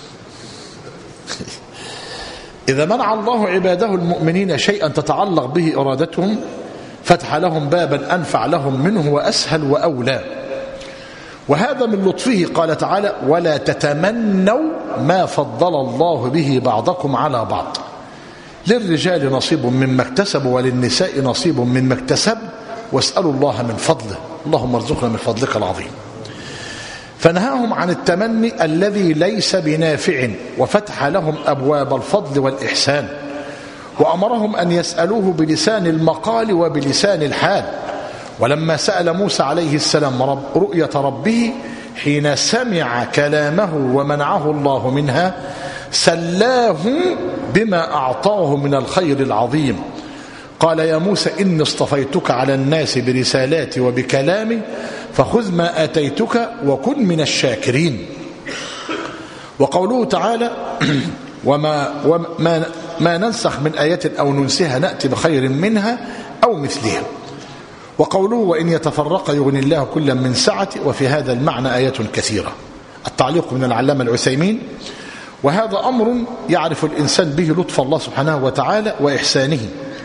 إذا منع الله عباده المؤمنين شيئا تتعلق به إرادتهم فتح لهم بابا أنفع لهم منه وأسهل وأولى. وهذا من لطفه، قال تعالى: ولا تتمنوا ما فضل الله به بعضكم على بعض، للرجال نصيب مما اكتسبوا وللنساء نصيب مما اكتسب واسألوا الله من فضله، اللهم ارزقنا من فضلك العظيم. فنهاهم عن التمني الذي ليس بنافع، وفتح لهم أبواب الفضل والإحسان، وأمرهم أن يسألوه بلسان المقال وبلسان الحال. ولما سأل موسى عليه السلام رب رؤية ربه حين سمع كلامه ومنعه الله منها، سلاه بما أعطاه من الخير العظيم. قال: يا موسى إني اصطفيتك على الناس برسالاتي وبكلامي فخذ ما آتيتك وكن من الشاكرين. وقوله تعالى: وما, وما ما ننسخ من آية أو ننسها نأتي بخير منها أو مثلها. وقوله: وإن يتفرق يغني الله كلا من سعته. وفي هذا المعنى آيات كثيرة. التعليق من العلامة العثيمين: وهذا أمر يعرف الإنسان به لطف الله سبحانه وتعالى وإحسانه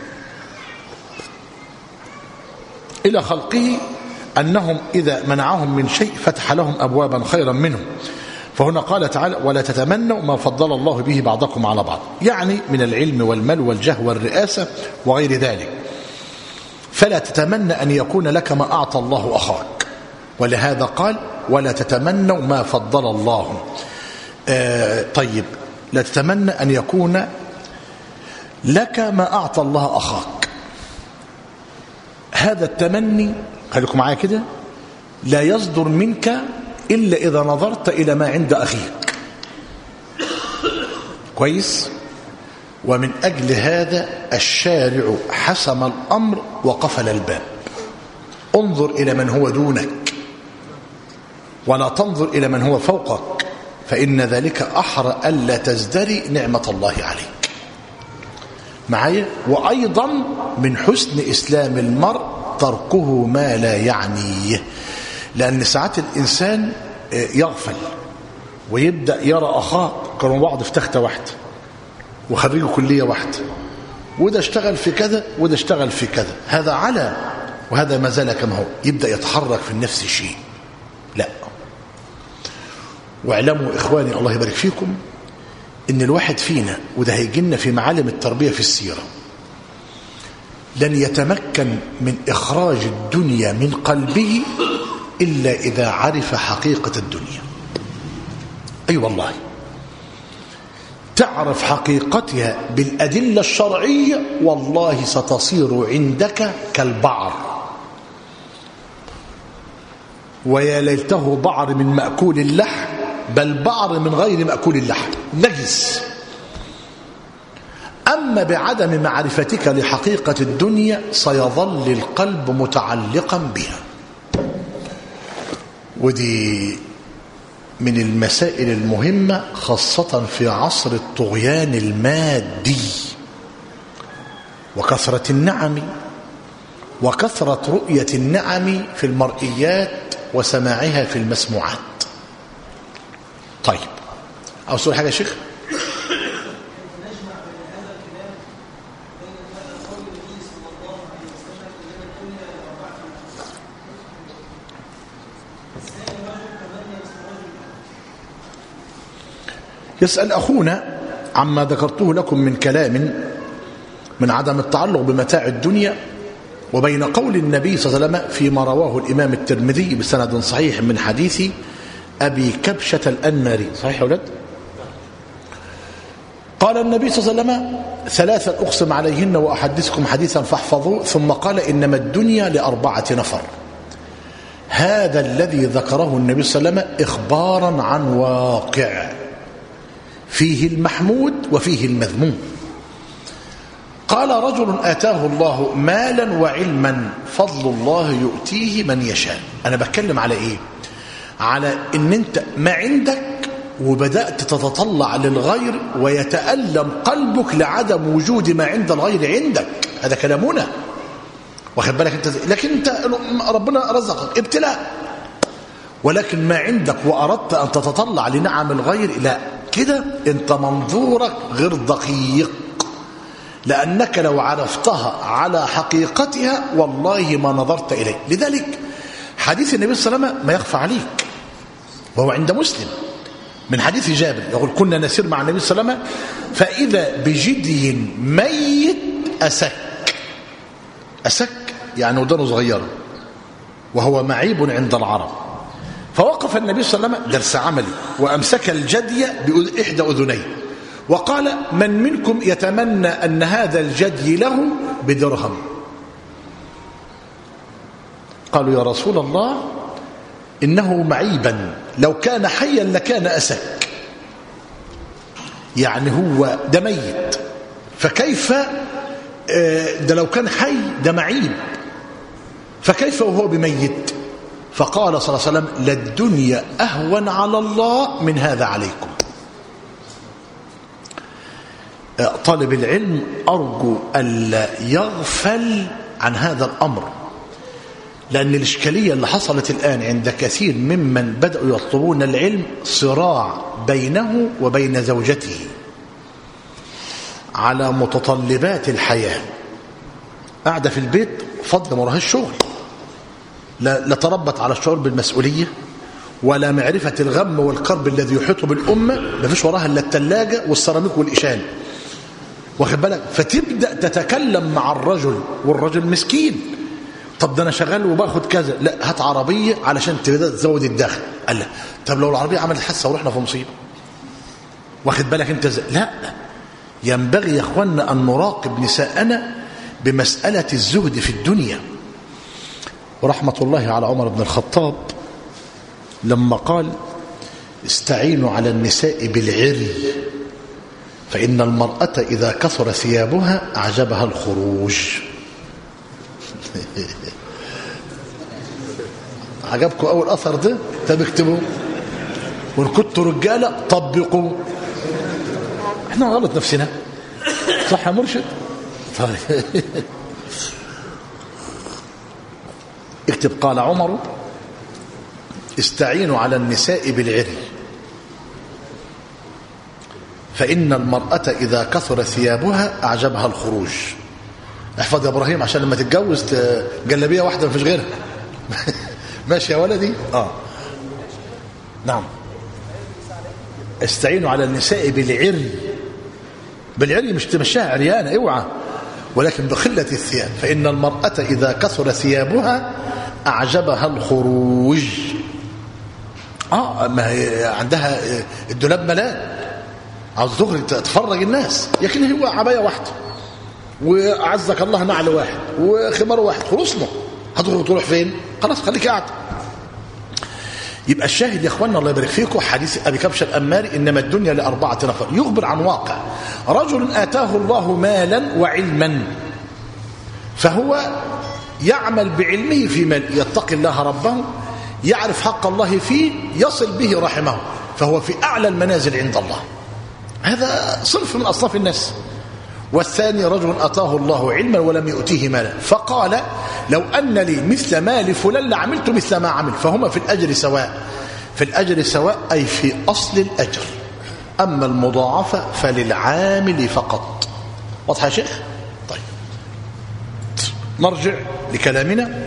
إلى خلقه، أنهم إذا منعهم من شيء فتح لهم أبوابا خيرا منه. فهنا قال تعالى: ولا تتمنوا ما فضل الله به بعضكم على بعض، يعني من العلم والمال والجاه والرئاسة وغير ذلك. فلا تتمنى أن يكون لك ما أعطى الله أخاك، ولهذا قال: ولا تتمنوا ما فضل الله. آه طيب، لا تتمنى أن يكون لك ما أعطى الله أخاك. هذا التمني، خليكم معايا كده، لا يصدر منك إلا إذا نظرت إلى ما عند أخيك. كويس؟ ومن أجل هذا الشارع حسم الأمر وقفل الباب. انظر إلى من هو دونك ولا تنظر إلى من هو فوقك، فإن ذلك أحرى ألا تزدري نعمة الله عليك. معايا؟ وأيضا من حسن إسلام المرء تركه ما لا يعنيه، لأن ساعات الإنسان يغفل ويبدأ يرى أخاه كانوا بعض في تختة واحدة وخرجوا كلية واحدة، وده اشتغل في كذا وده اشتغل في كذا، هذا على وهذا ما زال كما هو، يبدأ يتحرك في النفس شيء. لا، واعلموا إخواني الله يبارك فيكم إن الواحد فينا، وده هيجينا في معالم التربية في السيرة، لن يتمكن من إخراج الدنيا من قلبه إلا إذا عرف حقيقة الدنيا. أي أيوة والله، تعرف حقيقتها بالأدلة الشرعية، والله ستصير عندك كالبعر. ويا ليته بعر من مأكول اللحم، بل بعر من غير مأكول اللحم نجس. أما بعدم معرفتك لحقيقة الدنيا سيظل القلب متعلقا بها. ودي من المسائل المهمة خاصة في عصر الطغيان المادي وكثرة النعم وكثرة رؤية النعم في المرئيات وسماعها في المسموعات. طيب أو سؤال حاجة يا شيخ؟ يسأل أخونا عما ذكرته لكم من كلام من عدم التعلق بمتاع الدنيا وبين قول النبي صلى الله عليه وسلم فيما رواه الإمام الترمذي بسند صحيح من حديث أبي كبشة الأنماري. صحيح يا أولاد؟ قال النبي صلى الله عليه وسلم ثلاثا أقسم عليهن وأحدثكم حديثا فاحفظوه، ثم قال إنما الدنيا لأربعة نفر. هذا الذي ذكره النبي صلى الله عليه وسلم إخبارا عن واقع فيه المحمود وفيه المذموم. قال رجل آتاه الله مالا وعلما فضل الله يؤتيه من يشاء. أنا بتكلم على إيه؟ على إن أنت ما عندك وبدأت تتطلع للغير ويتألم قلبك لعدم وجود ما عند الغير عندك. هذا كلامنا، واخد بالك أنت؟ لكن أنت ربنا رزقك ابتلاء، ولكن ما عندك وأردت أن تتطلع لنعم الغير، لا، كده أنت منظورك غير دقيق، لأنك لو عرفتها على حقيقتها والله ما نظرت إليه. لذلك حديث النبي صلى الله عليه وسلم ما يخفى عليك، وهو عند مسلم من حديث جابر يقول كنا نسير مع النبي صلى الله عليه وسلم فإذا بجدي ميت أسك. أسك يعني ودانه صغيرة، وهو معيب عند العرب. فوقف النبي صلى الله عليه وسلم درس عملي وأمسك الجدي بإحدى أذنيه وقال من منكم يتمنى أن هذا الجدي له بدرهم؟ قالوا يا رسول الله إنه معيبا، لو كان حيا لكان أسك، يعني هو ده ميت، فكيف ده لو كان حي ده معيب، فكيف وهو بميت؟ فقال صلى الله عليه وسلم للدنيا أهون على الله من هذا عليكم. طالب العلم أرجو ألا يغفل عن هذا الأمر، لأن الإشكالية اللي حصلت الآن عند كثير ممن بدأوا يطلبون العلم صراع بينه وبين زوجته على متطلبات الحياة. قاعدة في البيت فضل ما وراهاش شغل، لا تربت على الشعور بالمسؤولية ولا معرفة الغم والكرب الذي يحيط بالأمة، ما فيش وراها إلا التلاجة والسيراميك والإشان، واخد بالك؟ فتبدأ تتكلم مع الرجل والرجل مسكين، طب ده أنا شغال وباخد كذا، لا هات عربية علشان تبدأ تزود الدخل. قال لا، طب لو العربية عملت حادثة ورحنا في مصيبة، واخد بالك أنت زي. لا، ينبغي يا أخوانا أن نراقب نساءنا بمسألة الزهد في الدنيا. ورحمة الله على عمر بن الخطاب لما قال استعينوا على النساء بالعري فإن المرأة إذا كثر ثيابها أعجبها الخروج. عجبكم أول أثر ده؟ طب اكتبوا، وإن كنتوا رجالة طبقوا. احنا غلط نفسنا، صح يا مرشد؟ طيب اكتب قال عمر استعينوا على النساء بالعري فإن المرأة إذا كثر ثيابها أعجبها الخروج. احفظ يا إبراهيم عشان لما تتجوز جلبية واحدة ما فيش غيرها. ماشي يا ولدي؟ آه نعم. استعينوا على النساء بالعري، بالعري مش تمشيها عريانة اوعى، ولكن بقلة الثياب. فإن المرأة إذا كثر ثيابها أعجبها الخروج. آه ما هي عندها الدولاب ملان، عاوز تخرج تفرج الناس، لكن هو عباية واحدة وأعزك الله نعل واحد وخمار واحد، خلصنا. هتخرج تروح فين؟ خلاص خليك قاعد. يبقى الشاهد يا اخوانا الله يبارك فيكم حديث ابي كبشه الانماري انما الدنيا لاربعه نفر، يخبر عن واقع رجل اتاه الله مالا وعلما فهو يعمل بعلمه في مال، يتقي الله ربه، يعرف حق الله فيه، يصل به رحمه، فهو في اعلى المنازل عند الله. هذا صنف من اصناف الناس. والثاني رجل اتاه الله علما ولم يؤتيه مالا فقال لو ان لي مثل مال فلان لعملت مثل ما عمل، فهما في الاجر سواء. في الاجر سواء اي في اصل الاجر، اما المضاعفه فللعامل فقط. واضح يا شيخ؟ طيب نرجع لكلامنا.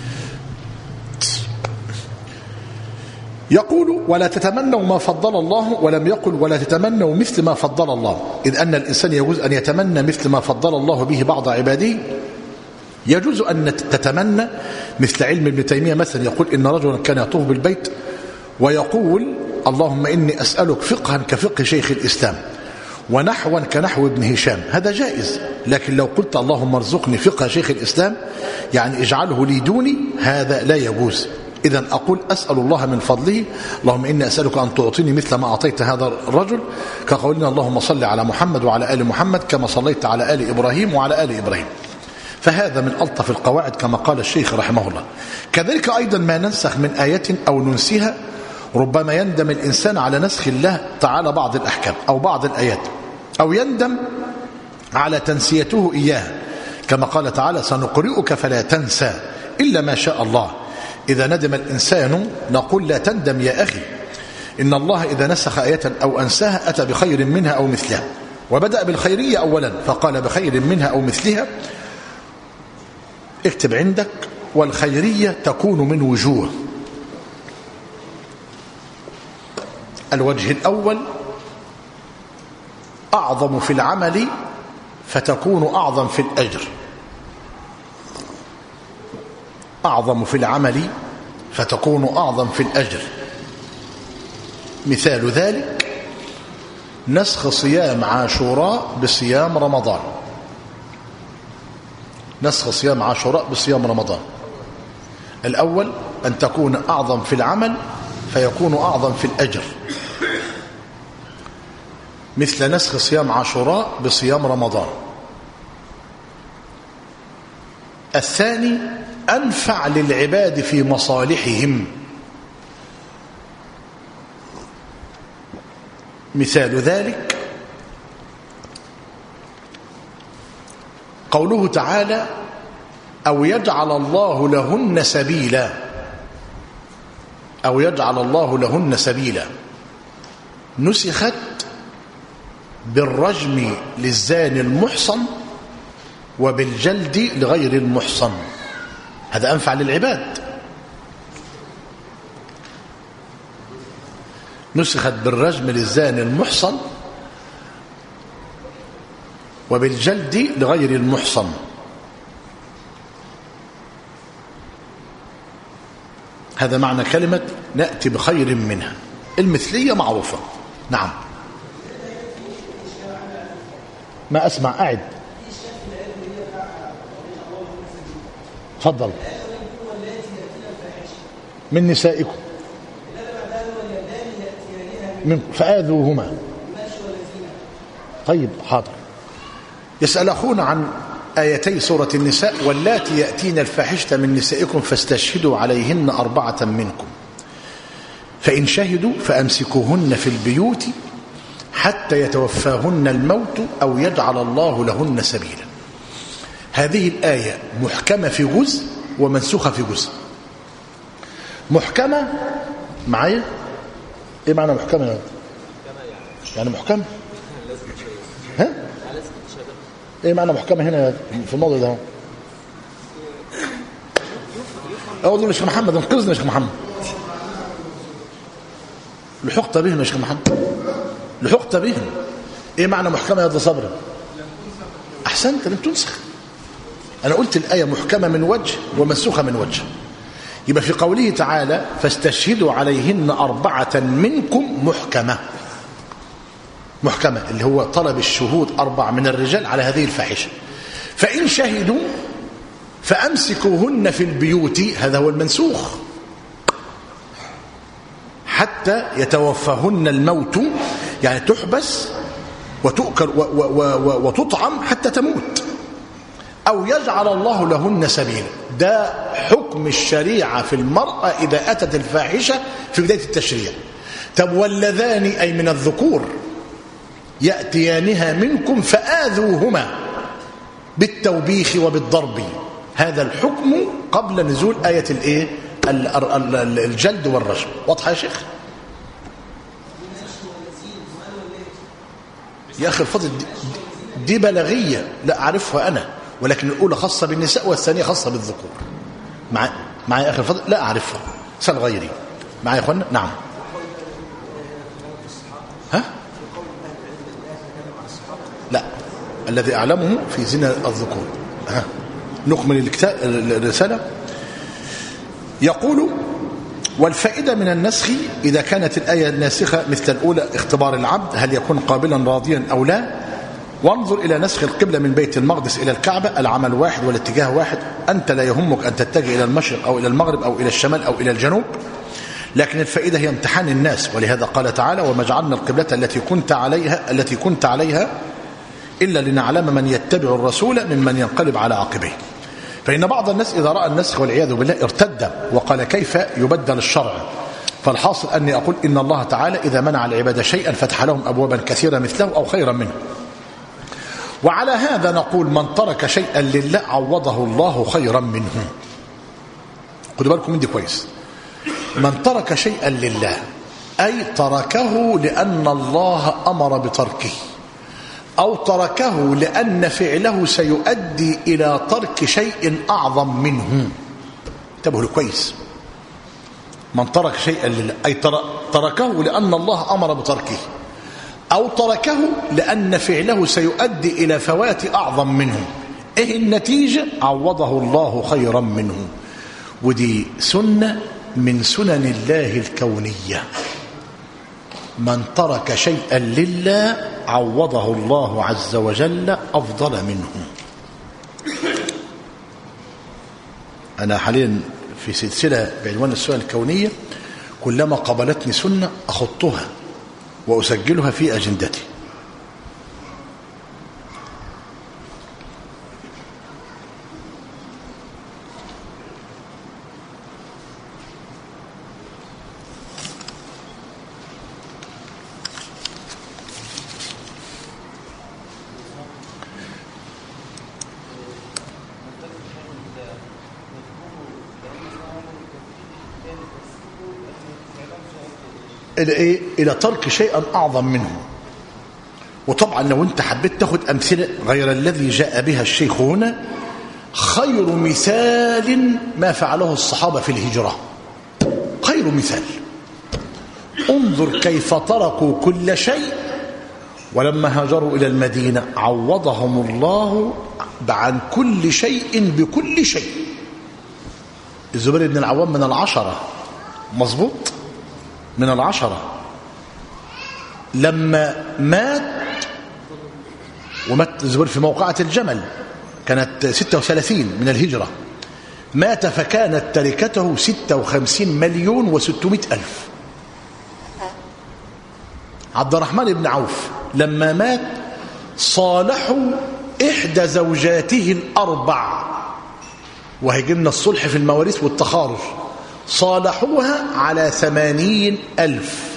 يقول ولا تتمنوا ما فضل الله، ولم يقل ولا تتمنوا مثل ما فضل الله، إذ أن الإنسان يجوز أن يتمنى مثل ما فضل الله به بعض عباده. يجوز أن تتمنى مثل علم ابن تيمية مثلا، يقول إن رجلا كان يطوف بالبيت ويقول اللهم إني أسألك فقها كفقه شيخ الإسلام ونحوا كنحو ابن هشام، هذا جائز. لكن لو قلت اللهم ارزقني فقه شيخ الإسلام يعني اجعله لي دوني، هذا لا يجوز. إذن أقول أسأل الله من فضله اللهم إني أسألك أن تعطيني مثل ما أعطيت هذا الرجل، كقولنا اللهم صل على محمد وعلى آل محمد كما صليت على آل إبراهيم وعلى آل إبراهيم. فهذا من ألطف القواعد كما قال الشيخ رحمه الله. كذلك أيضا ما ننسخ من آية أو ننسها، ربما يندم الإنسان على نسخ الله تعالى بعض الأحكام أو بعض الآيات، أو يندم على تنسيته إياها، كما قال تعالى سنقرئك فلا تنسى إلا ما شاء الله. إذا ندم الإنسان نقول لا تندم يا أخي، إن الله إذا نسخ آية أو أنساها أتى بخير منها أو مثلها، وبدأ بالخيرية أولا فقال بخير منها أو مثلها. اكتب عندك والخيرية تكون من وجوه. الوجه الأول أعظم في العمل فتكون أعظم في الأجر، أعظم في العمل فتكون أعظم في الأجر. مثال ذلك نسخ صيام عاشوراء بصيام رمضان، نسخ صيام عاشوراء بصيام رمضان. الأول أن تكون أعظم في العمل فيكون أعظم في الأجر، مثل نسخ صيام عاشوراء بصيام رمضان. الثاني أنفع للعباد في مصالحهم، مثال ذلك قوله تعالى أو يجعل الله لهن سبيلا، أو يجعل الله لهن سبيلا، نسخت بالرجم للزاني المحصن وبالجلد لغير المحصن، هذا أنفع للعباد. نسخت بالرجم للزاني المحصن وبالجلد لغير المحصن. هذا معنى كلمة نأتي بخير منها، المثلية معروفة. نعم ما أسمع أعد. تفضل. من نسائكم من فآذوهما. طيب حاضر. يسأل أخونا عن آيتي سورة النساء واللاتي يأتين الفاحشة من نسائكم فاستشهدوا عليهن أربعة منكم فإن شهدوا فأمسكوهن في البيوت حتى يتوفاهن الموت أو يجعل الله لهن سبيلا. هذه الآية محكمة في جزء ومنسوخة في جزء. محكمة معايا ايه معنى محكمة؟ يعني محكمة ها؟ ايه معنى محكمة هنا في الموضوع ده؟ اقول له يا شيخ محمد انقذني يا شيخ محمد. لحقت بهم يا شيخ محمد، لحقت بهم. ايه معنى محكمة يا صبري؟ احسنت لم تنسخ. انا قلت الآية محكمة من وجه ومنسوخة من وجه. يبقى في قوله تعالى فاستشهدوا عليهن أربعة منكم محكمة، محكمة اللي هو طلب الشهود أربع من الرجال على هذه الفاحشة. فإن شهدوا فأمسكوهن في البيوت، هذا هو المنسوخ. حتى يتوفاهن الموت، يعني تحبس وتؤكل وتطعم حتى تموت، أو يجعل الله لهن سبيلا. ده حكم الشريعة في المرأة إذا أتت الفاحشة في بداية التشريع. طب واللذان أي من الذكور يأتيانها منكم فآذوهما بالتوبيخ وبالضرب، هذا الحكم قبل نزول آية الايه الجلد والرجم. واضحة يا شيخ؟ يا أخي الفضل دي, دي بلاغية لا أعرفها أنا، ولكن الأولى خاصة بالنساء والثانية خاصة بالذكور. مع مع يا أخي الفضل لا أعرفها، سأل غيري. معي يا أخوانا؟ نعم. ها؟ لا، الذي أعلمه في زنا الذكور. ها، نكمل الكتاب الرسالة. يقول: والفائدة من النسخ إذا كانت الآية الناسخة مثل الأولى اختبار العبد هل يكون قابلا راضيا أو لا. وانظر إلى نسخ القبلة من بيت المقدس إلى الكعبة، العمل واحد والاتجاه واحد، أنت لا يهمك أن تتجه إلى المشرق أو إلى المغرب أو إلى الشمال أو إلى الجنوب، لكن الفائدة هي امتحان الناس. ولهذا قال تعالى: وما جعلنا القبلة التي كنت عليها التي كنت عليها إلا لنعلم من يتبع الرسول ممن ينقلب على عقبيه. فإن بعض الناس إذا رأى النسخ والعياذ بالله ارتد وقال كيف يبدل الشرع. فالحاصل أني أقول إن الله تعالى إذا منع العباد شيئا فتح لهم أبوابا كثيرة مثله أو خيرا منه. وعلى هذا نقول: من ترك شيئا لله عوضه الله خيرا منه. خدوا بالكم من دي كويس. من ترك شيئا لله أي تركه لأن الله أمر بتركه، أو تركه لأن فعله سيؤدي إلى ترك شيء أعظم منه. انتبهوا له كويس. من ترك شيئا لله أي تركه لأن الله أمر بتركه، أو تركه لأن فعله سيؤدي إلى فوات أعظم منه. إيه النتيجة؟ عوضه الله خيرا منه. ودي سنة من سنن الله الكونية. من ترك شيئا لله عوضه الله عز وجل أفضل منه. أنا حاليا في سلسلة بعنوان السنن الكونية، كلما قابلتني سنة أخطها وأسجلها في أجندتي. إلى, إلى ترك شيئا أعظم منه. وطبعا لو أنت حبيت تاخد أمثلة غير الذي جاء بها الشيخ هنا، خير مثال ما فعله الصحابة في الهجرة. خير مثال. انظر كيف تركوا كل شيء ولما هاجروا إلى المدينة عوضهم الله عن كل شيء بكل شيء. الزبير بن العوام من العشرة، مظبوط، من العشرة. لما مات، ومات الزبير في موقعة الجمل كانت ستة وثلاثين من الهجرة، مات فكانت تركته ستة وخمسين مليون وستمائة ألف. عبد الرحمن بن عوف لما مات صالحوا إحدى زوجاته الأربع، وهيجينا الصلح في المواريث والتخارج، صالحوها على ثمانين ألف.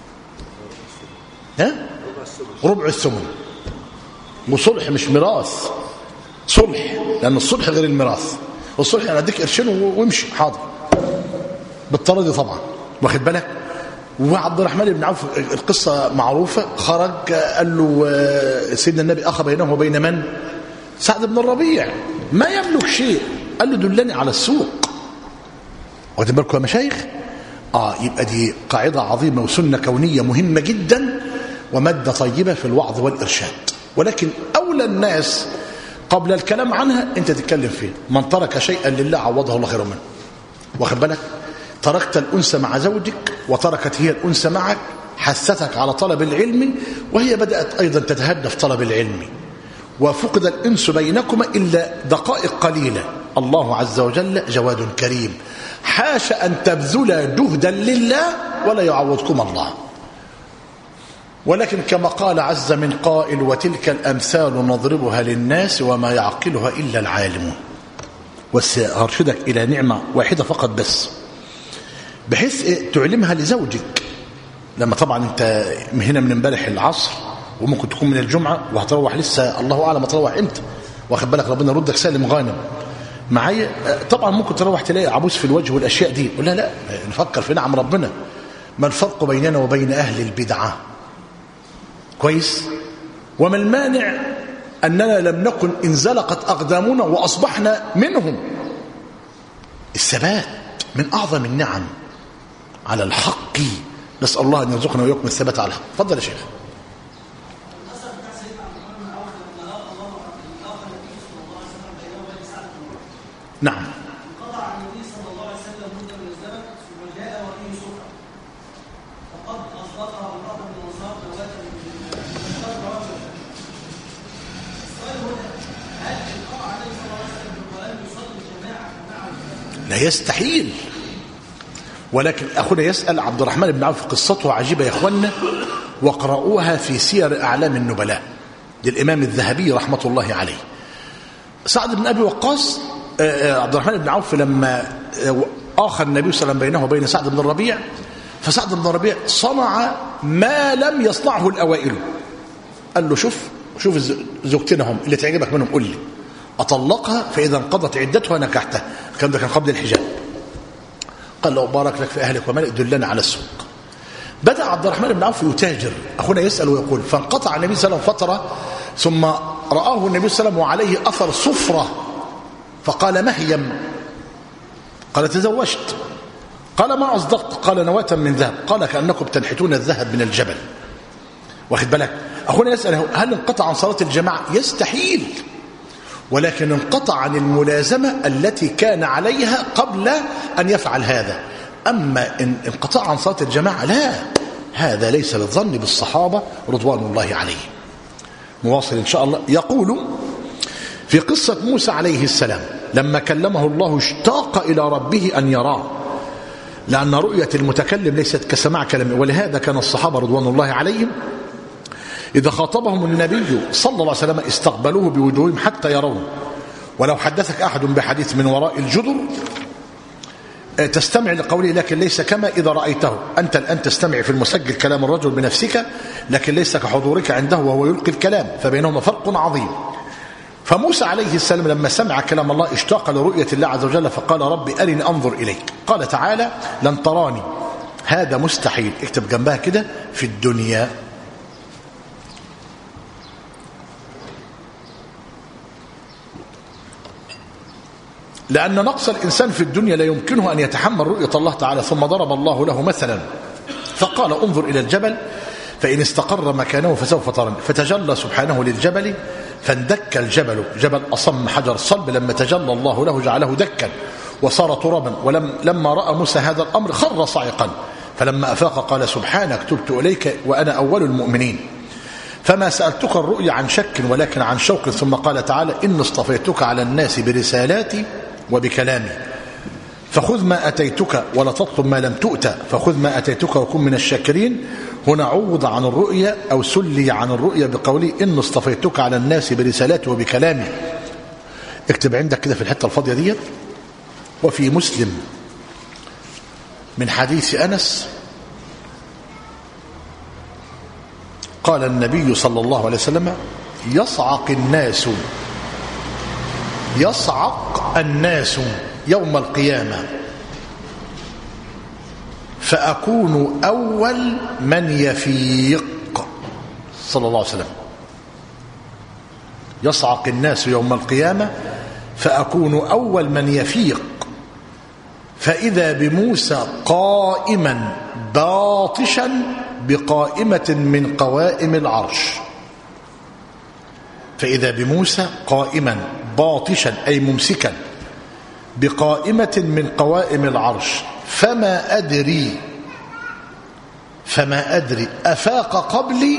ها؟ ربع الثمن. وصلح مش ميراث، صلح، لأن الصلح غير الميراث. والصلح يعني أديك قرشين وامشي حاضر بالطريقة دي طبعا، واخد بالك. وعبد الرحمن بن عوف القصة معروفة، خرج قال له سيدنا النبي أخى بينه وبين من؟ سعد بن الربيع، ما يملك شيء، قال له دلني على السوق. واخدين بالكم يا مشايخ؟ آه يبقى دي قاعدة عظيمة وسنة كونية مهمة جدا ومادة طيبة في الوعظ والإرشاد. ولكن أولى الناس قبل الكلام عنها أنت تتكلم فيه. من ترك شيئا لله عوضه الله خيرا منه. واخد بالك؟ تركت الأنس مع زوجك وتركت هي الأنس معك، حثتك على طلب العلم وهي بدأت أيضا تتهدى في طلب العلم، وفقد الأنس بينكما إلا دقائق قليلة. الله عز وجل جواد كريم، حاش أن تبذل جهدا لله ولا يعوضكم الله. ولكن كما قال عز من قائل وتلك الأمثال نضربها للناس وما يعقلها إلا العالمون. وسأرشدك إلى نعمة واحدة فقط بس، بحيث تعلمها لزوجك. لما طبعا انت هنا من امبارح العصر وممكن تكون من الجمعة وهتروح لسه الله أعلم تروح امتى، واخد بالك، ربنا يردك سالم غانم معايا. طبعا ممكن تروح تلاقي عبوس في الوجه والأشياء دي، ولا لا نفكر في نعم ربنا. ما الفرق بيننا وبين أهل البدعة؟ كويس. وما المانع أننا لم نكن انزلقت أقدامنا وأصبحنا منهم. الثبات من أعظم النعم على الحق. نسأل الله أن يرزقنا ويكم الثبات على الحق. تفضل يا شيخ. نعم. لا يستحيل. ولكن أخونا يسأل عبد الرحمن بن عوف، قصته عجيبة يا أخوانا، وقرأوها في سير أعلام النبلاء للإمام الذهبي رحمة الله عليه. سعد بن أبي وقاص، عبد الرحمن بن عوف لما آخى النبي صلى الله عليه وسلم بينه وبين سعد بن الربيع، فسعد بن الربيع صنع ما لم يصنعه الأوائل. قال له شوف شوف زوجتنا هم اللي تعجبك منهم قل لي، أطلقها فإذا انقضت عدتها نكحتها. الكلام ده كان قبل الحجاب. قال له بارك لك في أهلك ومالك، دلنا على السوق. بدأ عبد الرحمن بن عوف يتاجر. أخونا يسأل ويقول فانقطع النبي صلى الله عليه وسلم فترة، ثم رآه النبي صلى الله عليه وسلم وعليه أثر صفرة، فقال مهيم. قال تزوجت. قال ما أصدقت. قال نواة من ذهب. قال كأنكم تنحتون الذهب من الجبل. واخد بالك. أخونا يسأل هل انقطع عن صلاة الجماعة؟ يستحيل. ولكن انقطع عن الملازمة التي كان عليها قبل أن يفعل هذا. أما إن انقطاع عن صلاة الجماعة لا، هذا ليس للظن بالصحابة رضوان الله عليهم. مواصل إن شاء الله. يقول في قصة موسى عليه السلام لما كلمه الله اشتاق إلى ربه أن يراه، لأن رؤية المتكلم ليست كسماع كلامه. ولهذا كان الصحابة رضوان الله عليهم إذا خاطبهم النبي صلى الله عليه وسلم استقبلوه بوجوههم حتى يرون. ولو حدثك أحد بحديث من وراء الجدر تستمع لقوله، لكن ليس كما إذا رأيته. أنت الآن تستمع في المسجل كلام الرجل بنفسك، لكن ليس كحضورك عنده وهو يلقي الكلام، فبينهما فرق عظيم. فموسى عليه السلام لما سمع كلام الله اشتاق لرؤية الله عز وجل، فقال ربي أرني أنظر إليك. قال تعالى لن تراني، هذا مستحيل. اكتب جنبها كده في الدنيا. لأن نقص الإنسان في الدنيا لا يمكنه أن يتحمل رؤية الله تعالى. ثم ضرب الله له مثلا فقال انظر إلى الجبل فإن استقر مكانه فسوف تراني. فتجلى سبحانه للجبل فاندك الجبل، جبل أصم حجر صلب، لما تجلى الله له جعله دكا وصار ترابا. ولما رأى موسى هذا الأمر خر صعقا، فلما أفاق قال سبحانك تبت إليك وأنا أول المؤمنين. فما سألتك الرؤيا عن شك ولكن عن شوق. ثم قال تعالى إن اصطفيتك على الناس برسالاتي وبكلامي، فخذ ما أتيتك ولا تطلب ما لم تؤت، فخذ ما أتيتك وكن من الشاكرين. هنا عوض عن الرؤيا أو سلي عن الرؤيا بقوله إن اصطفيتك على الناس برسالاتي وبكلامي. اكتب عندك كده في الحتة الفاضية دي. وفي مسلم من حديث أنس قال النبي صلى الله عليه وسلم يصعق الناس يصعق الناس يوم القيامة فأكون أول من يفيق. صلى الله عليه وسلم يصعق الناس يوم القيامة فأكون أول من يفيق، فإذا بموسى قائما باطشا بقائمة من قوائم العرش. فإذا بموسى قائما باطشا أي ممسكا بقائمة من قوائم العرش، فما أدري فما أدري أفاق قبلي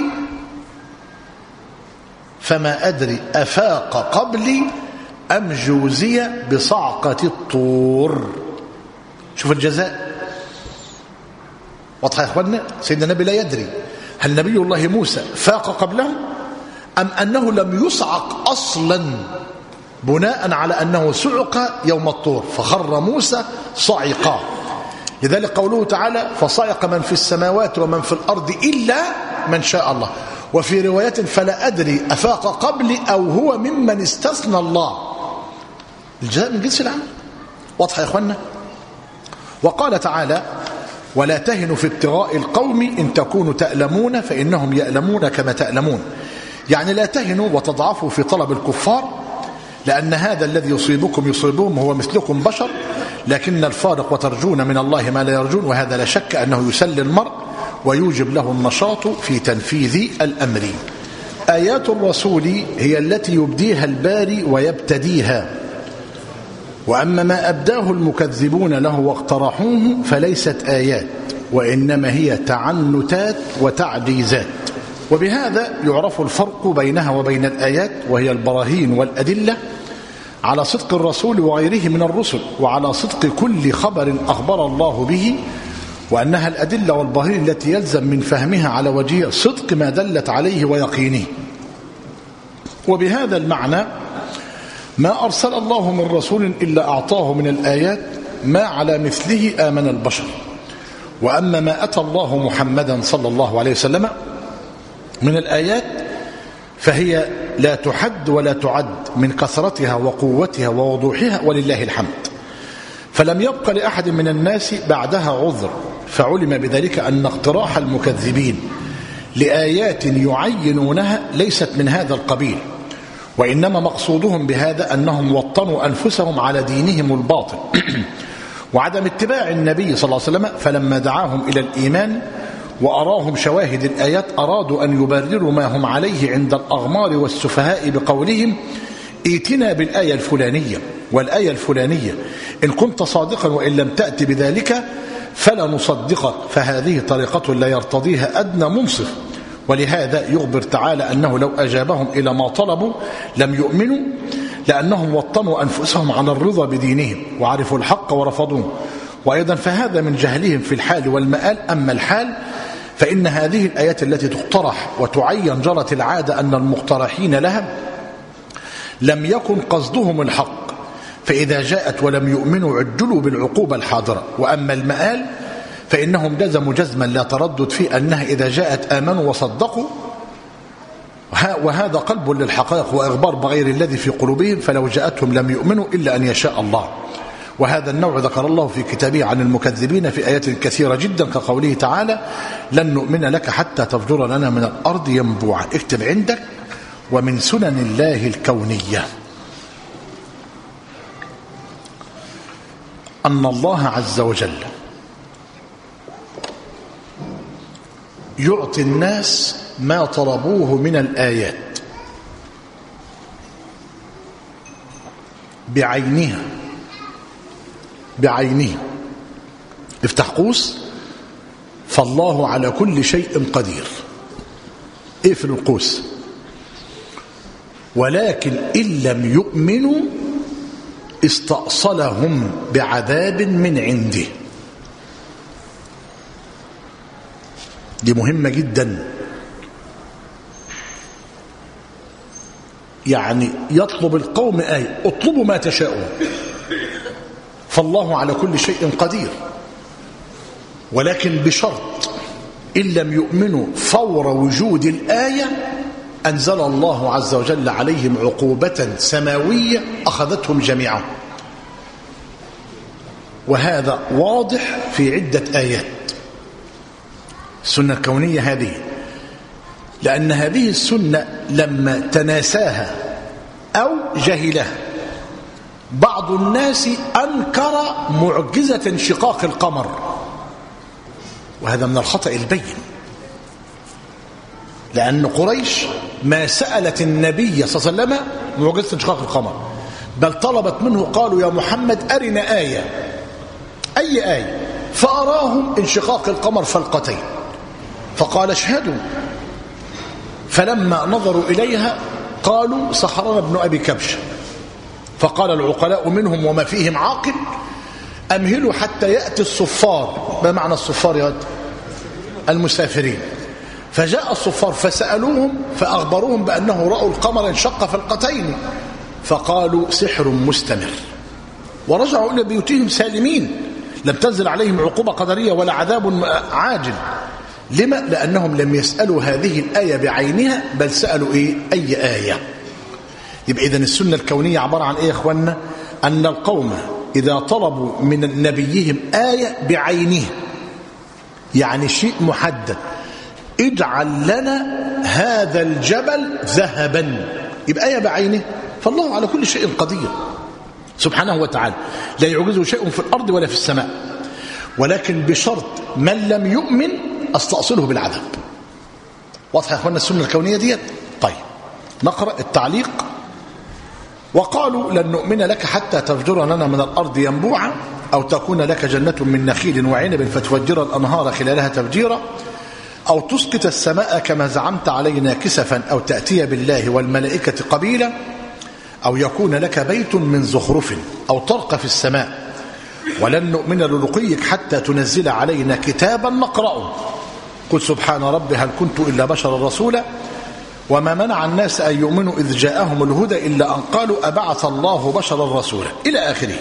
فما أدري أفاق قبلي أم جوزي بصعقة الطور. شوف الجزاء واضح يا اخواننا. سيدنا النبي لا يدري هل نبي الله موسى فاق قبله أم أنه لم يصعق أصلا بناء على أنه صعق يوم الطور فخر موسى صعقا. لذلك قوله تعالى فصعق من في السماوات ومن في الأرض إلا من شاء الله. وفي رواية فلا أدري أفاق قبلي أو هو ممن استثنى الله. الجزاء من جنس العمل واضح يا إخوانا. وقال تعالى ولا تهنوا في ابتغاء القوم إن تكونوا تألمون فإنهم يألمون كما تألمون. يعني لا تهنوا وتضعفوا في طلب الكفار لأن هذا الذي يصيبكم يصيبهم هو مثلكم بشر لكن الفارق وترجون من الله ما لا يرجون. وهذا لا شك أنه يسلي المرء ويوجب له النشاط في تنفيذ الأمر. آيات الرسول هي التي يبديها الباري ويبتديها. وأما ما أبداه المكذبون له واقترحوه فليست آيات وإنما هي تعنتات وتعجيزات. وبهذا يعرف الفرق بينها وبين الآيات وهي البراهين والأدلة على صدق الرسول وغيره من الرسل وعلى صدق كل خبر أخبر الله به وأنها الأدلة والبراهين التي يلزم من فهمها على وجه صدق ما دلت عليه ويقينه. وبهذا المعنى ما أرسل الله من رسول إلا أعطاه من الآيات ما على مثله آمن البشر. وأما ما أتى الله محمدا صلى الله عليه وسلم من الآيات فهي لا تحد ولا تعد من كثرتها وقوتها ووضوحها ولله الحمد. فلم يبق لأحد من الناس بعدها عذر. فعلم بذلك أن اقتراح المكذبين لآيات يعينونها ليست من هذا القبيل وإنما مقصودهم بهذا أنهم وطنوا أنفسهم على دينهم الباطل وعدم اتباع النبي صلى الله عليه وسلم. فلما دعاهم إلى الإيمان وأراهم شواهد الآيات أرادوا أن يبرروا ما هم عليه عند الأغمار والسفهاء بقولهم ائتنا بالآية الفلانية والآية الفلانية إن كنت صادقا وإن لم تأتي بذلك فلا نصدقك. فهذه طريقة لا يرتضيها أدنى منصف. ولهذا يخبر تعالى أنه لو أجابهم إلى ما طلبوا لم يؤمنوا لأنهم وطنوا أنفسهم على الرضا بدينهم وعرفوا الحق ورفضوه. وأيضا فهذا من جهلهم في الحال والمآل. أما الحال فإن هذه الآيات التي تقترح وتعين جرت العادة أن المقترحين لها لم يكن قصدهم الحق فإذا جاءت ولم يؤمنوا عجلوا بالعقوبة الحاضرة. وأما المآل فإنهم جزموا جزما لا تردد فيه أنها إذا جاءت آمنوا وصدقوا وهذا قلب للحقائق وإخبار بغير الذي في قلوبهم فلو جاءتهم لم يؤمنوا إلا أن يشاء الله. وهذا النوع ذكر الله في كتابه عن المكذبين في آيات كثيرة جدا كقوله تعالى لن نؤمن لك حتى تفجر لنا من الأرض ينبوعا. اكتب عندك ومن سنن الله الكونية أن الله عز وجل يعطي الناس ما طلبوه من الآيات بعينها بعينه. افتح قوس فالله على كل شيء قدير. اقفل القوس. ولكن إن لم يؤمنوا استأصلهم بعذاب من عنده. دي مهمة جدا. يعني يطلب القوم آية اطلبوا ما تشاءون فالله على كل شيء قدير ولكن بشرط إن لم يؤمنوا فور وجود الآية أنزل الله عز وجل عليهم عقوبة سماوية أخذتهم جميعا. وهذا واضح في عدة آيات. السنة الكونية هذه لأن هذه السنة لما تناساها أو جهلها بعض الناس أنكر معجزة انشقاق القمر وهذا من الخطأ البين. لأن قريش ما سألت النبي صلى الله عليه وسلم معجزة انشقاق القمر بل طلبت منه قالوا يا محمد أرنا آية. أي آية؟ فأراهم انشقاق القمر فلقتين فقال اشهدوا. فلما نظروا إليها قالوا سحرنا ابن أبي كبش. فقال العقلاء منهم وما فيهم عاقل أمهلوا حتى يأتي الصفار. ما معنى الصفار يا المسافرين؟ فجاء الصفار فسألوهم فأخبروهم بأنه رأوا القمر انشق فلقتين فقالوا سحر مستمر، ورجعوا إلى بيوتهم سالمين، لم تنزل عليهم عقوبة قدرية ولا عذاب عاجل. لما؟ لأنهم لم يسألوا هذه الآية بعينها، بل سألوا إيه؟ أي آية. يبقى إذن السنة الكونية عبارة عن إيه يا إخواننا؟ أن القوم إذا طلبوا من نبيهم آية بعينها، يعني شيء محدد، اجعل لنا هذا الجبل ذهبا، يبقى آية بعينه، فالله على كل شيء قدير سبحانه وتعالى، لا يعجزه شيء في الأرض ولا في السماء، ولكن بشرط من لم يؤمن استأصله بالعذاب. واضح يا أخواننا السنة الكونية ديت؟ طيب نقرأ التعليق. وقالوا لن نؤمن لك حتى تفجر لنا من الأرض ينبوعا أو تكون لك جنة من نخيل وعنب فتفجر الأنهار خلالها تفجيرا أو تسقط السماء كما زعمت علينا كسفا أو تأتي بالله والملائكة قبيلا أو يكون لك بيت من زخرف أو ترقى في السماء ولن نؤمن لرقيك حتى تنزل علينا كتابا نقرأه قل سبحان ربي هل كنت إلا بشرا رسولا وما منع الناس أن يؤمنوا إذ جاءهم الهدى إلا أن قالوا أبعث الله بشرا رسولا إلى آخره.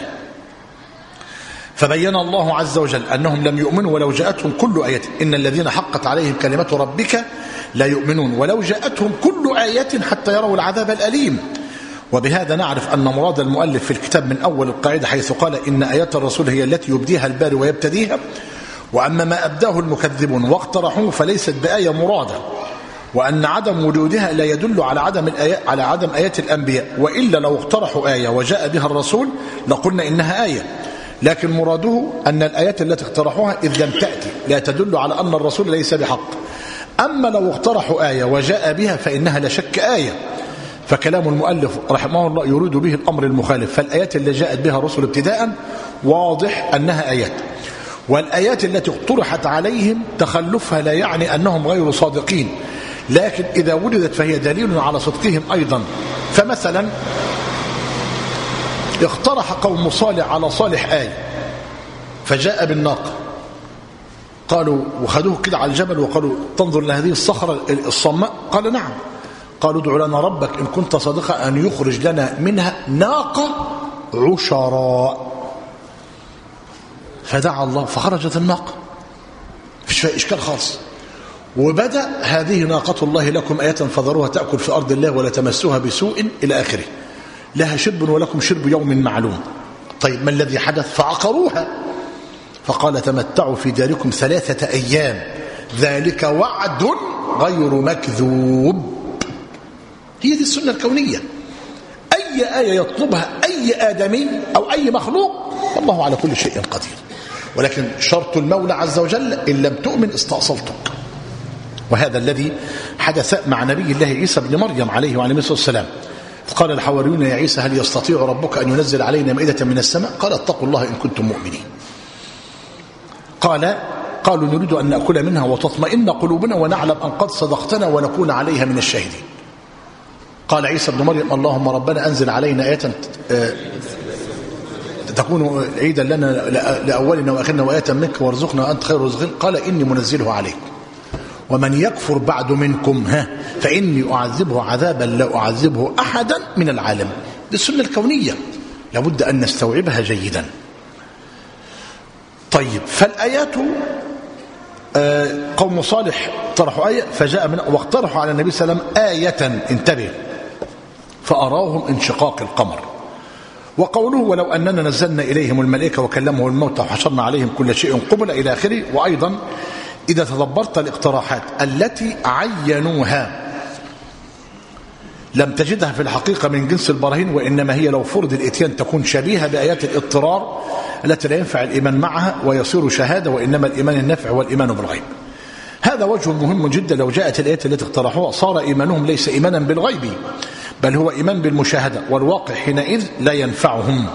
فبين الله عز وجل أنهم لم يؤمنوا ولو جاءتهم كل آية، إن الذين حقت عليهم كلمة ربك لا يؤمنون ولو جاءتهم كل آية حتى يروا العذاب الأليم. وبهذا نعرف أن مراد المؤلف في الكتاب من أول القاعدة حيث قال إن آيات الرسول هي التي يبديها الباري ويبتديها، وأما ما أبداه المكذبون واقترحوه فليست بآية مرادة، وأن عدم وجودها لا يدل على عدم الآيات على عدم آيات الأنبياء، وإلا لو اقترحوا آية وجاء بها الرسول لقلنا إنها آية، لكن مراده أن الآيات التي اقترحوها إذ لم تأتي لا تدل على أن الرسول ليس بحق. أما لو اقترحوا آية وجاء بها فإنها لا شك آية. فكلام المؤلف رحمه الله يريد به الأمر المخالف، فالآيات اللي جاءت بها الرسل ابتداء واضح أنها آيات، والآيات التي اقترحت عليهم تخلفها لا يعني أنهم غير صادقين، لكن إذا وجدت فهي دليل على صدقهم أيضا. فمثلا اقترح قوم صالح على صالح آية فجاء بالناقة، قالوا وخذوه كده على الجبل وقالوا تنظر لهذه الصخرة الصماء، قال نعم، قالوا ادع لنا ربك إن كنت صادقا أن يخرج لنا منها ناقة عشراء، فدعا الله فخرجت الناقة، فيش فيها إشكال خاص. وبدأ هذه ناقة الله لكم آية فذروها تأكل في أرض الله ولا تمسوها بسوء إلى آخره، لها شرب ولكم شرب يوم معلوم. طيب ما الذي حدث؟ فعقروها فقال تمتعوا في داركم ثلاثة أيام ذلك وعد غير مكذوب. هي دي السنة الكونية، أي آية يطلبها أي آدمي أو أي مخلوق والله على كل شيء قدير، ولكن شرط المولى عز وجل إن لم تؤمن استأصلتك. وهذا الذي حدث مع نبي الله عيسى بن مريم عليه وعلى الصلاة والسلام. قال الحواريون يا عيسى هل يستطيع ربك أن ينزل علينا مائدة من السماء؟ قال اتقوا الله إن كنتم مؤمنين. قال قالوا نريد أن نأكل منها وتطمئن قلوبنا ونعلم أن قد صدقتنا ونكون عليها من الشاهدين. قال عيسى بن مريم اللهم ربنا أنزل علينا آية تكون عيدا لنا لأولنا وآخرنا وآية منك وارزقنا وأنت خير الرازقين. قال إني منزله عليكم ومن يكفر بعد منكم ها فإني أعذبه عذابا لا أعذبه أحدا من العالم. دي السنة الكونية لابد أن نستوعبها جيدا. طيب فالآيات قوم صالح طرحوا آية فجاء من واقترحوا على النبي صلى الله عليه وسلم آية انتبه فأراهم انشقاق القمر. وقوله ولو أننا نزلنا إليهم الملائكة وكلمهم الموتى وحشرنا عليهم كل شيء قبل إلى آخره. وأيضا إذا تدبرت الاقتراحات التي عينوها لم تجدها في الحقيقة من جنس البراهين، وإنما هي لو فرض الإتيان تكون شبيهة بآيات الاضطرار التي لا ينفع الإيمان معها ويصير شهادة، وإنما الإيمان النافع والإيمان بالغيب. هذا وجه مهم جدا. لو جاءت الآيات التي اقترحوها صار إيمانهم ليس إيمانا بالغيب بل هو إيمان بالمشاهدة، والواقع حينئذ لا ينفعهم.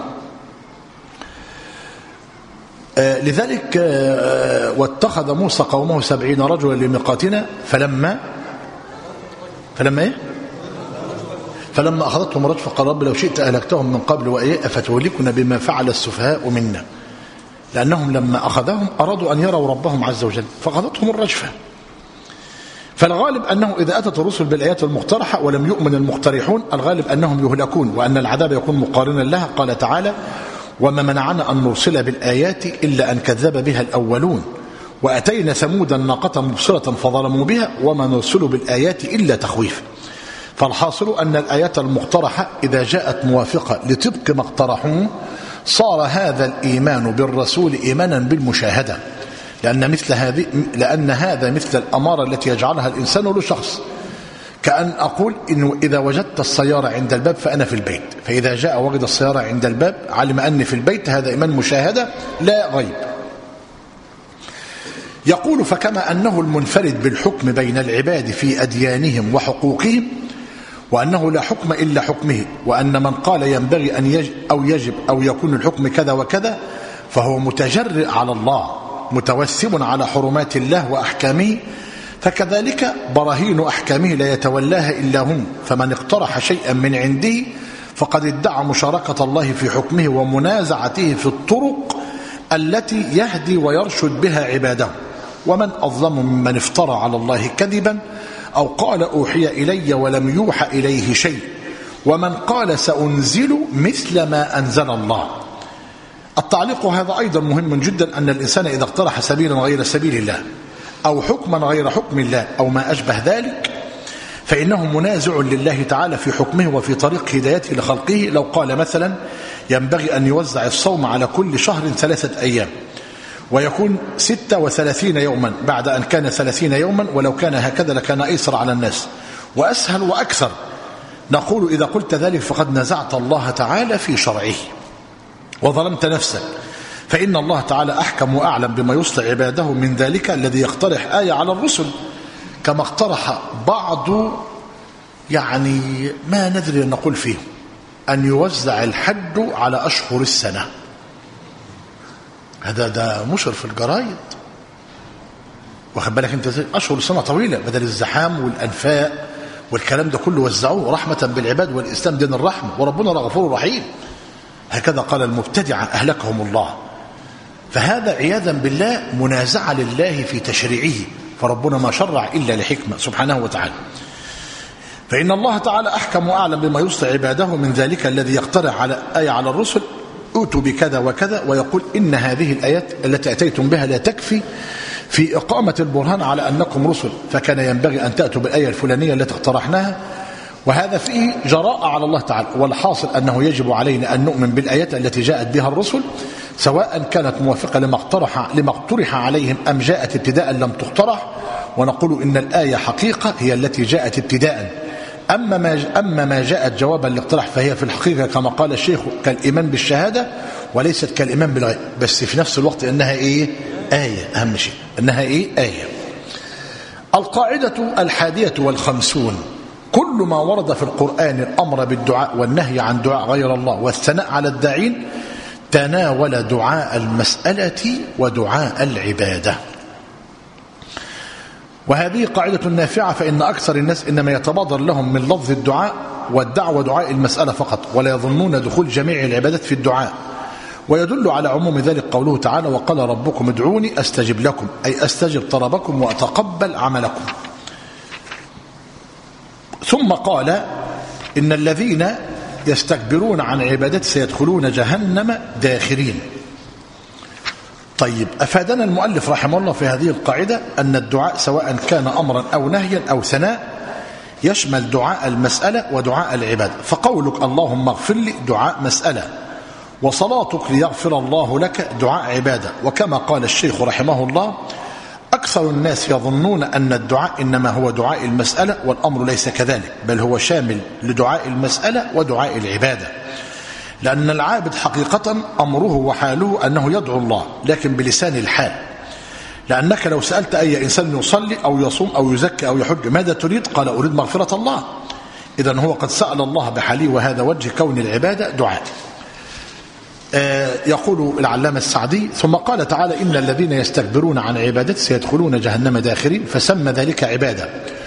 آه لذلك آه واتخذ موسى قومه سبعين رجلا لميقاتنا فلما فلما إيه؟ فلما أخذتهم رجفة قال رب لو شئت أهلكتهم من قبل وإيه أفتهلكنا بما فعل السفهاء منا. لأنهم لما أخذهم أرادوا أن يروا ربهم عز وجل فأخذتهم الرجفة. فالغالب أنه إذا أتت الرسل بالآيات المقترحة ولم يؤمن المقترحون الغالب أنهم يهلكون وأن العذاب يكون مقارنا لها. قال تعالى: وما منعنا أن نرسل بالآيات إلا أن كذب بها الأولون وأتينا ثمود الناقة مبصرة فظلموا بها وما نرسل بالآيات إلا تخويف. فالحاصل أن الآيات المقترحة إذا جاءت موافقة لطبق ما اقترحوه صار هذا الإيمان بالرسول إيمانا بالمشاهدة، لأن مثل هذه لأن هذا مثل الأمارة التي يجعلها الإنسان لشخص، كأن أقول إنه إذا وجدت السيارة عند الباب فأنا في البيت، فإذا جاء وجد السيارة عند الباب علم أني في البيت، هذا إيمان مشاهدة لا غيب. يقول: فكما أنه المنفرد بالحكم بين العباد في أديانهم وحقوقهم، وأنه لا حكم إلا حكمه، وأن من قال ينبغي أن يجب أو يجب أو يكون الحكم كذا وكذا فهو متجرئ على الله متوسم على حرمات الله وأحكامه، فكذلك براهين أحكامه لا يتولاها إلا هم، فمن اقترح شيئا من عنده فقد ادعى مشاركة الله في حكمه ومنازعته في الطرق التي يهدي ويرشد بها عباده. ومن أظلم ممن افترى على الله كذبا أو قال أوحي إلي ولم يوحى إليه شيء، ومن قال سأنزل مثل ما أنزل الله. التعليق هذا أيضا مهم جدا، أن الإنسان إذا اقترح سبيلا غير سبيل الله أو حكما غير حكم الله أو ما أشبه ذلك فإنه منازع لله تعالى في حكمه وفي طريق هدايته لخلقه. لو قال مثلا ينبغي أن يوزع الصوم على كل شهر ثلاثة أيام ويكون ستة وثلاثين يوما بعد أن كان ثلاثين يوما، ولو كان هكذا لكان أيسر على الناس وأسهل وأكثر، نقول إذا قلت ذلك فقد نزعت الله تعالى في شرعه وظلمت نفسك، فإن الله تعالى أحكم وأعلم بما يصلح عباده من ذلك الذي يقترح آية على الرسل، كما اقترح بعض يعني ما ندري أن نقول فيه أن يوزع الحد على أشهر السنة. هذا ده مشر في الجرايد، واخد بالك انت ازاي؟ أشهر السنة طويلة، بدل الزحام والأنفاق والكلام ده كله وزعوه رحمة بالعباد، والإسلام دين الرحمة وربنا غفور رحيم. هكذا قال المبتدعة أهلكهم الله. فهذا عياذا بالله منازعة لله في تشريعه، فربنا ما شرع إلا لحكمة سبحانه وتعالى. فإن الله تعالى أحكم وأعلم بما يصلح عباده من ذلك الذي يقترح على آية على الرسل أوتوا بكذا وكذا، ويقول إن هذه الآيات التي أتيتم بها لا تكفي في إقامة البرهان على أنكم رسل، فكان ينبغي أن تأتوا بالآية الفلانية التي اقترحناها، وهذا فيه جراءة على الله تعالى. والحاصل أنه يجب علينا أن نؤمن بالآيات التي جاءت بها الرسل سواء كانت موافقة لما اقترح لما اقترح عليهم أم جاءت ابتداء لم تقترح، ونقول إن الآية حقيقة هي التي جاءت ابتداء، أما ما أما ما جاءت جوابا لاقتراح فهي في الحقيقة كما قال الشيخ كالإيمان بالشهادة وليست كالإيمان بالغيب، بس في نفس الوقت إنها إيه؟ آية. أهم شيء إنها إيه؟ آية. القاعدة الحادية والخمسون: كل ما ورد في القرآن الأمر بالدعاء والنهي عن دعاء غير الله والثناء على الداعين تناول دعاء المسألة ودعاء العبادة. وهذه قاعدة نافعة، فإن أكثر الناس إنما يتبادر لهم من لفظ الدعاء والدعوة دعاء المسألة فقط، ولا يظنون دخول جميع العبادات في الدعاء. ويدل على عموم ذلك قوله تعالى: وقال ربكم ادعوني أستجب لكم، أي أستجب طلبكم وأتقبل عملكم. ثم قال: إن الذين يستكبرون عن عبادتي سيدخلون جهنم داخرين. طيب، أفادنا المؤلف رحمه الله في هذه القاعدة أن الدعاء سواء كان أمرا أو نهيا أو ثناء يشمل دعاء المسألة ودعاء العبادة. فقولك اللهم اغفر لي دعاء مسألة، وصلاتك ليغفر الله لك دعاء عبادة. وكما قال الشيخ رحمه الله: أكثر الناس يظنون أن الدعاء إنما هو دعاء المسألة، والأمر ليس كذلك، بل هو شامل لدعاء المسألة ودعاء العبادة، لأن العابد حقيقة أمره وحاله أنه يدعو الله لكن بلسان الحال. لأنك لو سألت أي إنسان يصلي أو يصوم أو يزكي أو يحج ماذا تريد؟ قال أريد مغفرة الله. إذن هو قد سأل الله بحاله، وهذا وجه كون العبادة دعاء. آه يقول العلامة السعدي: ثم قال تعالى: إن الذين يستكبرون عن عبادتي سيدخلون جهنم داخرين، فسمى ذلك عبادة.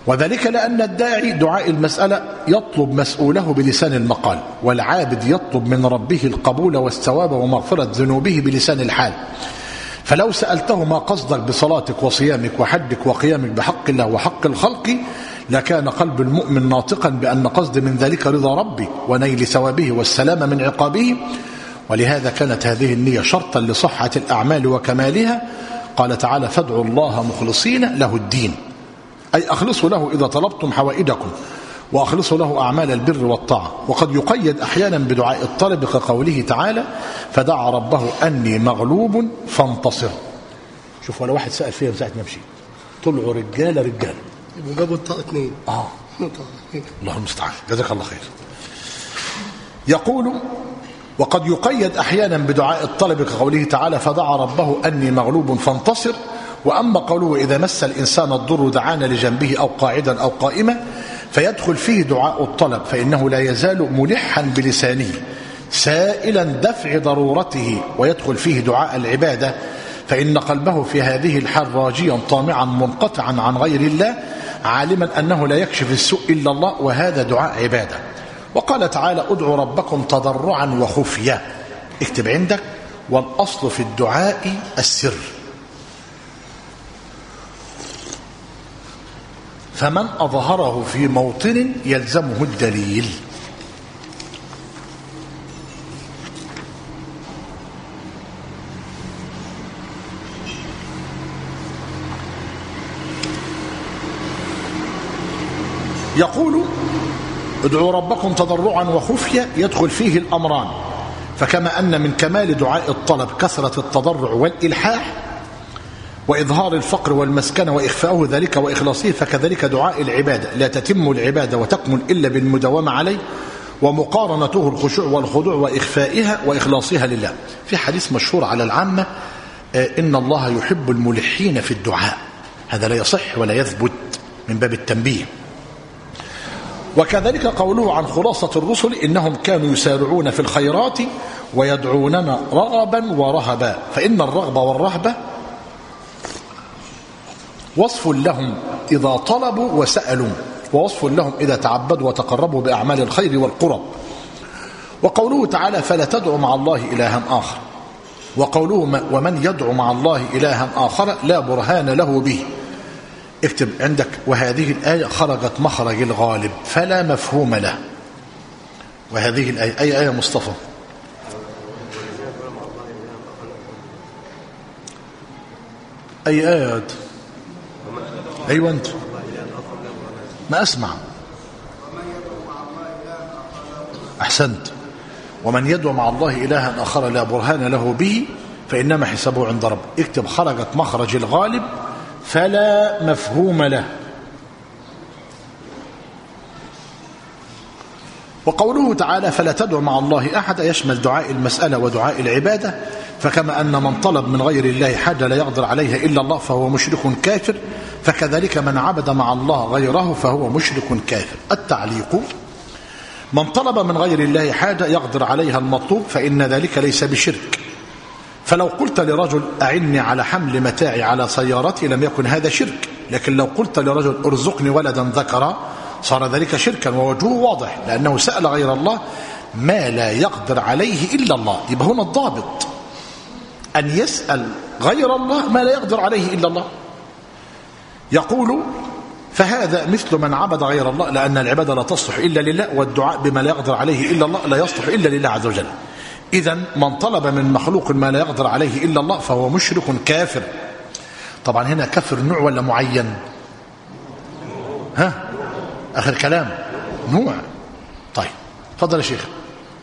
وذلك لأن الداعي دعاء المسألة يطلب مسؤوله بلسان المقال، والعابد يطلب من ربه القبول والثواب ومغفرة ذنوبه بلسان الحال. فلو سألته ما قصدك بصلاتك وصيامك وحجك وقيامك بحق الله وحق الخلق، لكان قلب المؤمن ناطقا بأن قصد من ذلك رضا ربه ونيل ثوابه والسلام من عقابه. ولهذا كانت هذه النية شرطا لصحة الأعمال وكمالها. قال تعالى: فادعوا الله مخلصين له الدين، أي أخلصوا له إذا طلبتم حوائجكم، وأخلصوا له أعمال البر والطاعة. وقد يقيد أحيانا بدعاء الطلب كقوله تعالى: فدعا ربه أني مغلوب فانتصر. شوف، ولا واحد سأل فيها من ساعة ما مشي، طلعوا رجالة رجالة جابوا الطاقة اثنين. آه الله المستعان، جزاك الله خير. يقول: وقد يقيد أحيانا بدعاء الطلب كقوله تعالى: فدعا ربه أني مغلوب فانتصر. وأما قوله: إذا مس الإنسان الضر دعانا لجنبه أو قاعدا أو قائما، فيدخل فيه دعاء الطلب، فإنه لا يزال ملحا بلسانه سائلا دفع ضرورته. ويدخل فيه دعاء العبادة، فإن قلبه في هذه الحال راجيا طامعا منقطعا عن غير الله، عالما أنه لا يكشف السوء إلا الله، وهذا دعاء عبادة. وقال تعالى: ادعوا ربكم تضرعا وخفية. اكتب عندك: والأصل في الدعاء السر، فمن أظهره في موطن يلزمه الدليل. يقول: ادعوا ربكم تضرعا وخفية، يدخل فيه الأمران. فكما أن من كمال دعاء الطلب كثرة التضرع والإلحاح وإظهار الفقر والمسكنة وإخفاؤه ذلك وإخلاصه، فكذلك دعاء العبادة لا تتم العبادة وتكمل إلا بالمداومة عليه، ومقارنته الخشوع والخضوع وإخفائها وإخلاصها لله. في حديث مشهور على العامة: إن الله يحب الملحين في الدعاء. هذا لا يصح ولا يثبت، من باب التنبيه. وكذلك قوله عن خلاصة الرسل: إنهم كانوا يسارعون في الخيرات ويدعوننا رغبا ورهبا. فإن الرغبة والرهبة وصف لهم إذا طلبوا وسألوا، ووصف لهم إذا تعبدوا وتقربوا بأعمال الخير والقرب. وقوله تعالى: فلا تدعوا مع الله إلها آخر. وقوله: ومن يدعو مع الله إلها آخر لا برهان له به. اكتب عندك: وهذه الآية خرجت مخرج الغالب فلا مفهوم له. وهذه الآية أي آية مصطفى؟ أي آية؟ أيوة أنت ما أسمع. أحسنت. ومن يدعو مع الله إلها آخر لا برهان له به فإنما حسابه عند رب. اكتب: خرجت مخرج الغالب فلا مفهوم له. وقوله تعالى: فلا تدعو مع الله أحد يشمل دعاء المسألة ودعاء العبادة. فكما أن من طلب من غير الله حاجة لا يقدر عليها إلا الله فهو مشرك كافر، فكذلك من عبد مع الله غيره فهو مشرك كافر. التعليق: من طلب من غير الله حاجة يقدر عليها المطلوب فإن ذلك ليس بشرك. فلو قلت لرجل: أعني على حمل متاعي على سيارتي، لم يكن هذا شرك. لكن لو قلت لرجل: ارزقني ولدا ذكرا، صار ذلك شركا، ووجهه واضح، لأنه سأل غير الله ما لا يقدر عليه إلا الله. يبقى هنا الضابط أن يسأل غير الله ما لا يقدر عليه إلا الله. يقول: فهذا مثل من عبد غير الله، لأن العبادة لا تصلح إلا لله، والدعاء بما لا يقدر عليه إلا الله لا يصلح إلا لله عز وجل. إذن من طلب من مخلوق ما لا يقدر عليه إلا الله فهو مشرك كافر. طبعا هنا كفر نوع ولا معين؟ ها آخر كلام نوع. طيب تفضل يا شيخ.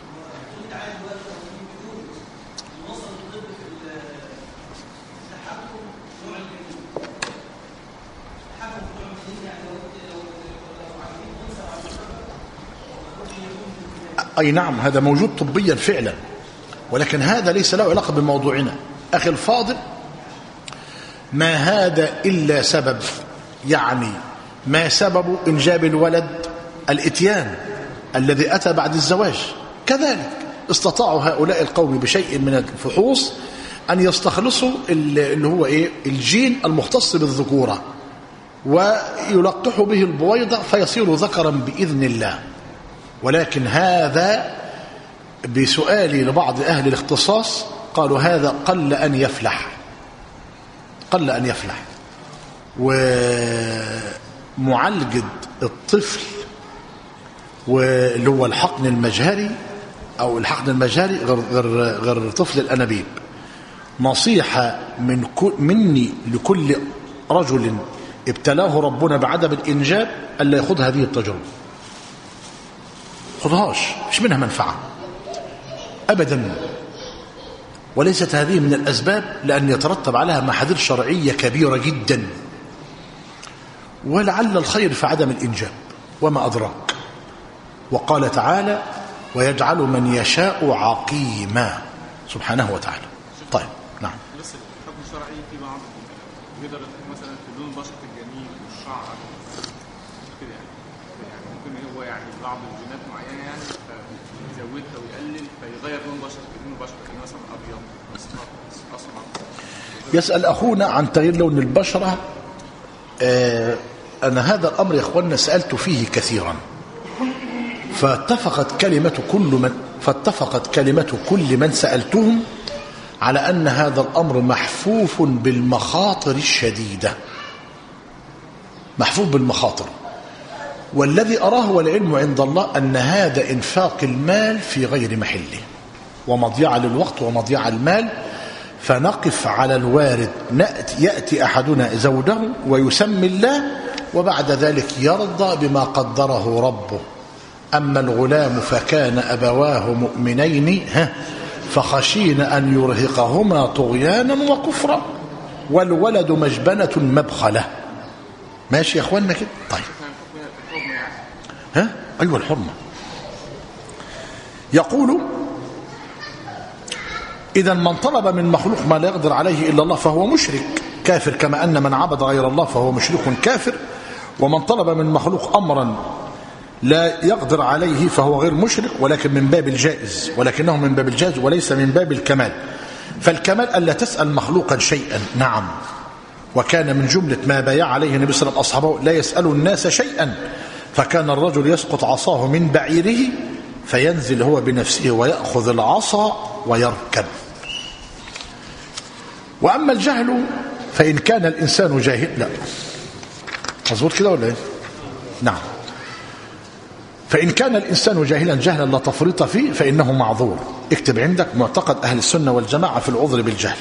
أي نعم، هذا موجود طبيا فعلا، ولكن هذا ليس له علاقة بموضوعنا. أخي الفاضل، ما هذا إلا سبب، يعني ما سبب إنجاب الولد؟ الإتيان الذي أتى بعد الزواج. كذلك استطاعوا هؤلاء القوم بشيء من الفحوص أن يستخلصوا اللي هو إيه؟ الجين المختص بالذكورة، ويلقح به البويضة فيصير ذكرا بإذن الله. ولكن هذا بسؤالي لبعض أهل الاختصاص قالوا هذا قل أن يفلح، قل أن يفلح. ومعالجة الطفل واللي هو الحقن المجهري أو الحقن المجهري غير, غير, غير طفل الأنابيب. نصيحة من مني لكل رجل ابتلاه ربنا بعدم الإنجاب ألا يخذ هذه التجربة، خذهاش، مش منها منفعة أبدا، وليست هذه من الأسباب، لأن يترتب عليها محاذير شرعية كبيرة جدا، ولعل الخير في عدم الإنجاب وما أدراك. وقال تعالى ويجعل من يشاء عقيما سبحانه وتعالى. طيب نعم. بس الحكم الشرعي في بعض يقدر مثلا في لون بشرة الجنين والشعر كده يعني، يعني ممكن هو يعني بعض الجينات معينة يعني فيزودها ويقلل فيغير لون بشرة الجنين وبشرة الجنين مثلا أبيض أصفر أسمر. يسأل أخونا عن تغيير لون البشرة. آه أنا هذا الأمر يا أخوانا سألت فيه كثيرا، فاتفقت كلمة كل من فاتفقت كلمة كل من سألتهم على أن هذا الأمر محفوف بالمخاطر الشديدة، محفوف بالمخاطر. والذي أراه والعلم عند الله أن هذا إنفاق المال في غير محله ومضيعة للوقت ومضيعة المال. فنقف على الوارد، نأتي يأتي أحدنا زوجه ويسمي الله وبعد ذلك يرضى بما قدره ربه. أما الغلام فكان أبواه مؤمنين فخشينا أن يرهقهما طغيانا وكفرا والولد مجبنة مبخلة. ماشي يا أخوانا كده؟ طيب ها أيوة الحرمة. يقول إذا من طلب من مخلوق ما لا يقدر عليه إلا الله فهو مشرك كافر، كما أن من عبد غير الله فهو مشرك كافر. ومن طلب من مخلوق أمرا لا يقدر عليه فهو غير مشرك، ولكن من باب الجائز، ولكنه من باب الجائز وليس من باب الكمال. فالكمال ألا تسأل مخلوقا شيئا، نعم، وكان من جملة ما بايع عليه النبي صلى الله عليه وسلم أصحابه لا يسأل الناس شيئا. فكان الرجل يسقط عصاه من بعيره فينزل هو بنفسه ويأخذ العصا ويركب. وأما الجهل فإن كان الإنسان جاهل، لا مظبوط كده ولا ايه؟ نعم. فإن كان الإنسان جاهلا جهلا لا تفريط فيه فإنه معذور. اكتب عندك معتقد أهل السنة والجماعة في العذر بالجهل.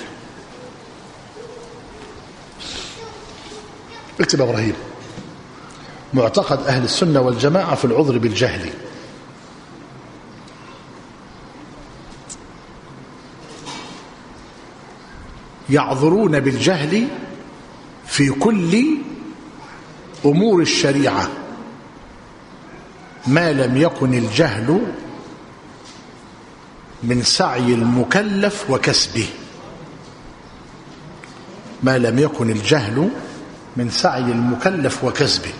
اكتب يا إبراهيم معتقد أهل السنة والجماعة في العذر بالجهل. يعذرون بالجهل في كل أمور الشريعة ما لم يكن الجهل من سعي المكلف وكسبه، ما لم يكن الجهل من سعي المكلف وكسبه.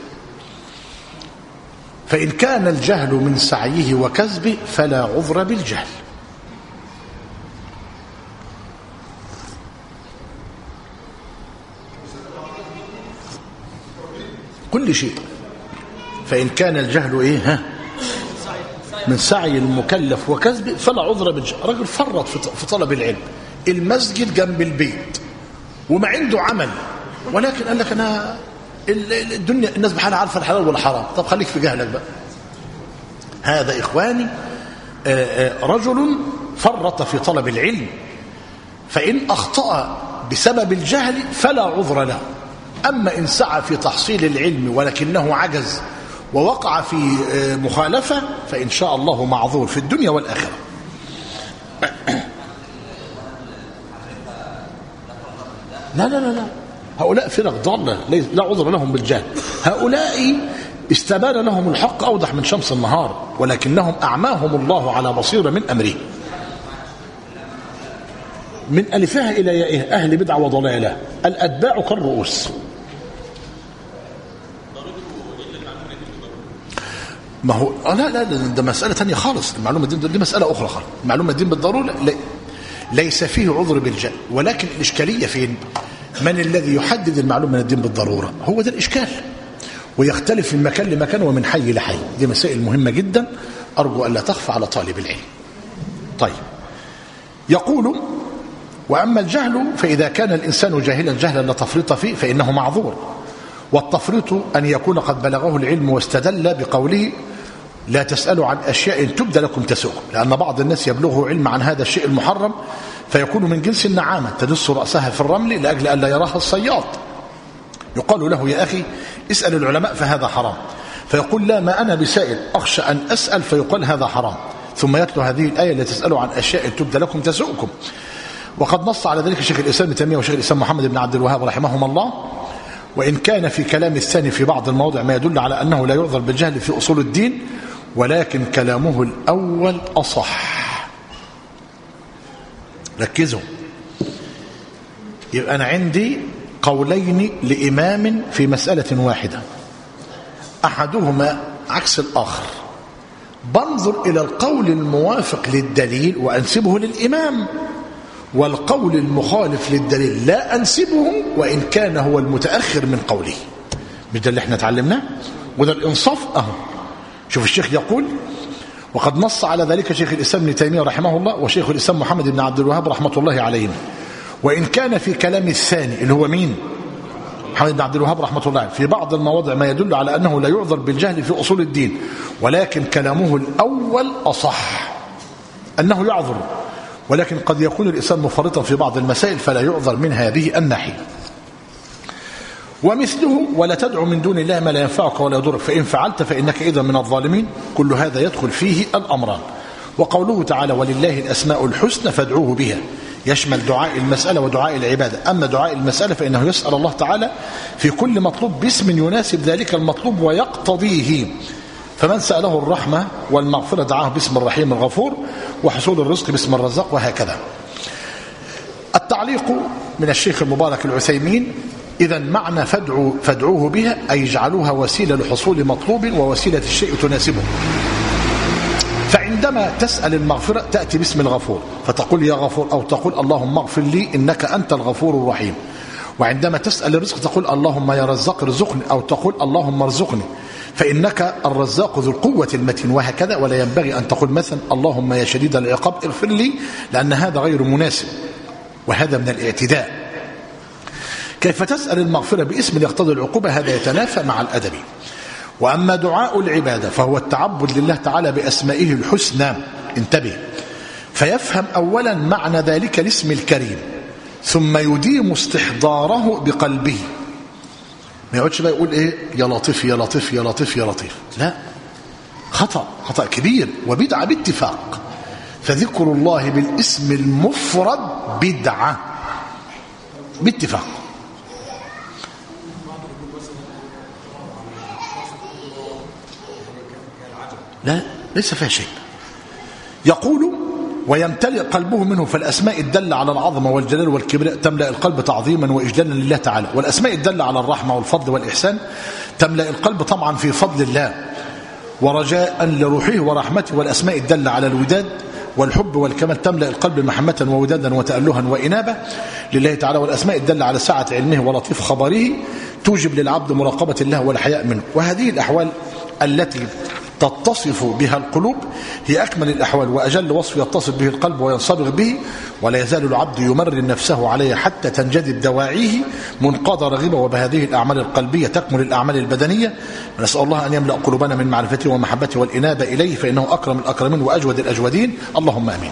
فإن كان الجهل من سعيه وكسبه فلا عذر بالجهل. كل شيء. فإن كان الجهل إيه ها من سعي المكلف وكسبه فلا عذر بالجهل. رجل فرط في طلب العلم، المسجد جنب البيت وما عنده عمل، ولكن قال لك أنا الدنيا الناس بحالها عارفة الحلال والحرام، طب خليك في جهلك بقى. هذا إخواني رجل فرط في طلب العلم، فإن أخطأ بسبب الجهل فلا عذر له. أما إن سعى في تحصيل العلم ولكنه عجز ووقع في مخالفة فإن شاء الله معذور في الدنيا والآخرة. لا لا لا لا هؤلاء فرق ضالة لا عذر لهم بالجهل. هؤلاء استبان لهم الحق أوضح من شمس النهار، ولكنهم أعماهم الله على بصيرة من أمره. من ألفها إلى يائها أهل بدعة وضلالة الأتباع كالرؤوس. ما هو لا لا ده مسألة تانية خالص. المعلومة دي, دي مسألة أخرى خالص. المعلومة دي بالضرورة ليس فيه عذر بالجهل، ولكن الإشكالية فين؟ من الذي يحدد المعلوم من الدين بالضرورة؟ هو ده الإشكال، ويختلف من مكان لمكان ومن حي لحي. دي مسائل مهمة جدا أرجو أن لا تخفى على طالب العلم. طيب، يقول: وأما الجهل فإذا كان الإنسان جاهلا جهلا لا تفريط فيه فإنه معذور، والتفريط أن يكون قد بلغه العلم واستدل بقوله: لا تسألوا عن أشياء تبدى لكم تسؤكم، لأن بعض الناس يبلغه علم عن هذا الشيء المحرم فيكون من جنس النعامة تدس رأسها في الرمل لأجل أن لا يراها الصياد. يقال له: يا أخي اسأل العلماء فهذا حرام، فيقول: لا، ما أنا بسائل، أخشى أن أسأل فيقال هذا حرام، ثم يتلو هذه الآية: لا تسألوا عن أشياء تبدى لكم تسؤكم. وقد نص على ذلك شيخ الإسلام ابن تيمية وشيخ الإسلام محمد بن عبد الوهاب رحمهما الله. وإن كان في كلام الثاني في بعض المواضع ما يدل على أنه لا يعذر بالجهل في أصول الدين، ولكن كلامه الأول أصح. ركزوا، يبقى أنا عندي قولين لإمام في مسألة واحدة، أحدهما عكس الآخر، بنظر إلى القول الموافق للدليل وأنسبه للإمام، والقول المخالف للدليل لا أنسبه وإن كان هو المتأخر من قوله. مش ده اللي احنا تعلمناه؟ وده الإنصاف. أهو شوف الشيخ يقول: وقد نص على ذلك شيخ الإسلام ابن تيمية رحمه الله وشيخ الإسلام محمد بن عبد الوهاب رحمة الله عليهم. وإن كان في كلام الثاني اللي هو مين؟ محمد بن عبد الوهاب رحمة الله عليه، في بعض المواضع ما يدل على أنه لا يعذر بالجهل في أصول الدين، ولكن كلامه الأول أصح، أنه يعذر، ولكن قد يكون الإنسان مفرطا في بعض المسائل فلا يعذر من هذه الناحية. ومثله: ولا تدعو من دون الله ما لا ينفعك ولا يضرك فإن فعلت فإنك إذا من الظالمين. كل هذا يدخل فيه الأمران. وقوله تعالى: ولله الأسماء الحسنى فادعوه بها، يشمل دعاء المسألة ودعاء العبادة. أما دعاء المسألة فإنه يسأل الله تعالى في كل مطلوب باسم يناسب ذلك المطلوب ويقتضيه، فمن سأله الرحمة والمغفرة دعاه باسم الرحيم الغفور، وحصول الرزق باسم الرزاق، وهكذا. التعليق من الشيخ المبارك العثيمين: إذا معنى فادعوا فادعوه بها أي اجعلوها وسيلة لحصول مطلوب ووسيلة الشيء تناسبه. فعندما تسأل المغفرة تأتي باسم الغفور فتقول يا غفور، أو تقول اللهم اغفر لي إنك أنت الغفور الرحيم. وعندما تسأل الرزق تقول اللهم يا رزاق ارزقني، أو تقول اللهم ارزقني فإنك الرزاق ذو القوة المتين، وهكذا. ولا ينبغي أن تقول مثلا اللهم يا شديد العقاب اغفر لي، لأن هذا غير مناسب وهذا من الاعتداء. كيف تسأل المغفرة باسم يقتضي العقوبة؟ هذا يتنافى مع الأدب. وأما دعاء العبادة فهو التعبد لله تعالى بأسمائه الحسنى، انتبه، فيفهم أولا معنى ذلك الاسم الكريم ثم يديم استحضاره بقلبه. ما يقعدش بقى يقول ايه يا لطيف يا لطيف يا لطيف يا لطيف، لا، خطأ خطأ كبير وبدعة باتفاق. فذكر الله بالاسم المفرد بدعة باتفاق. لا، ليس فيها شيء. يقول ويمتلئ قلبه منه، فالأسماء الدالة على العظمة والجلال والكبرياء تملأ القلب تعظيما وإجلالا لله تعالى، والأسماء الدالة على الرحمة والفضل والإحسان تملأ القلب طمعا في فضل الله ورجاء لروحه ورحمته، والأسماء الدالة على الوداد والحب والكمال تملأ القلب محمة وودادا وتألها وإنابة لله تعالى، والأسماء الدالة على سعة علمه ولطيف خبره توجب للعبد مراقبة الله والحياء منه. وهذه الأحوال التي تتصف بها القلوب هي أكمل الأحوال وأجل وصف يتصف به القلب وينصبغ به، ولا يزال العبد يمرن نفسه عليه حتى تنجذب دواعيه منقادة رغبة. وبهذه الأعمال القلبية تكمل الأعمال البدنية. نسأل الله أن يملأ قلوبنا من معرفته ومحبته والإنابة إليه، فإنه أكرم الأكرمين وأجود الأجودين، اللهم آمين.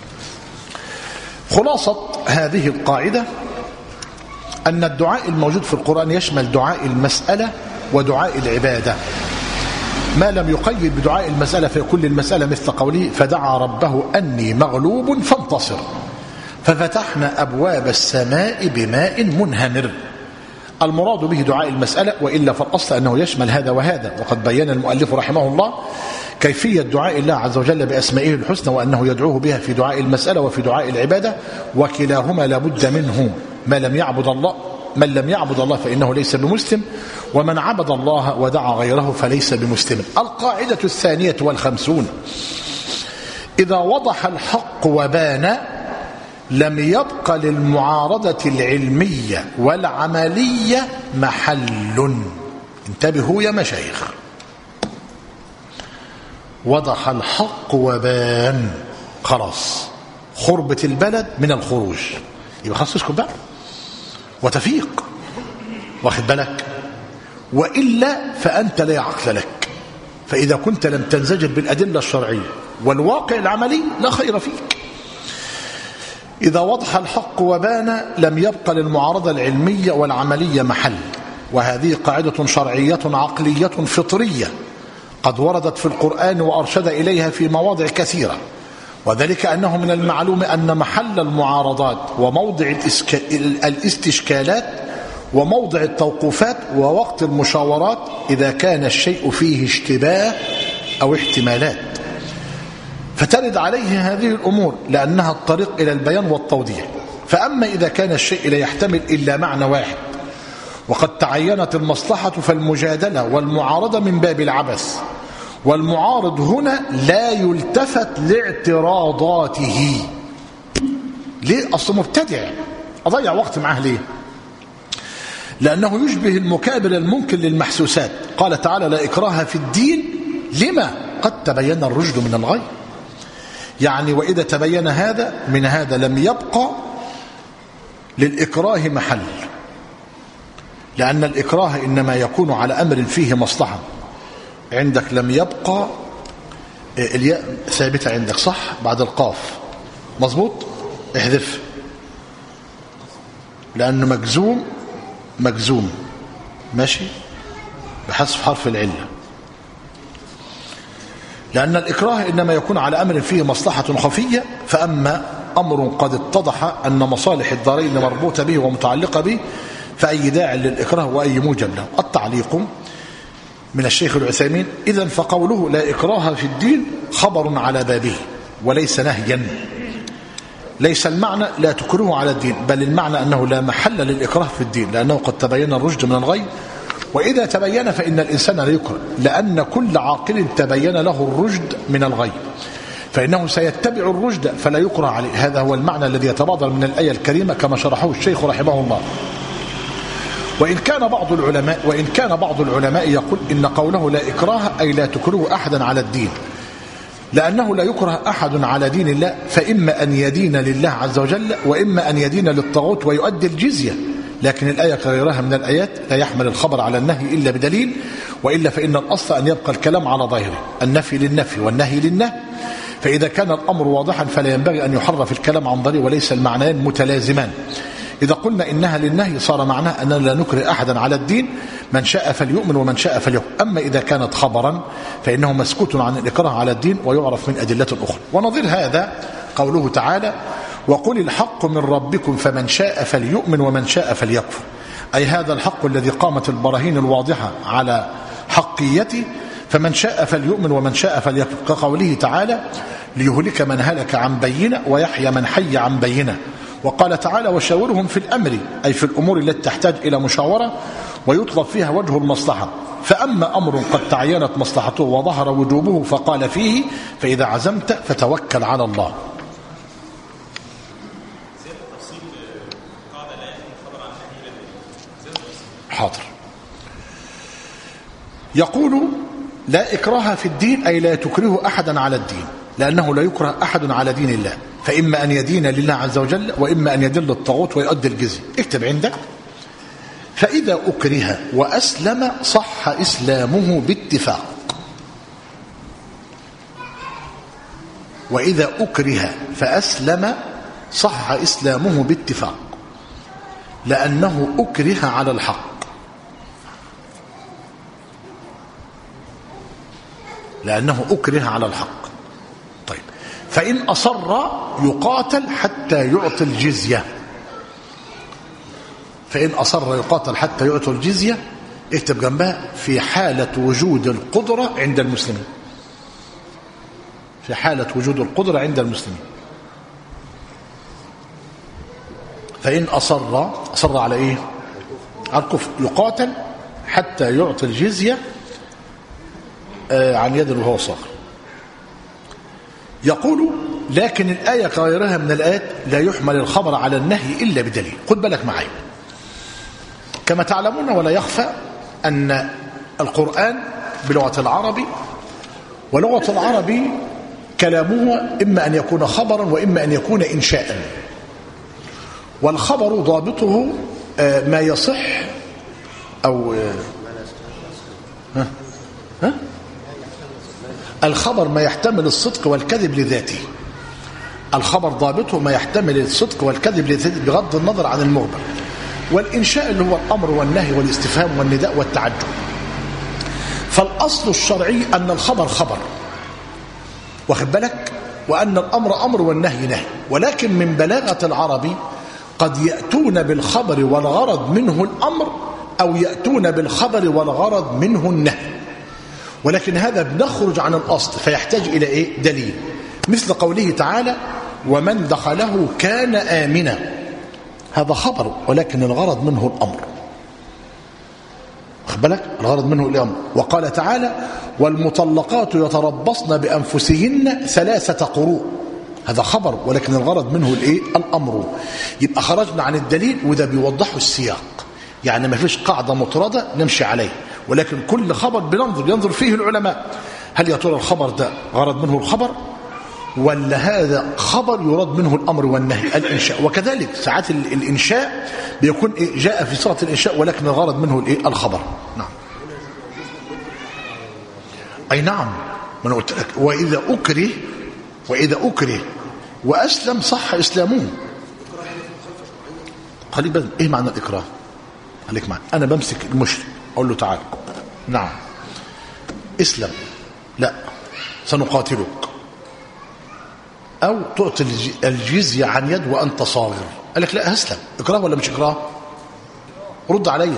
خلاصة هذه القاعدة أن الدعاء الموجود في القرآن يشمل دعاء المسألة ودعاء العبادة، ما لم يقيد بدعاء المسألة في كل المسألة، مثل قوله فدعا ربه أني مغلوب فانتصر ففتحنا أبواب السماء بماء منهمر. المراد به دعاء المسألة، وإلا فالأصل أنه يشمل هذا وهذا. وقد بيّن المؤلف رحمه الله كيفية دعاء الله عز وجل بأسمائه الحسنى، وأنه يدعوه بها في دعاء المسألة وفي دعاء العبادة، وكلاهما لابد منه. ما لم يعبد الله من لم يعبد الله فإنه ليس بمسلم، ومن عبد الله ودعا غيره فليس بمسلم. القاعدة الثانية والخمسون: إذا وضح الحق وبان لم يبق للمعارضة العلمية والعملية محل. انتبهوا يا مشايخ، وضح الحق وبان، خلاص خربة البلد من الخروج، يبقى خلاص تسكت بقى وتفيق، واخد بالك؟ وإلا فأنت لا عقل لك، فإذا كنت لم تنزجر بالأدلة الشرعية والواقع العملي لا خير فيك. إذا وضح الحق وبان لم يبق للمعارضة العلمية والعملية محل، وهذه قاعدة شرعية عقلية فطرية قد وردت في القرآن وأرشد إليها في مواضع كثيرة، وذلك أنه من المعلوم أن محل المعارضات وموضع الاستشكالات وموضع التوقفات ووقت المشاورات إذا كان الشيء فيه اشتباه أو احتمالات، فترد عليه هذه الأمور لأنها الطريق إلى البيان والتوضيح. فأما إذا كان الشيء لا يحتمل إلا معنى واحد وقد تعينت المصلحة فالمجادلة والمعارضة من باب العبث، والمعارض هنا لا يلتفت لاعتراضاته. ليه؟ أصله مبتدع، أضيع وقت معه ليه؟ لأنه يشبه المكابر المنكر للمحسوسات. قال تعالى لا إكراه في الدين، لما؟ قد تبين الرشد من الغي. يعني وإذا تبين هذا من هذا لم يبقى للإكراه محل، لأن الإكراه إنما يكون على أمر فيه مصلحة. عندك لم يبقى الياء ثابتة عندك صح بعد القاف، مظبوط، احذف لأنه مجزوم مجزوم ماشي بحذف حرف العلة، لأن الإكراه إنما يكون على أمر فيه مصلحة خفية، فأما أمر قد اتضح أن مصالح الدارين مربوطة به ومتعلقة به فأي داع للإكراه وأي موجب له. التعليق من الشيخ العثيمين: إذن فقوله لا إكراه في الدين خبر على بابه وليس نهيا. ليس المعنى لا تكرهه على الدين، بل المعنى أنه لا محل للإكراه في الدين، لأنه قد تبين الرشد من الغي، وإذا تبين فإن الإنسان لا يكره، لأن كل عاقل تبين له الرشد من الغي فإنه سيتبع الرشد فلا يكره عليه. هذا هو المعنى الذي يتبادر من الآية الكريمة كما شرحه الشيخ رحمه الله. وإن كان بعض العلماء وإن كان بعض العلماء يقول إن قوله لا إكراه أي لا تكره أحدا على الدين، لأنه لا يكره أحد على دين الله، فإما أن يدين لله عز وجل وإما أن يدين للطاغوت ويؤدي الجزية. لكن الآية كغيرها من الآيات لا يحمل الخبر على النهي إلا بدليل، وإلا فإن الأصل أن يبقى الكلام على ظاهره، النفي للنفي والنهي للنهي. فإذا كان الأمر واضحا فلا ينبغي أن يحرف الكلام عن ظاهره وليس المعنيان متلازمان. إذا قلنا إنها للنهي صار معناه أننا لا نكره أحدا على الدين، من شاء فليؤمن ومن شاء فليكفر. أما إذا كانت خبرا فإنه مسكوت عن الإكراه على الدين ويعرف من أدلة أخرى. ونظير هذا قوله تعالى وقل الحق من ربكم فمن شاء فليؤمن ومن شاء فليكفر، أي هذا الحق الذي قامت البراهين الواضحة على حقيته، فمن شاء فليؤمن ومن شاء فليكفر، كقوله تعالى ليهلك من هلك عن بينة ويحيى من حي عن بينة. وقال تعالى وشاورهم في الأمر، أي في الأمور التي تحتاج إلى مشاورة ويطلب فيها وجه المصلحة. فأما أمر قد تعينت مصلحته وظهر وجوبه فقال فيه، فإذا عزمت فتوكل على الله. حاضر. يقول لا إكراه في الدين أي لا تكره أحدا على الدين، لأنه لا يكره أحد على دين الله، فإما أن يدين لله عز وجل وإما أن يدل الطاغوت ويؤدي الجزية. اكتب عندك فإذا أكره وأسلم صح إسلامه باتفاق. وإذا أكره فأسلم صح إسلامه باتفاق، لأنه أكره على الحق، لأنه أكره على الحق. طيب فإن أصر يقاتل حتى يعطي الجزية. فإن أصر يقاتل حتى يعطي الجزية، اكتب جنبها في حالة وجود القدرة عند المسلمين. في حالة وجود القدرة عند المسلمين. فإن أصر أصر على إيه؟ على الكفر، يقاتل حتى يعطي الجزية عن يد وهو صاغر. يقول لكن الآية كغيرها من الآيات لا يحمل الخبر على النهي إلا بدليل. خد بالك معي، كما تعلمون ولا يخفى أن القرآن بلغة العربي، ولغة العربي كلامه إما أن يكون خبرا وإما أن يكون إنشاء. والخبر ضابطه ما يصح أو ها ها الخبر ما يحتمل الصدق والكذب لذاته. الخبر ضابطه ما يحتمل الصدق والكذب لذاته بغض النظر عن المخبر. والإنشاء اللي هو الأمر والنهي والاستفهام والنداء والتعجب. فالأصل الشرعي أن الخبر خبر، واخد بالك، وأن الأمر أمر والنهي نهي. ولكن من بلاغة العربي قد يأتون بالخبر والغرض منه الأمر، أو يأتون بالخبر والغرض منه النهي، ولكن هذا بنخرج عن الأصل فيحتاج إلى إيه؟ دليل. مثل قوله تعالى ومن دخله كان آمنا، هذا خبر ولكن الغرض منه الأمر، واخد بالك، الغرض منه الأمر. وقال تعالى والمطلقات يتربصن بأنفسهن ثلاثة قروء، هذا خبر ولكن الغرض منه الايه؟ الأمر. يبقى خرجنا عن الدليل، وده بيوضحه السياق. يعني ما فيش قاعدة مطردة نمشي عليه، ولكن كل خبر بننظر ينظر فيه العلماء، هل يا ترى الخبر ده غرض منه الخبر ولا هذا خبر يراد منه الأمر والنهي الإنشاء. وكذلك ساعات الإنشاء بيكون جاء في صيغة الإنشاء ولكن الغرض منه الايه؟ الخبر. نعم أي نعم، ما أنا قلت لك وإذا أكره وإذا أكره وأسلم صح إسلامه. خليك بس، إيه معنى الإكراه؟ خليك معي، أنا بمسك المشرك أقول له تعال، نعم اسلم، لا سنقاتلك، أو تعطي الجزية عن يد وأنت صاغر. قال لك لا هسلم. إكراه ولا مش إكراه؟ رد عليا.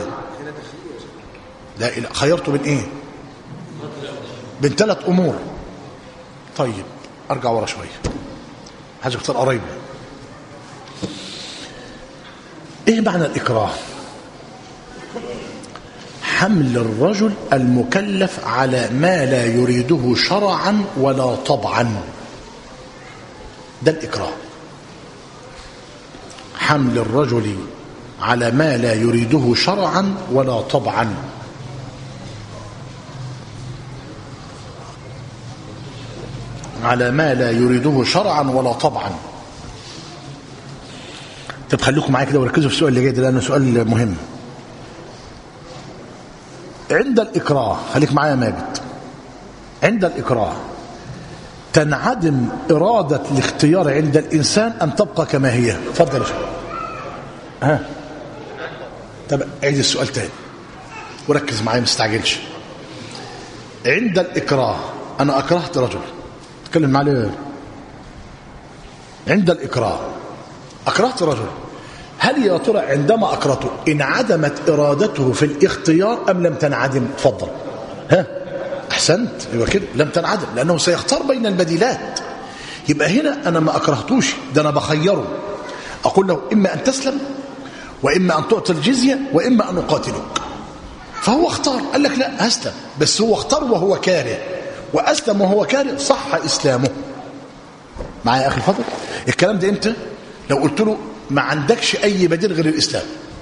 لا إله، خيرته بين إيه؟ بين ثلاث أمور. طيب أرجع ورا شوية، حاجة اختار قريب. إيه معنى الإكراه؟ حمل الرجل المكلف على ما لا يريده شرعا ولا طبعا، ده الإكراه. حمل الرجل على ما لا يريده شرعا ولا طبعا. على ما لا يريده شرعا ولا طبعا. طب خليكم معايا كده وركزوا في السؤال اللي جاي ده لأنه سؤال مهم. عند الإكراه، خليك معايا يا ماجد، عند الإكراه تنعدم إرادة الاختيار عند الإنسان أن تبقى كما هي. اتفضل يا شباب. ها طب عيد السؤال تاني وركز معايا ما تستعجلش. عند الإكراه أنا أكرهت رجل، اتكلم معايا. عند الإكراه أكرهت رجل، هل يا ترى عندما أكرهته انعدمت إرادته في الاختيار أم لم تنعدم؟ اتفضل. ها أحسنت، يبقى كده لم تنعدم لأنه سيختار بين البديلات. يبقى هنا أنا ما أكرهتوش، ده أنا بخيره، أقول له إما أن تسلم وإما أن تعطي الجزية وإما أن أقاتلك. فهو اختار، قال لك لا هسلم، بس هو اختار وهو كاره، وأسلم وهو كاره صح إسلامه. معايا يا أخي الفضل؟ الكلام ده أنت لو قلت له ما عندكش أي بديل غير الإسلام،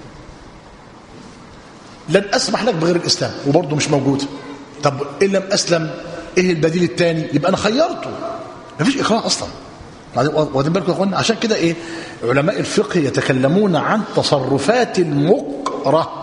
لن أسمح لك بغير الإسلام، وبرضه مش موجود. طب إن لم أسلم إيه البديل الثاني؟ يبقى أنا خيرته، مفيش إكراه أصلا. واخدين بالكم يا أخوانا؟ عشان كده إيه علماء الفقه يتكلمون عن تصرفات المكره.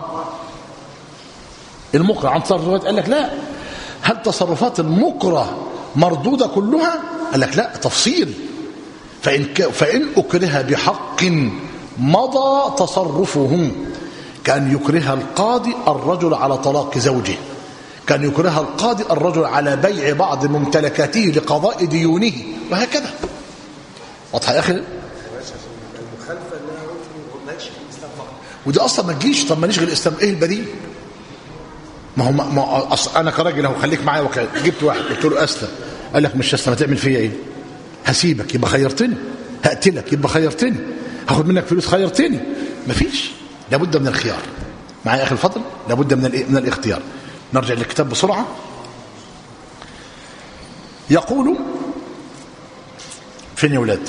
المكره عن تصرفات، قال لك لا، هل تصرفات المكره مردودة كلها؟ قال لك لا، تفصيل. فإن, فإن أكره بحق مضى تصرفه، كان يكره القاضي الرجل على طلاق زوجه، كان يكره القاضي الرجل على بيع بعض ممتلكاته لقضاء ديونه، وهكذا. واضحة يا أخي؟ المخالفة اللي أنا قلت ودي أصلا ما تجيش. طب ما نشغل الإسلام، إيه البديل؟ ما هو ما أنا كراجل أهو، خليك معايا وكذا، جبت واحد قلت له أسلم، قال لك مش أسلم، هتعمل فيا إيه؟ هسيبك يبقى خيرتني، هقتلك يبقى خيرتني، هاخد منك فلوس خيرتني. مفيش، لابد من الخيار. معايا يا أخي الفضل؟ لابد من من الاختيار. نرجع للكتاب بسرعة. يقول فين يا ولاد؟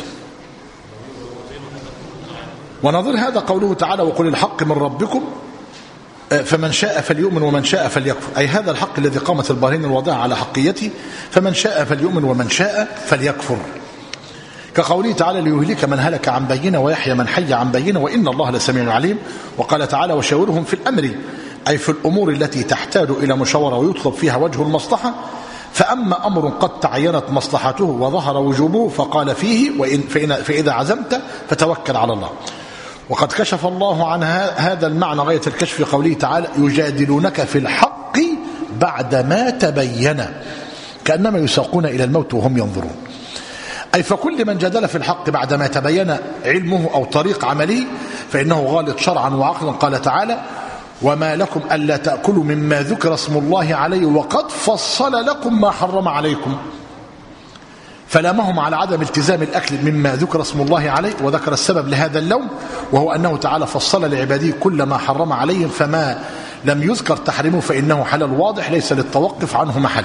ونظير هذا قوله تعالى وقل الحق من ربكم فمن شاء فليؤمن ومن شاء فليكفر، أي هذا الحق الذي قامت البراهين الواضحة على حقيته، فمن شاء فليؤمن ومن شاء فليكفر. كقوله تعالى ليهلك من هلك عن بينة ويحيى من حي عن بينة وإن الله لسميع عليم. وقال تعالى وشاورهم في الأمر، أي في الأمور التي تحتاج إلى مشاورة ويطلب فيها وجه المصلحة. فأما أمر قد تعينت مصلحته وظهر وجوبه فقال فيه وإن فإن فإذا عزمت فتوكل على الله. وقد كشف الله عن هذا المعنى غاية الكشف في قوله تعالى يجادلونك في الحق بعدما تبين، كأنما يساقون إلى الموت وهم ينظرون. أي فكل من جادل في الحق بعدما تبين علمه أو طريق عمله فإنه غالط شرعا وعقلا. قال تعالى وما لكم ألا تأكلوا مما ذكر اسم الله عليه وقد فصل لكم ما حرم عليكم، فلامهم على عدم التزام الأكل مما ذكر اسم الله عليه، وذكر السبب لهذا اللوم وهو أنه تعالى فصل لعباده كل ما حرم عليهم، فما لم يذكر تحريمه فإنه حلال واضح ليس للتوقف عنه محل.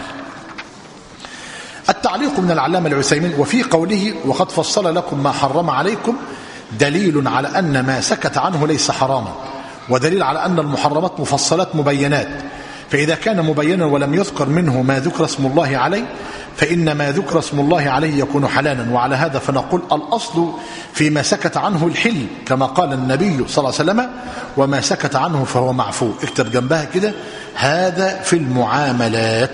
التعليق من العلامة العثيمين وفي قوله وقد فصل لكم ما حرم عليكم دليل على أن ما سكت عنه ليس حراما، ودليل على أن المحرمات مفصلات مبينات، فإذا كان مبينا ولم يذكر منه ما ذكر اسم الله عليه فإن ما ذكر اسم الله عليه يكون حلالا. وعلى هذا فنقول الأصل فيما سكت عنه الحل، كما قال النبي صلى الله عليه وسلم وما سكت عنه فهو معفو. اكتب جنبها كده هذا في المعاملات.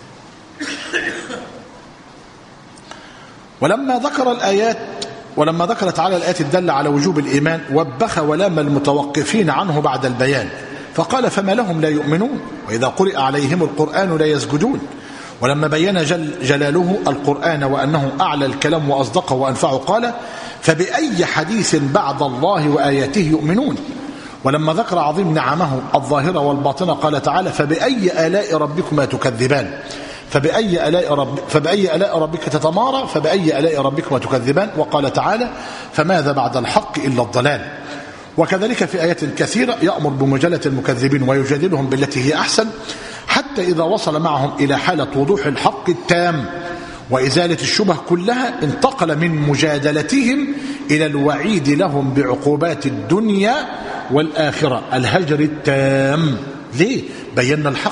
ولما ذكر الآيات ولما ذكر تعالى الآيات الدالة على وجوب الإيمان وبخ ولام المتوقفين عنه بعد البيان فقال فما لهم لا يؤمنون وإذا قرئ عليهم القرآن لا يسجدون. ولما بين جل جلاله القرآن وأنه أعلى الكلام وأصدقه وأنفعه قال فبأي حديث بعد الله وآياته يؤمنون. ولما ذكر عظيم نعمه الظاهرة والباطنة قال تعالى فبأي آلاء ربكما تكذبان، فبأي آلاء رب فبأي آلاء ربك تتمارى فبأي آلاء ربكما تكذبان. وقال تعالى فماذا بعد الحق إلا الضلال. وكذلك في آيات كثيرة يأمر بمجالة المكذبين ويجادلهم بالتي هي أحسن، حتى إذا وصل معهم إلى حالة وضوح الحق التام وإزالة الشبه كلها انتقل من مجادلتهم إلى الوعيد لهم بعقوبات الدنيا والآخرة، الهجر التام. ليه؟ بينا الحق.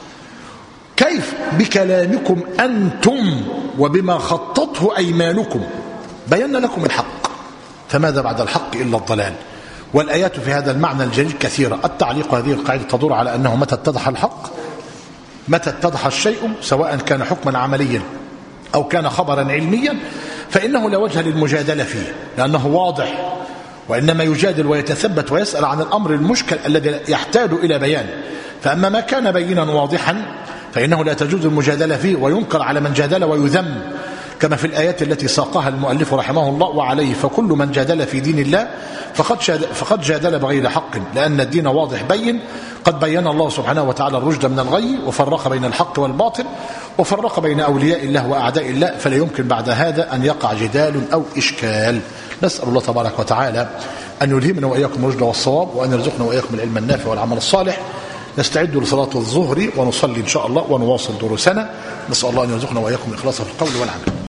كيف؟ بكلامكم أنتم وبما خطته أيمانكم بينا لكم الحق، فماذا بعد الحق إلا الضلال. والآيات في هذا المعنى الجليل كثيرة. التعليق هذه القاعدة تدور على أنه متى اتضح الحق، متى اتضح الشيء سواء كان حكما عمليا أو كان خبرا علميا فإنه لا وجه للمجادلة فيه لأنه واضح، وإنما يجادل ويتثبت ويسأل عن الأمر المشكل الذي يحتاج إلى بيان. فأما ما كان بينا واضحا فإنه لا تجوز المجادلة فيه وينكر على من جادل ويذم، كما في الآيات التي ساقها المؤلف رحمه الله وعليه فكل من جادل في دين الله فقد فقد جادل بغير حق، لأن الدين واضح بين، قد بين الله سبحانه وتعالى الرشد من الغي وفرق بين الحق والباطل وفرق بين أولياء الله وأعداء الله، فلا يمكن بعد هذا أن يقع جدال أو إشكال. نسأل الله تبارك وتعالى أن يلهمنا وإياكم الرشد والصواب وأن يرزقنا وإياكم العلم النافع والعمل الصالح. نستعد لصلاة الظهر ونصلي إن شاء الله ونواصل دروسنا. نسأل الله أن يرزقنا وإياكم الإخلاص في القول والعمل.